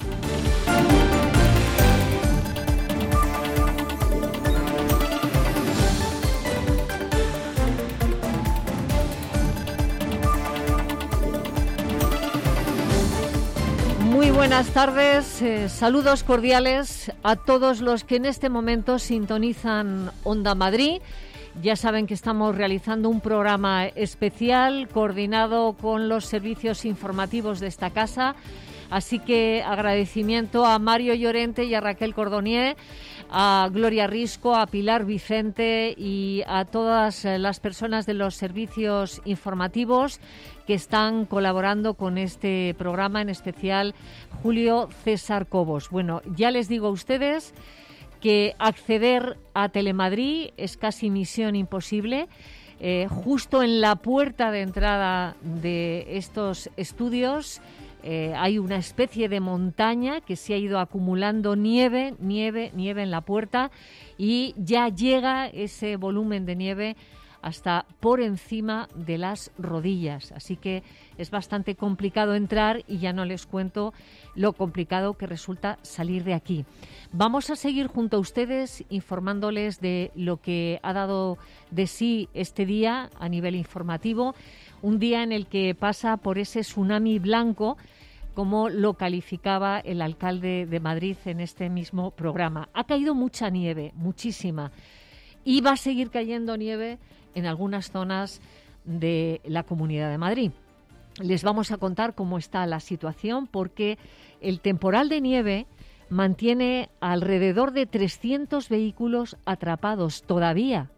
Muy buenas tardes, saludos cordiales a todos los que en este momento sintonizan Onda Madrid. Ya saben que estamos realizando un programa especial coordinado con los servicios informativos de esta casa. Así que agradecimiento a Mario Llorente y a Raquel Cordonier, a Gloria Risco, a Pilar Vicente y a todas las personas de los servicios informativos que están colaborando con este programa, en especial Julio César Cobos. Bueno, ya les digo a ustedes que acceder a Telemadrid es casi misión imposible. Justo en la puerta de entrada de estos estudios hay una especie de montaña que se ha ido acumulando nieve en la puerta, y ya llega ese volumen de nieve hasta por encima de las rodillas. Así que es bastante complicado entrar, y ya no les cuento lo complicado que resulta salir de aquí. Vamos a seguir junto a ustedes informándoles de lo que ha dado de sí este día a nivel informativo, un día en el que pasa por ese tsunami blanco, como lo calificaba el alcalde de Madrid en este mismo programa. Ha caído mucha nieve, muchísima, y va a seguir cayendo nieve en algunas zonas de la Comunidad de Madrid. Les vamos a contar cómo está la situación, porque el temporal de nieve mantiene alrededor de 300 vehículos atrapados todavía.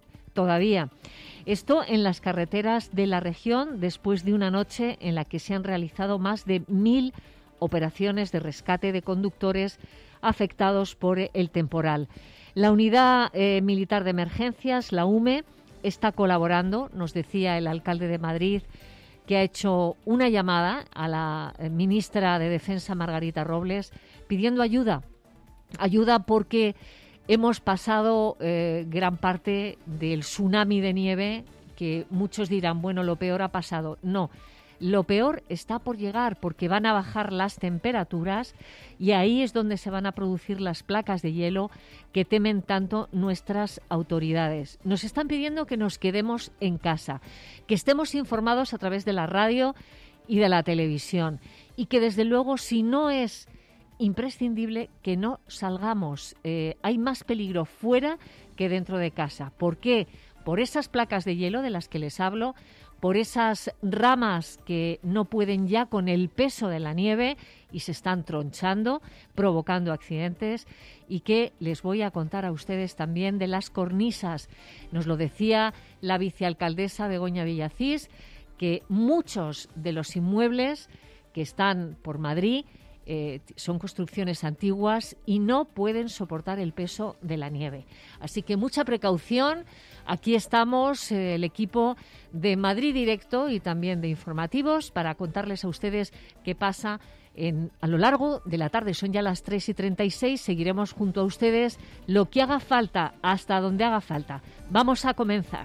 Esto en las carreteras de la región, después de una noche en la que se han realizado más de 1.000 operaciones de rescate de conductores afectados por el temporal. La Unidad Militar de Emergencias, la UME, está colaborando. Nos decía el alcalde de Madrid que ha hecho una llamada a la ministra de Defensa, Margarita Robles, pidiendo ayuda porque hemos pasado gran parte del tsunami de nieve, que muchos dirán, bueno, lo peor ha pasado. No, lo peor está por llegar, porque van a bajar las temperaturas y ahí es donde se van a producir las placas de hielo que temen tanto nuestras autoridades. Nos están pidiendo que nos quedemos en casa, que estemos informados a través de la radio y de la televisión, y que desde luego, si no es imprescindible, que no salgamos. Hay más peligro fuera que dentro de casa. ¿Por qué? Por esas placas de hielo de las que les hablo, por esas ramas que no pueden ya con el peso de la nieve y se están tronchando, provocando accidentes, y que les voy a contar a ustedes también de las cornisas. Nos lo decía la vicealcaldesa Begoña Villacís, que muchos de los inmuebles que están por Madrid son construcciones antiguas y no pueden soportar el peso de la nieve. Así que mucha precaución. Aquí estamos, el equipo de Madrid Directo y también de informativos, para contarles a ustedes qué pasa a lo largo de la tarde. Son ya las 3:36. Seguiremos junto a ustedes lo que haga falta, hasta donde haga falta. Vamos a comenzar.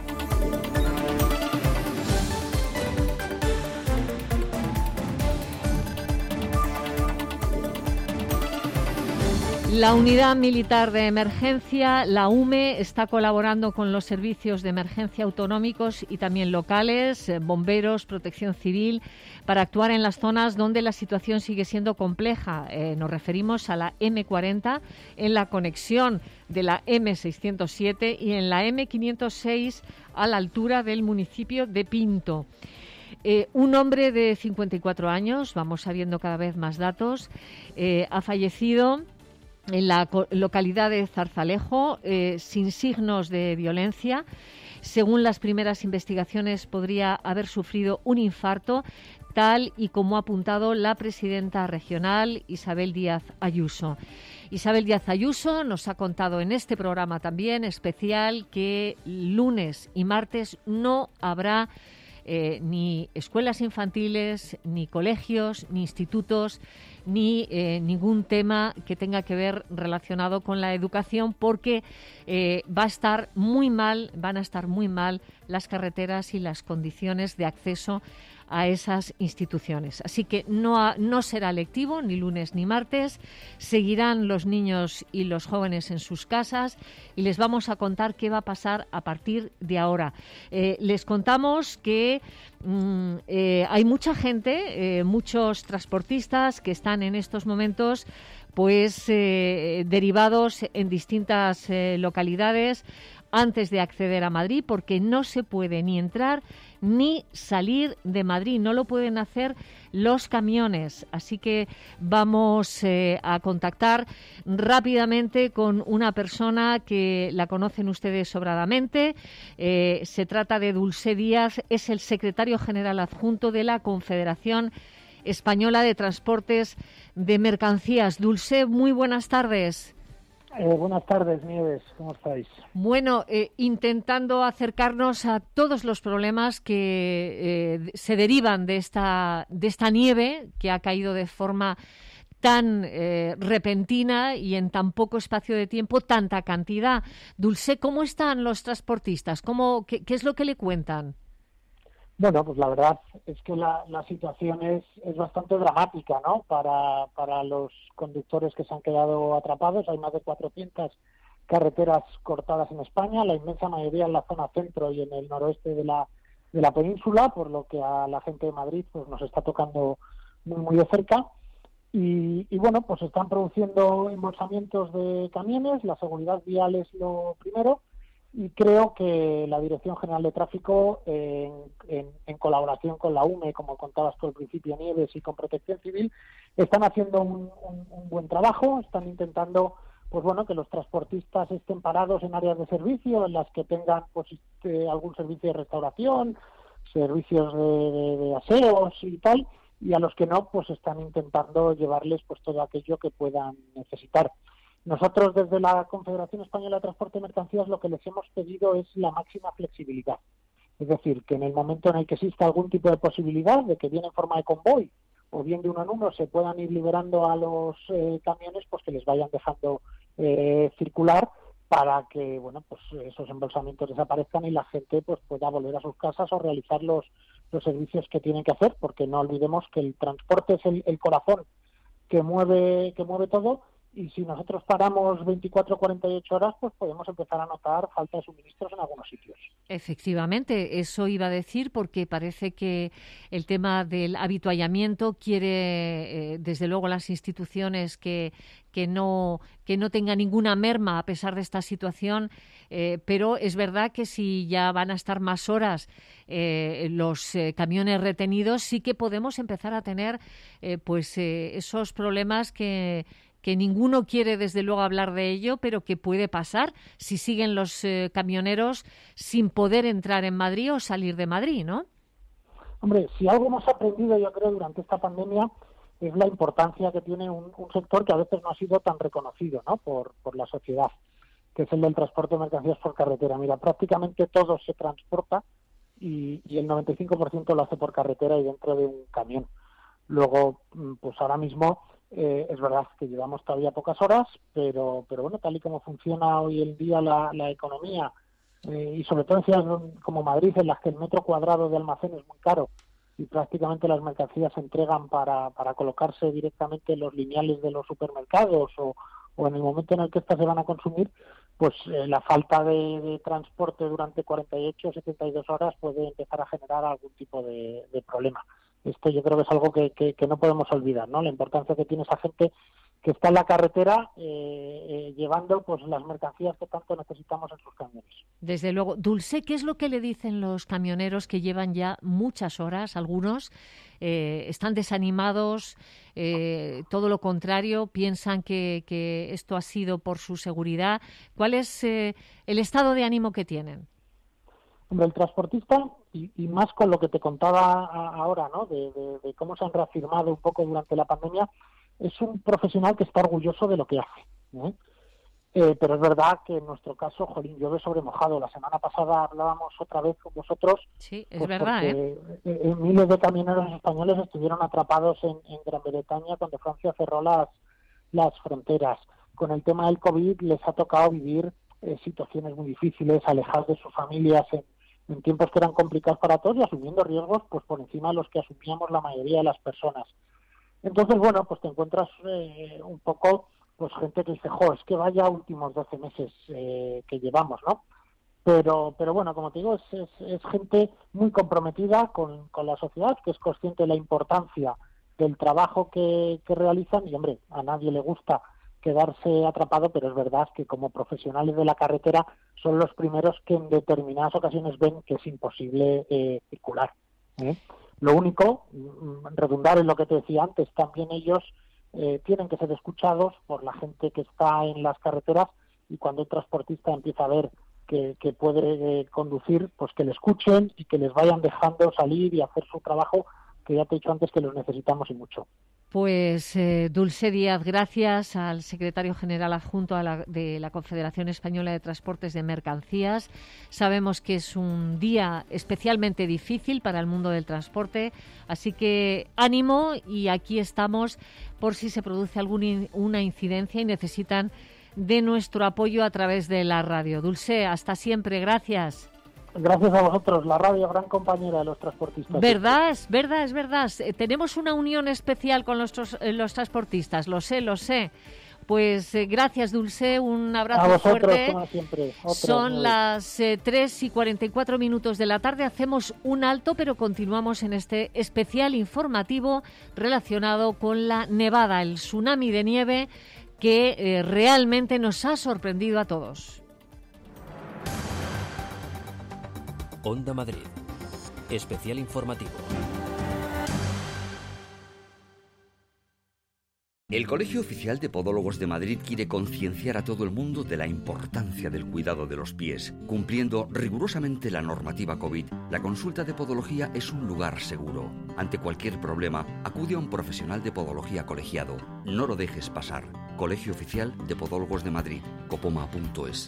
La Unidad Militar de Emergencia, la UME, está colaborando con los servicios de emergencia autonómicos y también locales, bomberos, protección civil, para actuar en las zonas donde la situación sigue siendo compleja. Nos referimos a la M40, en la conexión de la M607 y en la M506 a la altura del municipio de Pinto. Un hombre de 54 años, vamos sabiendo cada vez más datos, ha fallecido en la localidad de Zarzalejo, sin signos de violencia. Según las primeras investigaciones, podría haber sufrido un infarto, tal y como ha apuntado la presidenta regional, Isabel Díaz Ayuso. Isabel Díaz Ayuso nos ha contado en este programa también especial que lunes y martes no habrá ni escuelas infantiles, ni colegios, ni institutos, ni ningún tema que tenga que ver relacionado con la educación, porque van a estar muy mal las carreteras y las condiciones de acceso a esas instituciones. Así que no será lectivo ni lunes ni martes, seguirán los niños y los jóvenes en sus casas y les vamos a contar qué va a pasar a partir de ahora. Les contamos que hay mucha gente, muchos transportistas que están en estos momentos pues derivados en distintas localidades antes de acceder a Madrid, porque no se puede ni entrar ni salir de Madrid, no lo pueden hacer los camiones. Así que vamos a contactar rápidamente con una persona que la conocen ustedes sobradamente. Se trata de Dulce Díaz, es el secretario general adjunto de la Confederación Española de Transportes de Mercancías. Dulce, muy buenas tardes. Buenas tardes, Nieves, ¿cómo estáis? Bueno, intentando acercarnos a todos los problemas que se derivan de esta nieve que ha caído de forma tan repentina y en tan poco espacio de tiempo, tanta cantidad. Dulce, ¿cómo están los transportistas? ¿Qué es lo que le cuentan? Bueno, pues la verdad es que la situación es bastante dramática, ¿no? Para los conductores que se han quedado atrapados. Hay más de 400 carreteras cortadas en España, la inmensa mayoría en la zona centro y en el noroeste de la península, por lo que a la gente de Madrid pues nos está tocando muy, muy de cerca. Y bueno, pues se están produciendo embolsamientos de camiones, la seguridad vial es lo primero. Y creo que la Dirección General de Tráfico, en colaboración con la UME, como contabas tú al principio, Nieves, y con Protección Civil, están haciendo un buen trabajo. Están intentando, pues bueno, que los transportistas estén parados en áreas de servicio, en las que tengan pues algún servicio de restauración, servicios de aseos y tal, y a los que no, pues están intentando llevarles pues todo aquello que puedan necesitar. Nosotros, desde la Confederación Española de Transporte de Mercancías, lo que les hemos pedido es la máxima flexibilidad. Es decir, que en el momento en el que exista algún tipo de posibilidad de que bien en forma de convoy o bien de uno en uno se puedan ir liberando a los camiones, pues que les vayan dejando circular para que bueno, pues esos embolsamientos desaparezcan y la gente pues pueda volver a sus casas o realizar los servicios que tienen que hacer, porque no olvidemos que el transporte es el corazón que mueve todo. Y si nosotros paramos 24 o 48 horas, pues podemos empezar a notar falta de suministros en algunos sitios. Efectivamente, eso iba a decir, porque parece que el tema del habituallamiento quiere, desde luego, las instituciones que no tenga ninguna merma a pesar de esta situación, pero es verdad que si ya van a estar más horas los camiones retenidos, sí que podemos empezar a tener esos problemas que ninguno quiere, desde luego, hablar de ello, pero que puede pasar si siguen los camioneros sin poder entrar en Madrid o salir de Madrid, ¿no? Hombre, si algo hemos aprendido, yo creo, durante esta pandemia, es la importancia que tiene un sector que a veces no ha sido tan reconocido, ¿no?, por la sociedad, que es el del transporte de mercancías por carretera. Mira, prácticamente todo se transporta y el 95% lo hace por carretera y dentro de un camión. Luego, pues ahora mismo es verdad que llevamos todavía pocas horas, pero bueno, tal y como funciona hoy en día la economía, y sobre todo en ciudades como Madrid, en las que el metro cuadrado de almacén es muy caro y prácticamente las mercancías se entregan para colocarse directamente en los lineales de los supermercados o en el momento en el que estas se van a consumir, pues la falta de transporte durante 48 o 72 horas puede empezar a generar algún tipo de problema. Esto yo creo que es algo que no podemos olvidar, ¿no? La importancia que tiene esa gente que está en la carretera llevando pues las mercancías que tanto necesitamos en sus camiones. Desde luego. Dulce, ¿qué es lo que le dicen los camioneros que llevan ya muchas horas? Algunos están desanimados, todo lo contrario, piensan que esto ha sido por su seguridad. ¿Cuál es el estado de ánimo que tienen? Hombre, el transportista, y más con lo que te contaba ahora, ¿no?, de cómo se han reafirmado un poco durante la pandemia, es un profesional que está orgulloso de lo que hace, ¿eh? Pero es verdad que en nuestro caso, jolín, llueve sobre mojado. La semana pasada hablábamos otra vez con vosotros. Sí, es pues verdad, miles de camioneros españoles estuvieron atrapados en Gran Bretaña cuando Francia cerró las fronteras. Con el tema del COVID les ha tocado vivir situaciones muy difíciles, alejados de sus familias en tiempos que eran complicados para todos y asumiendo riesgos pues por encima de los que asumíamos la mayoría de las personas. Entonces, bueno, pues te encuentras un poco pues gente que dice, es que vaya últimos 12 meses que llevamos, ¿no? Pero bueno, como te digo, es gente muy comprometida con la sociedad, que es consciente de la importancia del trabajo que realizan y, hombre, a nadie le gusta quedarse atrapado, pero es verdad que como profesionales de la carretera son los primeros que en determinadas ocasiones ven que es imposible circular. Lo único, redundar en lo que te decía antes, también ellos tienen que ser escuchados por la gente que está en las carreteras y cuando el transportista empieza a ver que puede conducir, pues que le escuchen y que les vayan dejando salir y hacer su trabajo, que ya te he dicho antes que los necesitamos y mucho. Pues Dulce Díaz, gracias al secretario general adjunto de la Confederación Española de Transportes de Mercancías. Sabemos que es un día especialmente difícil para el mundo del transporte, así que ánimo y aquí estamos por si se produce alguna incidencia y necesitan de nuestro apoyo a través de la radio. Dulce, hasta siempre, gracias. Gracias a vosotros, la radio, gran compañera de los transportistas. ¿Verdad? Es verdad. Tenemos una unión especial con los transportistas, lo sé. Pues gracias, Dulce, un abrazo a vosotros, fuerte. Como siempre. Son las 3:44 de la tarde, hacemos un alto, pero continuamos en este especial informativo relacionado con la nevada, el tsunami de nieve que realmente nos ha sorprendido a todos. Onda Madrid. Especial informativo. El Colegio Oficial de Podólogos de Madrid quiere concienciar a todo el mundo de la importancia del cuidado de los pies. Cumpliendo rigurosamente la normativa COVID, la consulta de podología es un lugar seguro. Ante cualquier problema, acude a un profesional de podología colegiado. No lo dejes pasar. Colegio Oficial de Podólogos de Madrid. Copoma.es.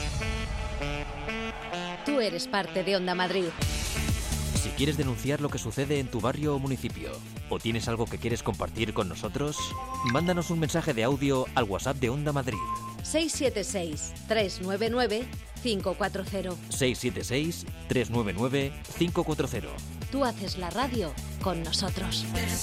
Tú eres parte de Onda Madrid. Si quieres denunciar lo que sucede en tu barrio o municipio, o tienes algo que quieres compartir con nosotros, mándanos un mensaje de audio al WhatsApp de Onda Madrid. 676-399-540. 676-399-540. Tú haces la radio con nosotros.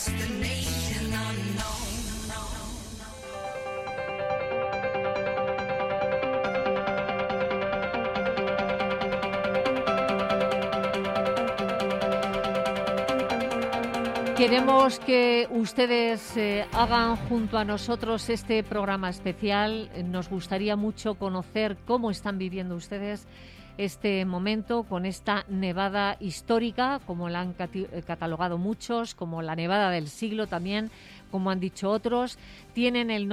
Queremos que ustedes hagan junto a nosotros este programa especial. Nos gustaría mucho conocer cómo están viviendo ustedes este momento con esta nevada histórica, como la han catalogado muchos, como la nevada del siglo también, como han dicho otros. Tienen el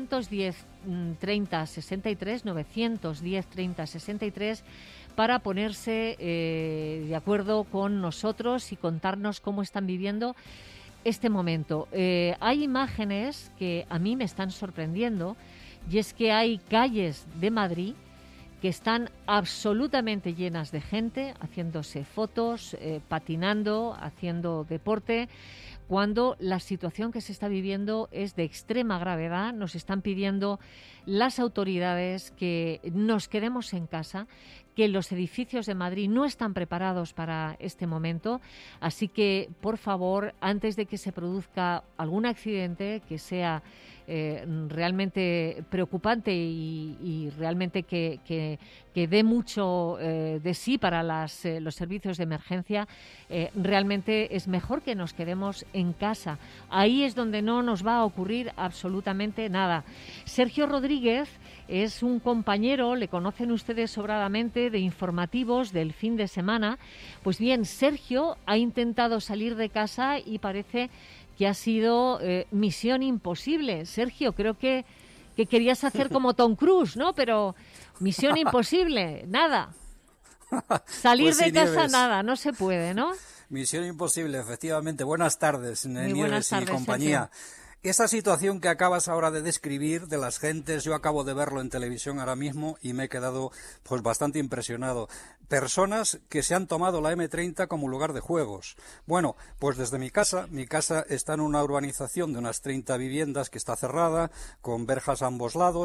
910-30-63 para ponerse de acuerdo con nosotros y contarnos cómo están viviendo este momento. Hay imágenes que a mí me están sorprendiendo y es que hay calles de Madrid que están absolutamente llenas de gente, haciéndose fotos, patinando, haciendo deporte, cuando la situación que se está viviendo es de extrema gravedad. Nos están pidiendo las autoridades que nos quedemos en casa, que los edificios de Madrid no están preparados para este momento, así que, por favor, antes de que se produzca algún accidente que sea realmente preocupante y realmente que dé mucho de sí para los servicios de emergencia, realmente es mejor que nos quedemos en casa. Ahí es donde no nos va a ocurrir absolutamente nada. Sergio Rodríguez es un compañero, le conocen ustedes sobradamente, de informativos del fin de semana. Pues bien, Sergio ha intentado salir de casa y parece que ha sido misión imposible. Sergio, creo que querías hacer como Tom Cruise, ¿no? Pero misión imposible, nada. Salir pues sí, de casa, Nieves. Nada, no se puede, ¿no? Misión imposible, efectivamente. Buenas tardes, Nieves buenas tardes, y compañía. Sergio. Esa situación que acabas ahora de describir de las gentes, yo acabo de verlo en televisión ahora mismo y me he quedado pues bastante impresionado. Personas que se han tomado la M30 como lugar de juegos. Bueno, pues desde mi casa está en una urbanización de unas 30 viviendas que está cerrada, con verjas a ambos lados.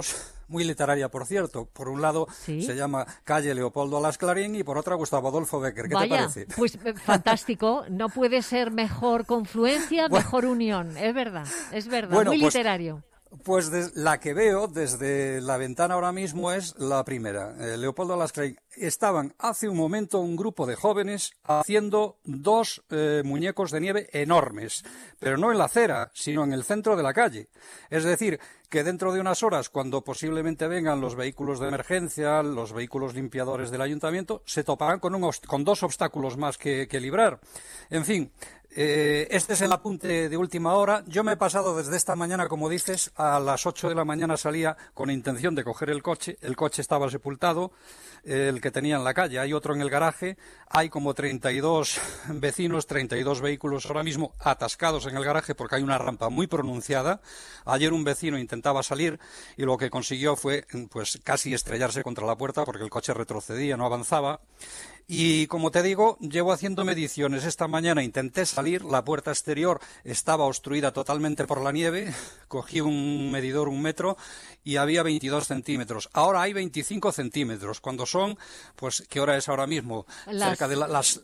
muy literaria, por cierto. Por un lado se llama Calle Leopoldo Alas Clarín y por otra Gustavo Adolfo Bécquer. ¿Qué te parece? Pues fantástico. No puede ser mejor confluencia, mejor unión. Es verdad, bueno, muy literario. Pues la que veo desde la ventana ahora mismo es la primera. Leopoldo Alas Clarín. Estaban hace un momento un grupo de jóvenes haciendo 2 muñecos de nieve enormes, pero no en la acera, sino en el centro de la calle. Es decir, que dentro de unas horas, cuando posiblemente vengan los vehículos de emergencia, los vehículos limpiadores del ayuntamiento, se toparán con 2 obstáculos más que librar. En fin, este es el apunte de última hora. Yo me he pasado desde esta mañana, como dices, a las 8 de la mañana salía con intención de coger el coche. El coche estaba sepultado, el que tenía en la calle. Hay otro en el garaje. Hay como 32 vecinos, 32 vehículos ahora mismo atascados en el garaje porque hay una rampa muy pronunciada. Ayer un vecino intentaba salir y lo que consiguió fue pues casi estrellarse contra la puerta porque el coche retrocedía, no avanzaba. Y como te digo, llevo haciendo mediciones. Esta mañana intenté salir, la puerta exterior estaba obstruida totalmente por la nieve, cogí un medidor, 1 metro, y había 22 centímetros. Ahora hay 25 centímetros. Cuando son, pues, ¿qué hora es ahora mismo? Cerca de las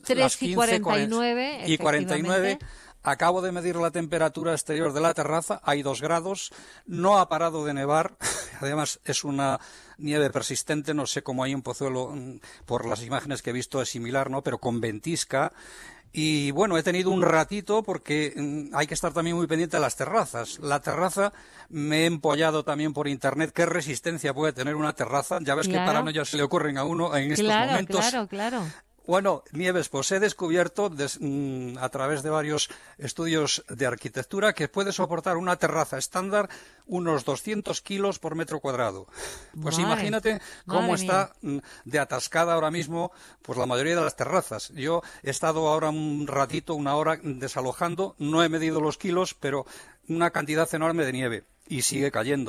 15:49 y 49. Acabo de medir la temperatura exterior de la terraza, hay 2 grados, no ha parado de nevar, además es una nieve persistente, no sé cómo hay en Pozuelo, por las imágenes que he visto es similar, ¿no? Pero con ventisca. Y bueno, he tenido un ratito porque hay que estar también muy pendiente de las terrazas. La terraza, me he empollado también por internet qué resistencia puede tener una terraza. Ya ves qué paranoias se le ocurren a uno en estos momentos. Claro. Bueno, Nieves, pues he descubierto a través de varios estudios de arquitectura que puede soportar una terraza estándar unos 200 kilos por metro cuadrado. Pues imagínate cómo está de atascada ahora mismo pues la mayoría de las terrazas. Yo he estado ahora un ratito, 1 hora desalojando, no he medido los kilos, pero una cantidad enorme de nieve. Y sigue cayendo.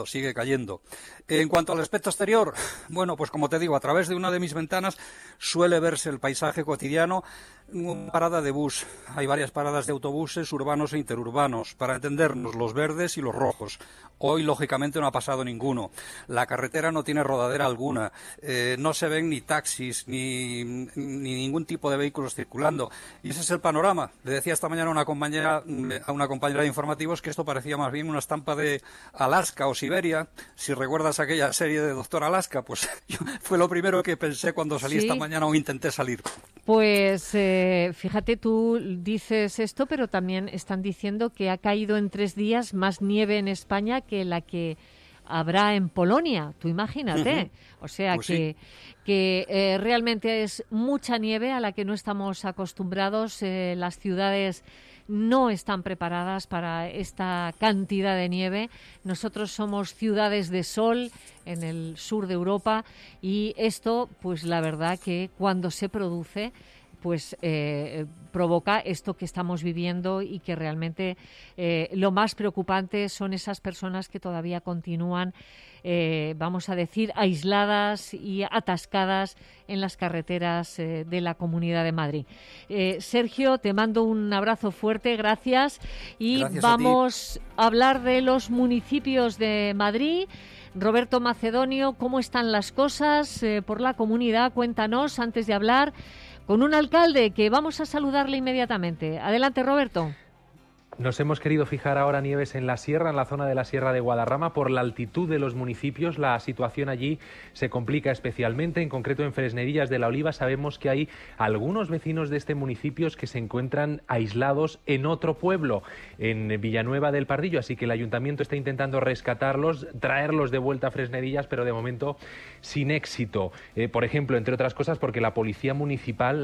En cuanto al aspecto exterior, bueno, pues como te digo, a través de una de mis ventanas suele verse el paisaje cotidiano. Una parada de bus, hay varias paradas de autobuses urbanos e interurbanos, para entendernos, los verdes y los rojos. Hoy, lógicamente, no ha pasado ninguno. La carretera no tiene rodadera alguna, no se ven ni taxis, ni ningún tipo de vehículos circulando. Y ese es el panorama. Le decía esta mañana a una compañera de informativos que esto parecía más bien una estampa de Alaska o Siberia. Si recuerdas aquella serie de Doctor Alaska, pues fue lo primero que pensé cuando salí esta mañana o intenté salir. Pues fíjate, tú dices esto, pero también están diciendo que ha caído en 3 días más nieve en España que la que habrá en Polonia. Tú imagínate. O sea pues que realmente es mucha nieve a la que no estamos acostumbrados. Las ciudades no están preparadas para esta cantidad de nieve. Nosotros somos ciudades de sol en el sur de Europa y esto, pues la verdad que cuando se produce, pues provoca esto que estamos viviendo y que realmente lo más preocupante son esas personas que todavía continúan, vamos a decir, aisladas y atascadas en las carreteras de la Comunidad de Madrid. Sergio, te mando un abrazo fuerte, gracias. Y vamos a hablar de los municipios de Madrid. Roberto Macedonio, ¿cómo están las cosas por la comunidad? Cuéntanos antes de hablar con un alcalde que vamos a saludarle inmediatamente. Adelante, Roberto. Nos hemos querido fijar ahora, Nieves, en la sierra, en la zona de la Sierra de Guadarrama. Por la altitud de los municipios, la situación allí se complica especialmente. En concreto, en Fresnedillas de la Oliva sabemos que hay algunos vecinos de este municipio que se encuentran aislados en otro pueblo, en Villanueva del Pardillo. Así que el ayuntamiento está intentando rescatarlos, traerlos de vuelta a Fresnedillas, pero de momento sin éxito. Por ejemplo, entre otras cosas, porque la policía municipal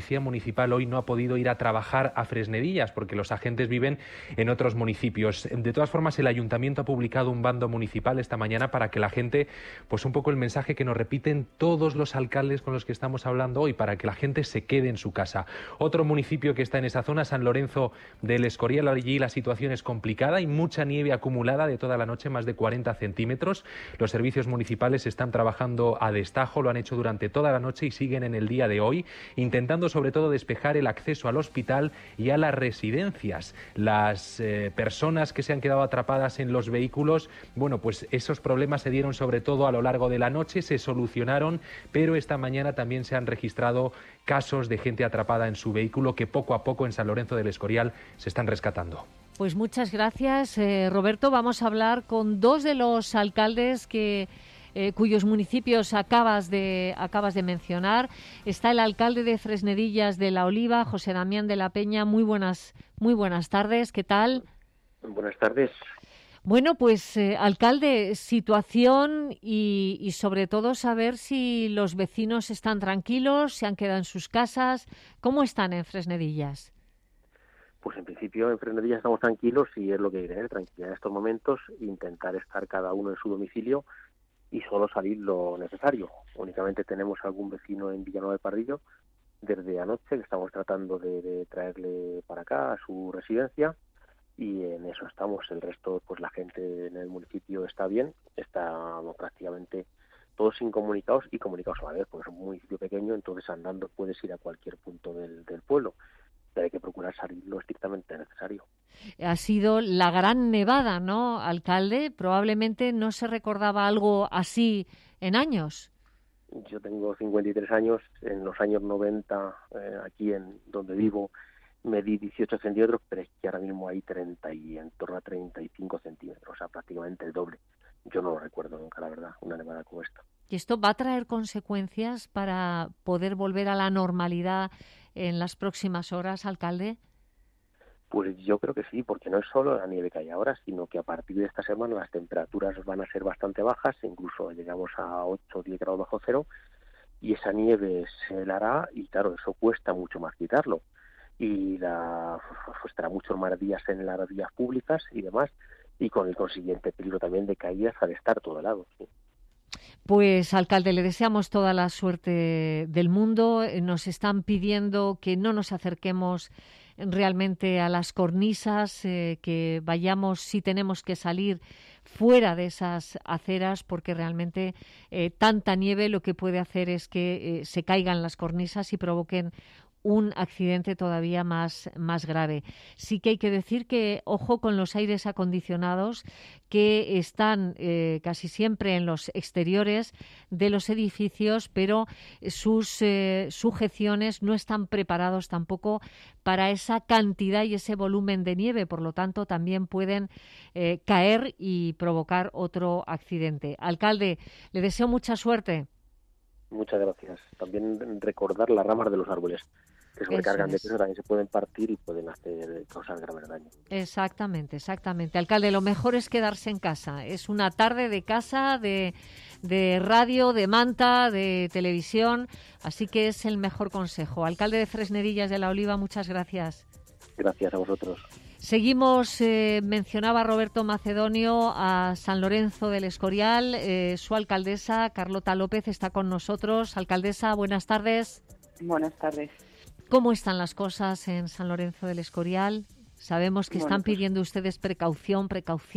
hoy no ha podido ir a trabajar a Fresnedillas, porque los agentes viven en otros municipios. De todas formas, el ayuntamiento ha publicado un bando municipal esta mañana para que la gente, pues un poco el mensaje que nos repiten todos los alcaldes con los que estamos hablando hoy, para que la gente se quede en su casa. Otro municipio que está en esa zona, San Lorenzo del Escorial, allí la situación es complicada, hay mucha nieve acumulada de toda la noche, más de 40 centímetros. Los servicios municipales están trabajando a destajo, lo han hecho durante toda la noche y siguen en el día de hoy, intentando sobre todo despejar el acceso al hospital y a las residencias. La las personas que se han quedado atrapadas en los vehículos, bueno, pues esos problemas se dieron sobre todo a lo largo de la noche, se solucionaron, pero esta mañana también se han registrado casos de gente atrapada en su vehículo que poco a poco en San Lorenzo del Escorial se están rescatando. Pues muchas gracias, Roberto. Vamos a hablar con dos de los alcaldes cuyos municipios acabas de mencionar. Está el alcalde de Fresnedillas de la Oliva, José Damián de la Peña. Muy buenas tardes. ¿Qué tal? Buenas tardes. Bueno, pues alcalde, situación y sobre todo saber si los vecinos están tranquilos, se han quedado en sus casas. ¿Cómo están en Fresnedillas? Pues en principio en Fresnedillas estamos tranquilos y es lo que hay que tener, tranquilidad en estos momentos, intentar estar cada uno en su domicilio y solo salir lo necesario. Únicamente tenemos algún vecino en Villanueva del Pardillo desde anoche que estamos tratando de traerle para acá a su residencia y en eso estamos. El resto, pues la gente en el municipio está bien, estamos prácticamente todos incomunicados y comunicados a la vez, porque es un municipio pequeño, entonces andando puedes ir a cualquier punto del pueblo. Pero hay que procurar salir lo estrictamente necesario. Ha sido la gran nevada, ¿no, alcalde? Probablemente no se recordaba algo así en años. Yo tengo 53 años. En los años 90, aquí en donde vivo, medí 18 centímetros, pero es que ahora mismo hay en torno a 35 centímetros, o sea, prácticamente el doble. Yo no lo recuerdo nunca, la verdad, una nevada como esta. ¿Y esto va a traer consecuencias para poder volver a la normalidad en las próximas horas, alcalde? Pues yo creo que sí, porque no es solo la nieve que hay ahora, sino que a partir de esta semana las temperaturas van a ser bastante bajas, incluso llegamos a 8 o 10 grados bajo cero, y esa nieve se helará y claro, eso cuesta mucho más quitarlo. Y estará muchos más días en las vías públicas y demás, y con el consiguiente peligro también de caídas al estar todo helado, sí. Pues, alcalde, le deseamos toda la suerte del mundo. Nos están pidiendo que no nos acerquemos realmente a las cornisas, que vayamos, si tenemos que salir, fuera de esas aceras, porque realmente tanta nieve lo que puede hacer es que se caigan las cornisas y provoquen un accidente todavía más grave. Sí que hay que decir que ojo con los aires acondicionados que están casi siempre en los exteriores de los edificios, pero sus sujeciones no están preparados tampoco para esa cantidad y ese volumen de nieve, por lo tanto también pueden caer y provocar otro accidente. Alcalde, le deseo mucha suerte. Muchas gracias. También recordar las ramas de los árboles que sobrecargan de peso, también se pueden partir y pueden causar grave daño. Exactamente. Alcalde, lo mejor es quedarse en casa. Es una tarde de casa, de radio, de manta, de televisión, así que es el mejor consejo. Alcalde de Fresnedillas de la Oliva, muchas gracias. Gracias a vosotros. Seguimos, mencionaba Roberto Macedonio, a San Lorenzo del Escorial. Su alcaldesa, Carlota López, está con nosotros. Alcaldesa, buenas tardes. Buenas tardes. ¿Cómo están las cosas en San Lorenzo del Escorial? Sabemos que están pidiendo ustedes precaución,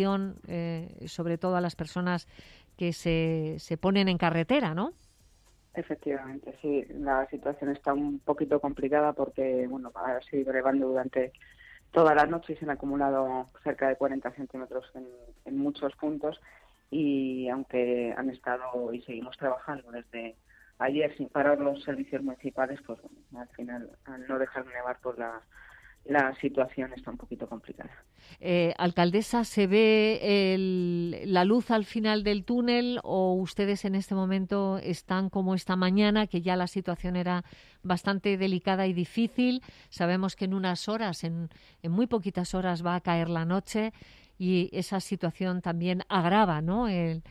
sobre todo a las personas que se ponen en carretera, ¿no? Efectivamente, sí. La situación está un poquito complicada porque, ha seguido nevando durante toda la noche y se han acumulado cerca de 40 centímetros en muchos puntos y aunque han estado y seguimos trabajando desde ayer sin parar los servicios municipales, pues al final, al no dejar de nevar, pues la situación está un poquito complicada. Alcaldesa, ¿se ve la luz al final del túnel o ustedes en este momento están como esta mañana, que ya la situación era bastante delicada y difícil? Sabemos que en unas horas, en muy poquitas horas va a caer la noche y esa situación también agrava, ¿no?,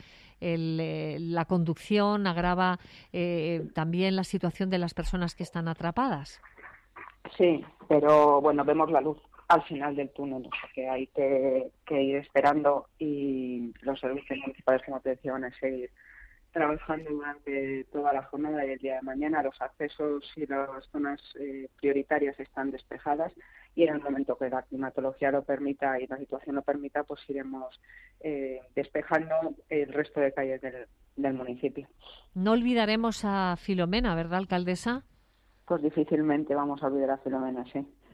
la conducción, agrava también la situación de las personas que están atrapadas. Sí, pero vemos la luz al final del túnel, o sea que hay que ir esperando y los servicios municipales, como te decía, van a seguir trabajando durante toda la jornada y el día de mañana. Los accesos y las zonas prioritarias están despejadas y en el momento que la climatología lo permita y la situación lo permita, pues iremos despejando el resto de calles del municipio. No olvidaremos a Filomena, ¿verdad, alcaldesa? Pues difícilmente vamos a olvidar a Filomena, sí.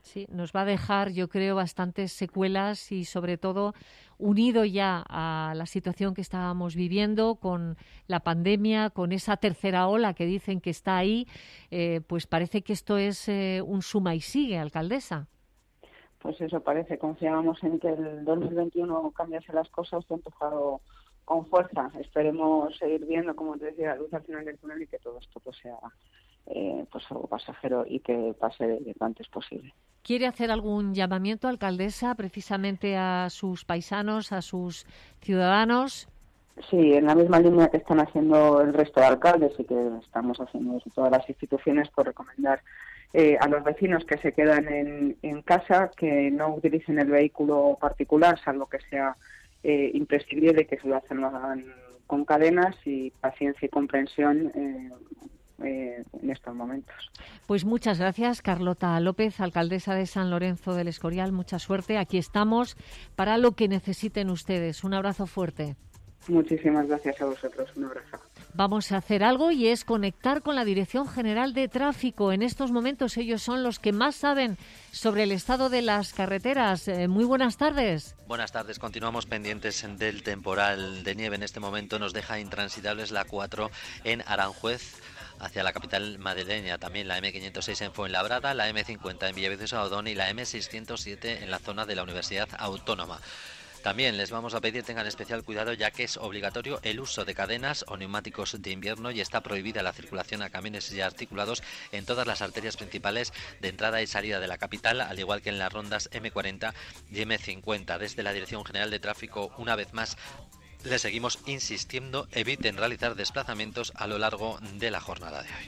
Sí, nos va a dejar, yo creo, bastantes secuelas y sobre todo unido ya a la situación que estábamos viviendo con la pandemia, con esa tercera ola que dicen que está ahí, pues parece que esto es un suma y sigue, alcaldesa. Pues eso parece. Confiábamos en que el 2021 cambiase las cosas, que ha empezado con fuerza. Esperemos seguir viendo, como te decía, la luz al final del túnel y que todo esto pues sea pues algo pasajero y que pase lo antes posible. ¿Quiere hacer algún llamamiento, alcaldesa, precisamente a sus paisanos, a sus ciudadanos? Sí, en la misma línea que están haciendo el resto de alcaldes y que estamos haciendo desde todas las instituciones, por recomendar a los vecinos que se quedan en casa, que no utilicen el vehículo particular, salvo que sea imprescindible, que lo hagan con cadenas, y paciencia y comprensión en estos momentos. Pues muchas gracias, Carlota López, alcaldesa de San Lorenzo del Escorial. Mucha suerte. Aquí estamos para lo que necesiten ustedes. Un abrazo fuerte. Muchísimas gracias a vosotros. Un abrazo. Vamos a hacer algo y es conectar con la Dirección General de Tráfico. En estos momentos ellos son los que más saben sobre el estado de las carreteras. Muy buenas tardes. Buenas tardes. Continuamos pendientes del temporal de nieve. En este momento nos deja intransitables la 4 en Aranjuez hacia la capital madrileña. También la M506 en Fuenlabrada, la M50 en Villaviciosa Odón y la M607 en la zona de la Universidad Autónoma. También les vamos a pedir tengan especial cuidado, ya que es obligatorio el uso de cadenas o neumáticos de invierno y está prohibida la circulación a camiones y articulados en todas las arterias principales de entrada y salida de la capital, al igual que en las rondas M40 y M50. Desde la Dirección General de Tráfico, una vez más, les seguimos insistiendo, eviten realizar desplazamientos a lo largo de la jornada de hoy.